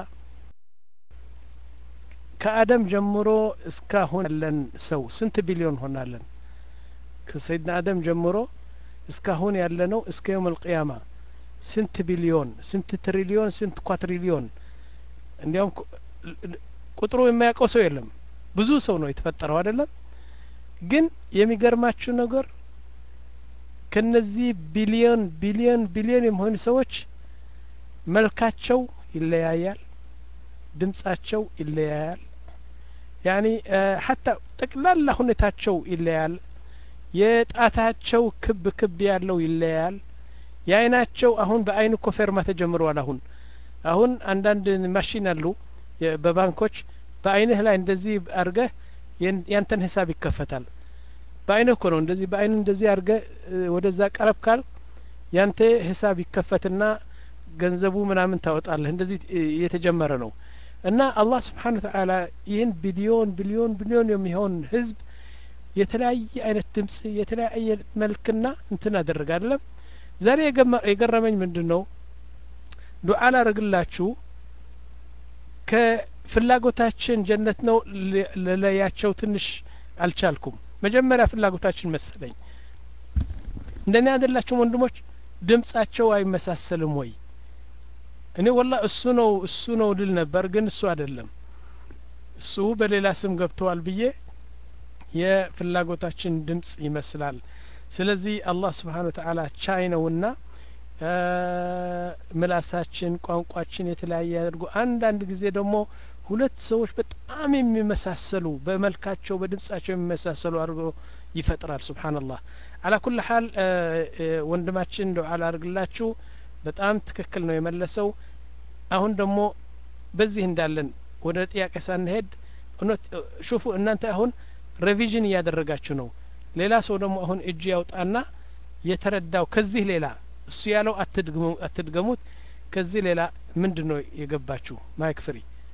ከአደም ጀምሮ እስካሁን ያለን ሰው ስንት ቢሊዮን ሆናለን ከሰይድና አደም ጀምሮ እስካሁን ያለነው እስከ يوم القيامة ስንት ቢሊዮን ስንት ትሪሊዮን ስንት ኳትሪሊዮን እንዲያውም ቁጥሩ የማያውቀው ሰው የለም ብዙ ሰው ነው የተፈጠረው አይደለም ግን የሚገርማችሁ ነገር ከነዚህ ቢሊዮን ቢሊዮን ቢሊዮን የሆኑ ሰዎች መልካቸው ይለያያል ድምጻቸው ይለያያል يعني حتى ጠቅላላ ሁኔታቸው ይለያል የጣታቸው ክብ ክብ ያለው ይለያል ያይናቸው አሁን በአይን እኮ ፌርማ ተጀምሯል አሁን አሁን አንዳንድ ማሽን አሉ በባንኮች በአይንህ ላይ እንደዚህ አርገህ ያንተን ሂሳብ ይከፈታል በአይንህ እኮ ነው እንደዚህ በአይን እንደዚህ አርገህ ወደዛ ቀረብካል ያንተ ሂሳብ ይከፈትና ገንዘቡ ምናምን ታወጣለህ እንደዚህ የተጀመረ ነው እና አላህ Subhanahu Ta'ala ይህን ቢሊዮን ቢሊዮን ቢሊዮን የሚሆን ህዝብ የተለያየ አይነት ድምጽ የተለያየ መልክና እንትን አደረጋለ ዛሬ የገረመኝ ምንድነው ዱዓ ላረግላችሁ ከፍላጎታችን ጀነት ነው ለለያቸው ትንሽ አልቻልኩም መጀመሪያ ፍላጎታችን መሰለኝ እንደኔ አይደላችሁ ወንድሞች ድምጻቸው አይመሳሰልም ወይ እኔ والله እሱ ነው እሱ ነው ድል ነበር ግን እሱ አይደለም እሱ በሌላ ስም ገብቷል ብዬ የፍላጎታችን ድምጽ ይመስላል ስለዚህ አላህ Subhanahu Ta'ala ቻይ ነውና ምላሳችን ቋንቋችን የተለያየ አድርጎ አንድ አንድ ጊዜ ደግሞ ሁለት ሰዎች በጣም የሚመሳሰሉ በመልካቸው በድምጻቸው የሚመሳሰሉ አድርጎ ይፈጥራል Subhanallah على كل حال ወንድማችን ዱዓ አድርግላችሁ በጣም ትክክል ነው የመለሰው አሁን ደግሞ በዚህ እንዳለን ወደ ጥያቄ ሳንሄድ ሹፉ እናንተ አሁን ሪቪዥን ያደረጋችሁ ነው ሌላ ሰው ደግሞ አሁን እጅ ያውጣና የተረዳው ከዚህ ሌላ እሱ ያለው አትድግሙ አትድገሙት ከዚህ ሌላ ምንድነው የገባችሁ ማይክ ፍሪ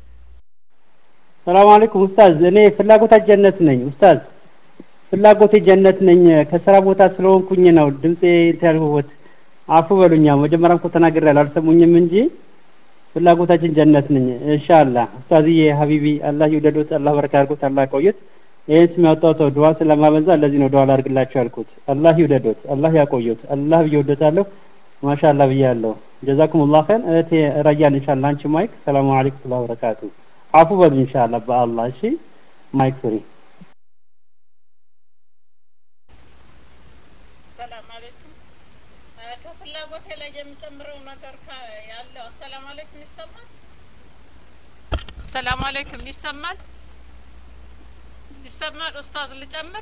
ሰላም አለይኩም ኡስታዝ እኔ ፍላጎታ ጀነት ነኝ ኡስታዝ ፍላጎቴ ጀነት ነኝ ከስራ ቦታ ስለሆንኩኝ ነው ድምጼ ታልሁት አፉ በሉኛ መጀመሪያም እኮ ተናግሬያለሁ አልሰሙኝም እንጂ ፍላጎታችን ጀነት ነኝ ኢንሻአላህ ኡስታዝዬ ሀቢቢ አላህ ይወደዶት አላህ በረካ ያርጎት አላህ ቆየት ይሄስ የሚያወጣው ዱዓ ስለማበዛ ለዚህ ነው ዱዓ ላርግላችሁ ያልኩት አላህ ይወደዶት አላህ ያቆየት አላህ ይወደታለሁ ማሻአላህ ብያለሁ ጀዛኩሙላህ ኸይር እቴ ረያን ኢንሻአላህ አንቺ ማይክ ሰላም አለይኩም ወበረካቱ አፉ በሉ ኢንሻአላህ በአላህ እሺ ማይክ ፍሪ ሰላም አለይኩም ከፍላጎቴ ላይ የምጨምረው ነገር ያለው ሰላም አለይኩም ይሰማል ሰላም አለይኩም ይሰማል ይሰማል ኡስታዝ ልጨምር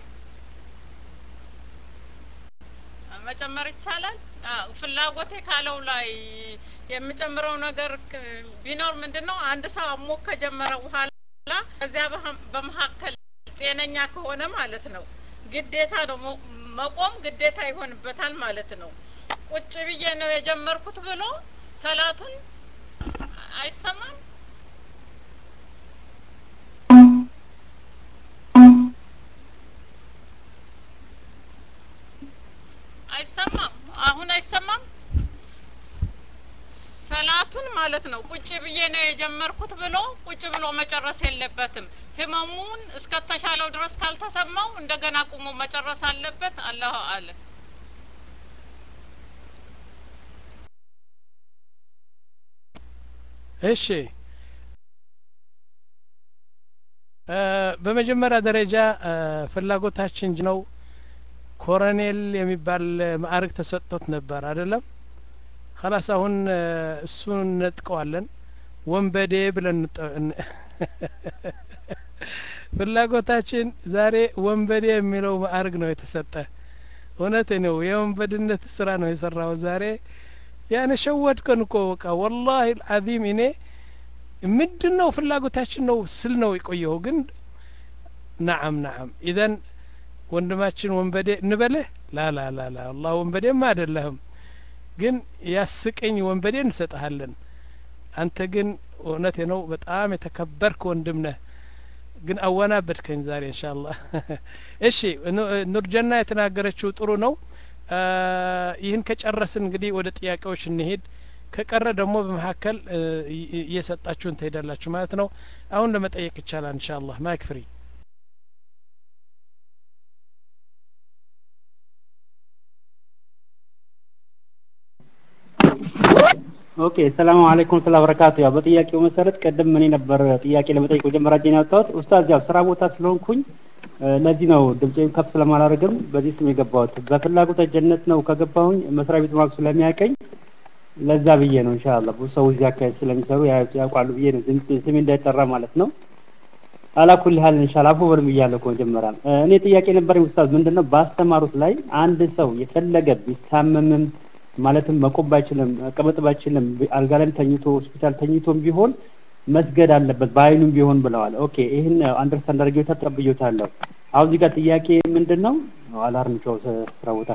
መጨመር ይቻላል አዎ ፍላጎቴ ካለው ላይ የምጨምረው ነገር ቢኖር ምንድነው አንድ ሰው አሞ ከጀመረ በኋላ ከዚያ በመሐከል ጤነኛ ከሆነ ማለት ነው ግዴታ ነው መቆም ግዴታ ይሆንበታል ማለት ነው ቁጭ ብዬ ነው የጀመርኩት ብሎ ሰላቱን አይሰማም አይሰማም አሁን አይሰማም ሰላቱን ማለት ነው ቁጭ ብዬ ነው የጀመርኩት ብሎ ቁጭ ብሎ መጨረስ የለበትም ህመሙን እስከተሻለው ድረስ ካልተሰማው እንደገና ቁሞ መጨረስ አለበት አላህ አለ እሺ በመጀመሪያ ደረጃ ፍላጎታችን ነው ኮሎኔል የሚባል ማዕረግ ተሰጥቶት ነበር አይደለም خلاص አሁን እሱን ነጥቀዋለን ወንበዴ ብለን ፍላጎታችን ዛሬ ወንበዴ የሚለው ማዕረግ ነው የተሰጠ እውነት ነው የወንበድነት ስራ ነው የሰራው ዛሬ ያኔ ሸወድከን እኮ በቃ والله العظيم እኔ ምንድነው ፍላጎታችን ነው ስል ነው የቆየው ግን نعم نعم اذا ወንድማችን ወንበዴ እንበልህ ላ ላ ላ ላ አላህ ወንበዴማ አይደለህም ግን ያስቀኝ ወንበዴ እንሰጣለን አንተ ግን እውነቴ ነው በጣም የተከበርክ ወንድም ነህ ግን አዋና በድከኝ ዛሬ ኢንሻአላህ እሺ ኑርጀና የተናገረችው ጥሩ ነው ይህን ከጨረስን እንግዲህ ወደ ጥያቄዎች እንሄድ ከቀረ ደግሞ በመሐከል እየሰጣችሁን ትሄዳላችሁ ማለት ነው አሁን ለመጠየቅ ይቻላል ኢንሻአላህ ማይክ ፍሪ ኦኬ ሰላም አለይኩም ወበረካቱ ያው በጥያቄው መሰረት ቀደም ምን ነበር ጥያቄ ለመጠየቅ መጀመሪያ ጀና ያወጣሁት ኡስታዝ ያው ስራ ቦታ ስለሆንኩኝ ለዚህ ነው ድምጼን ከፍ ስለማላረግም በዚህ ስም የገባሁት በፍላጎት ጀነት ነው ከገባሁኝ መስሪያ ቤት ማለት ስለሚያቀኝ ለዛ ብዬ ነው ኢንሻአላህ ብዙ ሰው እዚህ አካባቢ ስለሚሰሩ ያውቃሉ ብዬ ነው ድምጽ ስሜ እንዳይጠራ ማለት ነው አላኩል ሀል ኢንሻአላህ አፉ በልም ይያለው ኮንጀመራ እኔ ጥያቄ ነበር ኡስታዝ ምንድነው ባስተማሩት ላይ አንድ ሰው የፈለገ ቢታመምም ማለትም መቆም ባይችልም ቀመጥ ባይችልም አልጋ ላይ ተኝቶ ሆስፒታል ተኝቶም ቢሆን መስገድ አለበት ባይኑም ቢሆን ብለዋል ኦኬ ይሄን አንደርስታንድ አድርጌው ተቀብዬታለሁ አሁን እዚህ ጋር ጥያቄ ምንድነው አላርም ጮህ ስራ ቦታ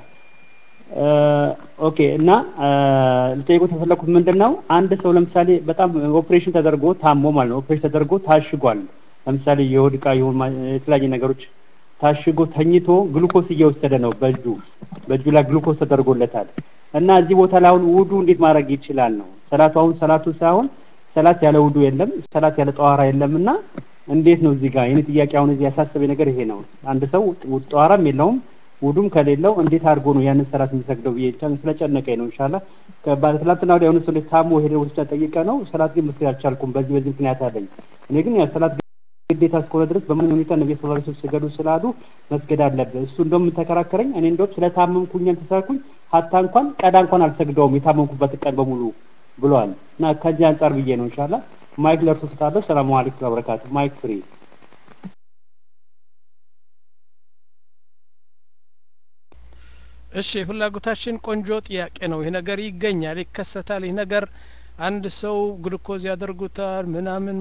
ኦኬ እና ልጠይቁ ተፈለኩት ምንድነው አንድ ሰው ለምሳሌ በጣም ኦፕሬሽን ተደርጎ ታሞ ማለት ነው ኦፕሬሽን ተደርጎ ታሽጓል ለምሳሌ የሆድቃ ይሁን የተለያየ ነገሮች ታሽጎ ተኝቶ ግሉኮስ እየወሰደ ነው በእጁ በእጁ ላይ ግሉኮስ ተደርጎለታል እና እዚህ ቦታ ላይ አሁን ውዱ እንዴት ማድረግ ይችላል ነው ሰላቱ አሁን ሰላቱ ሳይሆን ሰላት ያለ ውዱ የለም ሰላት ያለ ጧራ የለምና እንዴት ነው እዚህ ጋር የኔ ጥያቄ አሁን እዚህ ያሳሰበ ነገር ይሄ ነው አንድ ሰው ጧራም የለውም ውዱም ከሌለው እንዴት አድርጎ ነው ያንን ሰላት የሚሰግደው ብዬ ስለጨነቀኝ ነው ኢንሻአላህ ከባለስላትና ወዲያው ነው ሰላት ታሞ ሄደ ወስጫ ጠይቀ ነው ሰላት ግን መስገድ አልቻልኩም በዚህ በዚህ ምክንያት አለኝ እኔ ግን ያ ሰላት ግዴታ እስከሆነ ድረስ በምን ሁኔታ ነብዩ ሰለላሁ ዐለይሂ ወሰለም ሰገዱ ስላሉ መስገድ አለበት እሱ እንደውም ተከራከረኝ እኔ እንደውም ስለታመምኩኝ ተሳኩኝ ሀታ እንኳን ቀዳ እንኳን አልሰግደውም የታመምኩበት ቀን በሙሉ ብሏል እና ከዚህ አንፃር ብዬ ነው ኢንሻአላህ ማይክ ለርሱ ተጣለ ሰላም አለይኩም ወበረካቱ ማይክ ፍሪ እሺ ፍላጎታችን ቆንጆ ጥያቄ ነው። ይሄ ነገር ይገኛል ይከሰታል። ይሄ ነገር አንድ ሰው ግሉኮዝ ያደርጉታል ምናምን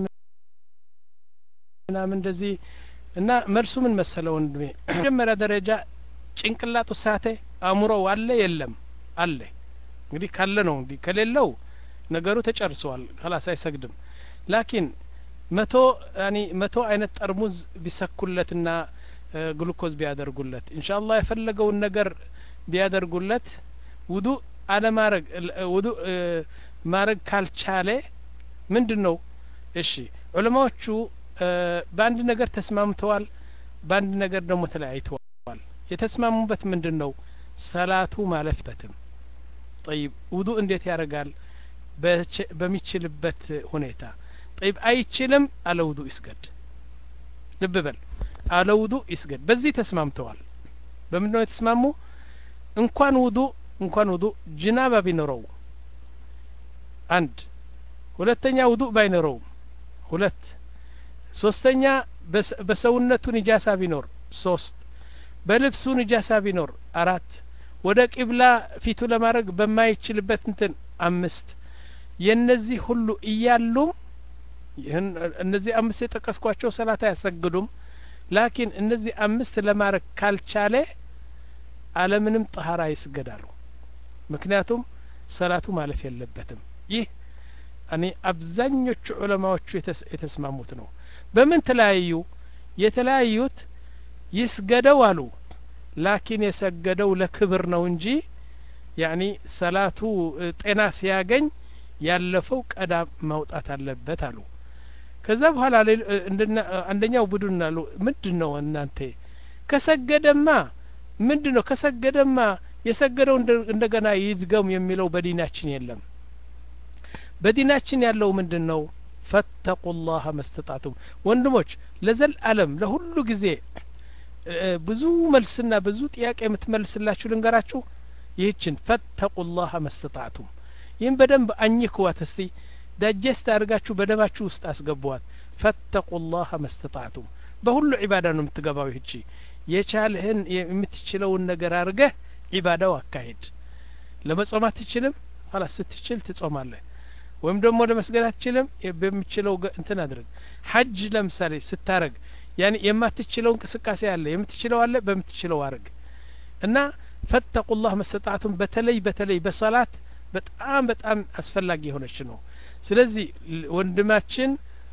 ምናምን እንደዚህ እና መልሱ ምን መሰለው ወንድሜ መጀመሪያ ደረጃ ጭንቅላቱ ሳተ አእምሮው አለ የለም አለ እንግዲህ ካለ ነው እንዴ ከሌለው ነገሩ ተጨርሷል خلاص አይሰግድም ላኪን መቶ ያኒ መቶ አይነት ጠርሙዝ ቢሰኩለትና ግሉኮዝ ቢያደርጉለት ኢንሻአላህ የፈለገውን ነገር ቢያደርጉለት ውዱ አለማረግ ውዱ ማረግ ካልቻለ ምንድነው እሺ ዑለማዎቹ በአንድ ነገር ተስማምተዋል በአንድ ነገር ደግሞ ተለያይተዋል የተስማሙበት ምንድነው ሰላቱ ማለፍበትም طيب ውዱ እንዴት ያረጋል በሚችልበት ሁኔታ طيب አይችልም አለ ውዱ ይስገድ ልብ በል አለ ውዱ ይስገድ በዚህ ተስማምተዋል በምንድነው የተስማሙ እንኳን ውዱ እንኳን ውዱ ጅናባ ቢኖረው አንድ ሁለተኛ ውዱ ባይኖረው ሁለት ሶስተኛ በሰውነቱ ንጃሳ ቢኖር ሶስት በልብሱ ንጃሳ ቢኖር አራት ወደ ቂብላ ፊቱ ለማድረግ በማይችልበት እንትን አምስት የነዚህ ሁሉ እያሉ እነዚህ አምስት የጠቀስኳቸው ሰላት አያሰግዱም ላኪን እነዚህ አምስት ለማድረግ ካልቻለ አለምንም ጠሃራ ይስገዳሉ ምክንያቱም ሰላቱ ማለፍ የለበትም ይህ እኔ አብዛኞቹ ዑለማዎቹ የተስማሙት ነው በምን ተለያዩ የተለያዩት ይስገደው አሉ ላኪን የሰገደው ለክብር ነው እንጂ ያኒ ሰላቱ ጤና ሲያገኝ ያለፈው ቀዳ ማውጣት አለበት አሉ ከዛ በኋላ አንደኛው ቡድን አሉ ምንድነው እናንተ ከሰገደማ ምንድነው ከሰገደማ የሰገደው እንደገና ይድገም የሚለው በዲናችን የለም በዲናችን ያለው ምንድነው ፈተቁላህ መስተጣቱም ወንድሞች ለዘል ዓለም ለሁሉ ጊዜ ብዙ መልስና ብዙ ጥያቄ የምትመልስላችሁ ልንገራችሁ ይህችን ፈተቁላህ መስተጣቱም ይህን በደንብ አኝኩዋት እስቲ ዳጀስት አድርጋችሁ በደማችሁ ውስጥ አስገቧት ፈተቁላህ መስተጣቱም በሁሉ ዒባዳ ነው የምትገባው ይህቺ የቻልህን የምትችለውን ነገር አድርገህ ዒባዳው አካሂድ ለመጾም አትችልም خلاص ስትችል ትጾማለህ ወይም ደግሞ ለመስገድ አትችልም በሚችለው እንትን አድርግ ሐጅ ለምሳሌ ስታረግ ያኒ የማትችለው እንቅስቃሴ አለ የምትችለው አለ በምትችለው አድርግ እና ፈተቁላህ መስተጣቱም በተለይ በተለይ በሰላት በጣም በጣም አስፈላጊ የሆነች ነው ስለዚህ ወንድማችን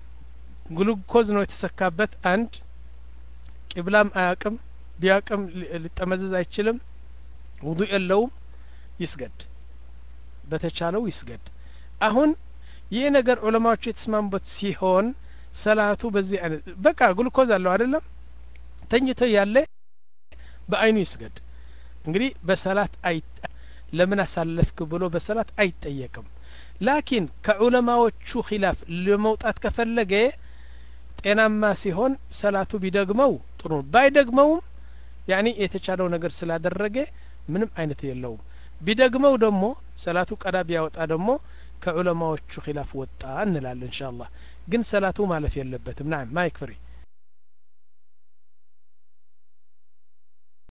ግሉኮዝ ነው የተሰካበት አንድ ቂብላም አያቅም ቢያቅም ሊጠመዘዝ አይችልም ውዱ የለውም ይስገድ በተቻለው ይስገድ አሁን ይሄ ነገር ዑለማዎቹ የተስማሙበት ሲሆን ሰላቱ በዚህ አይነት በቃ ግሉኮዝ አለው አይደለም ተኝቶ ያለ በአይኑ ይስገድ እንግዲህ በሰላት አይ ለምን አሳለፍክ ብሎ በሰላት አይጠየቅም ላኪን ከዑለማዎቹ ኺላፍ ለመውጣት ከፈለገ ጤናማ ሲሆን ሰላቱ ቢደግመው ጥሩ ባይደግመው ያኒ የተቻለው ነገር ስላደረገ ምንም አይነት የለውም ቢደግመው ደግሞ ሰላቱ ቀዳ ቢያወጣ ደግሞ ከዑለማዎቹ ኺላፍ ወጣ እንላለን ኢንሻአላህ ግን ሰላቱ ማለፍ የለበትም ናም ማይክ ፍሪ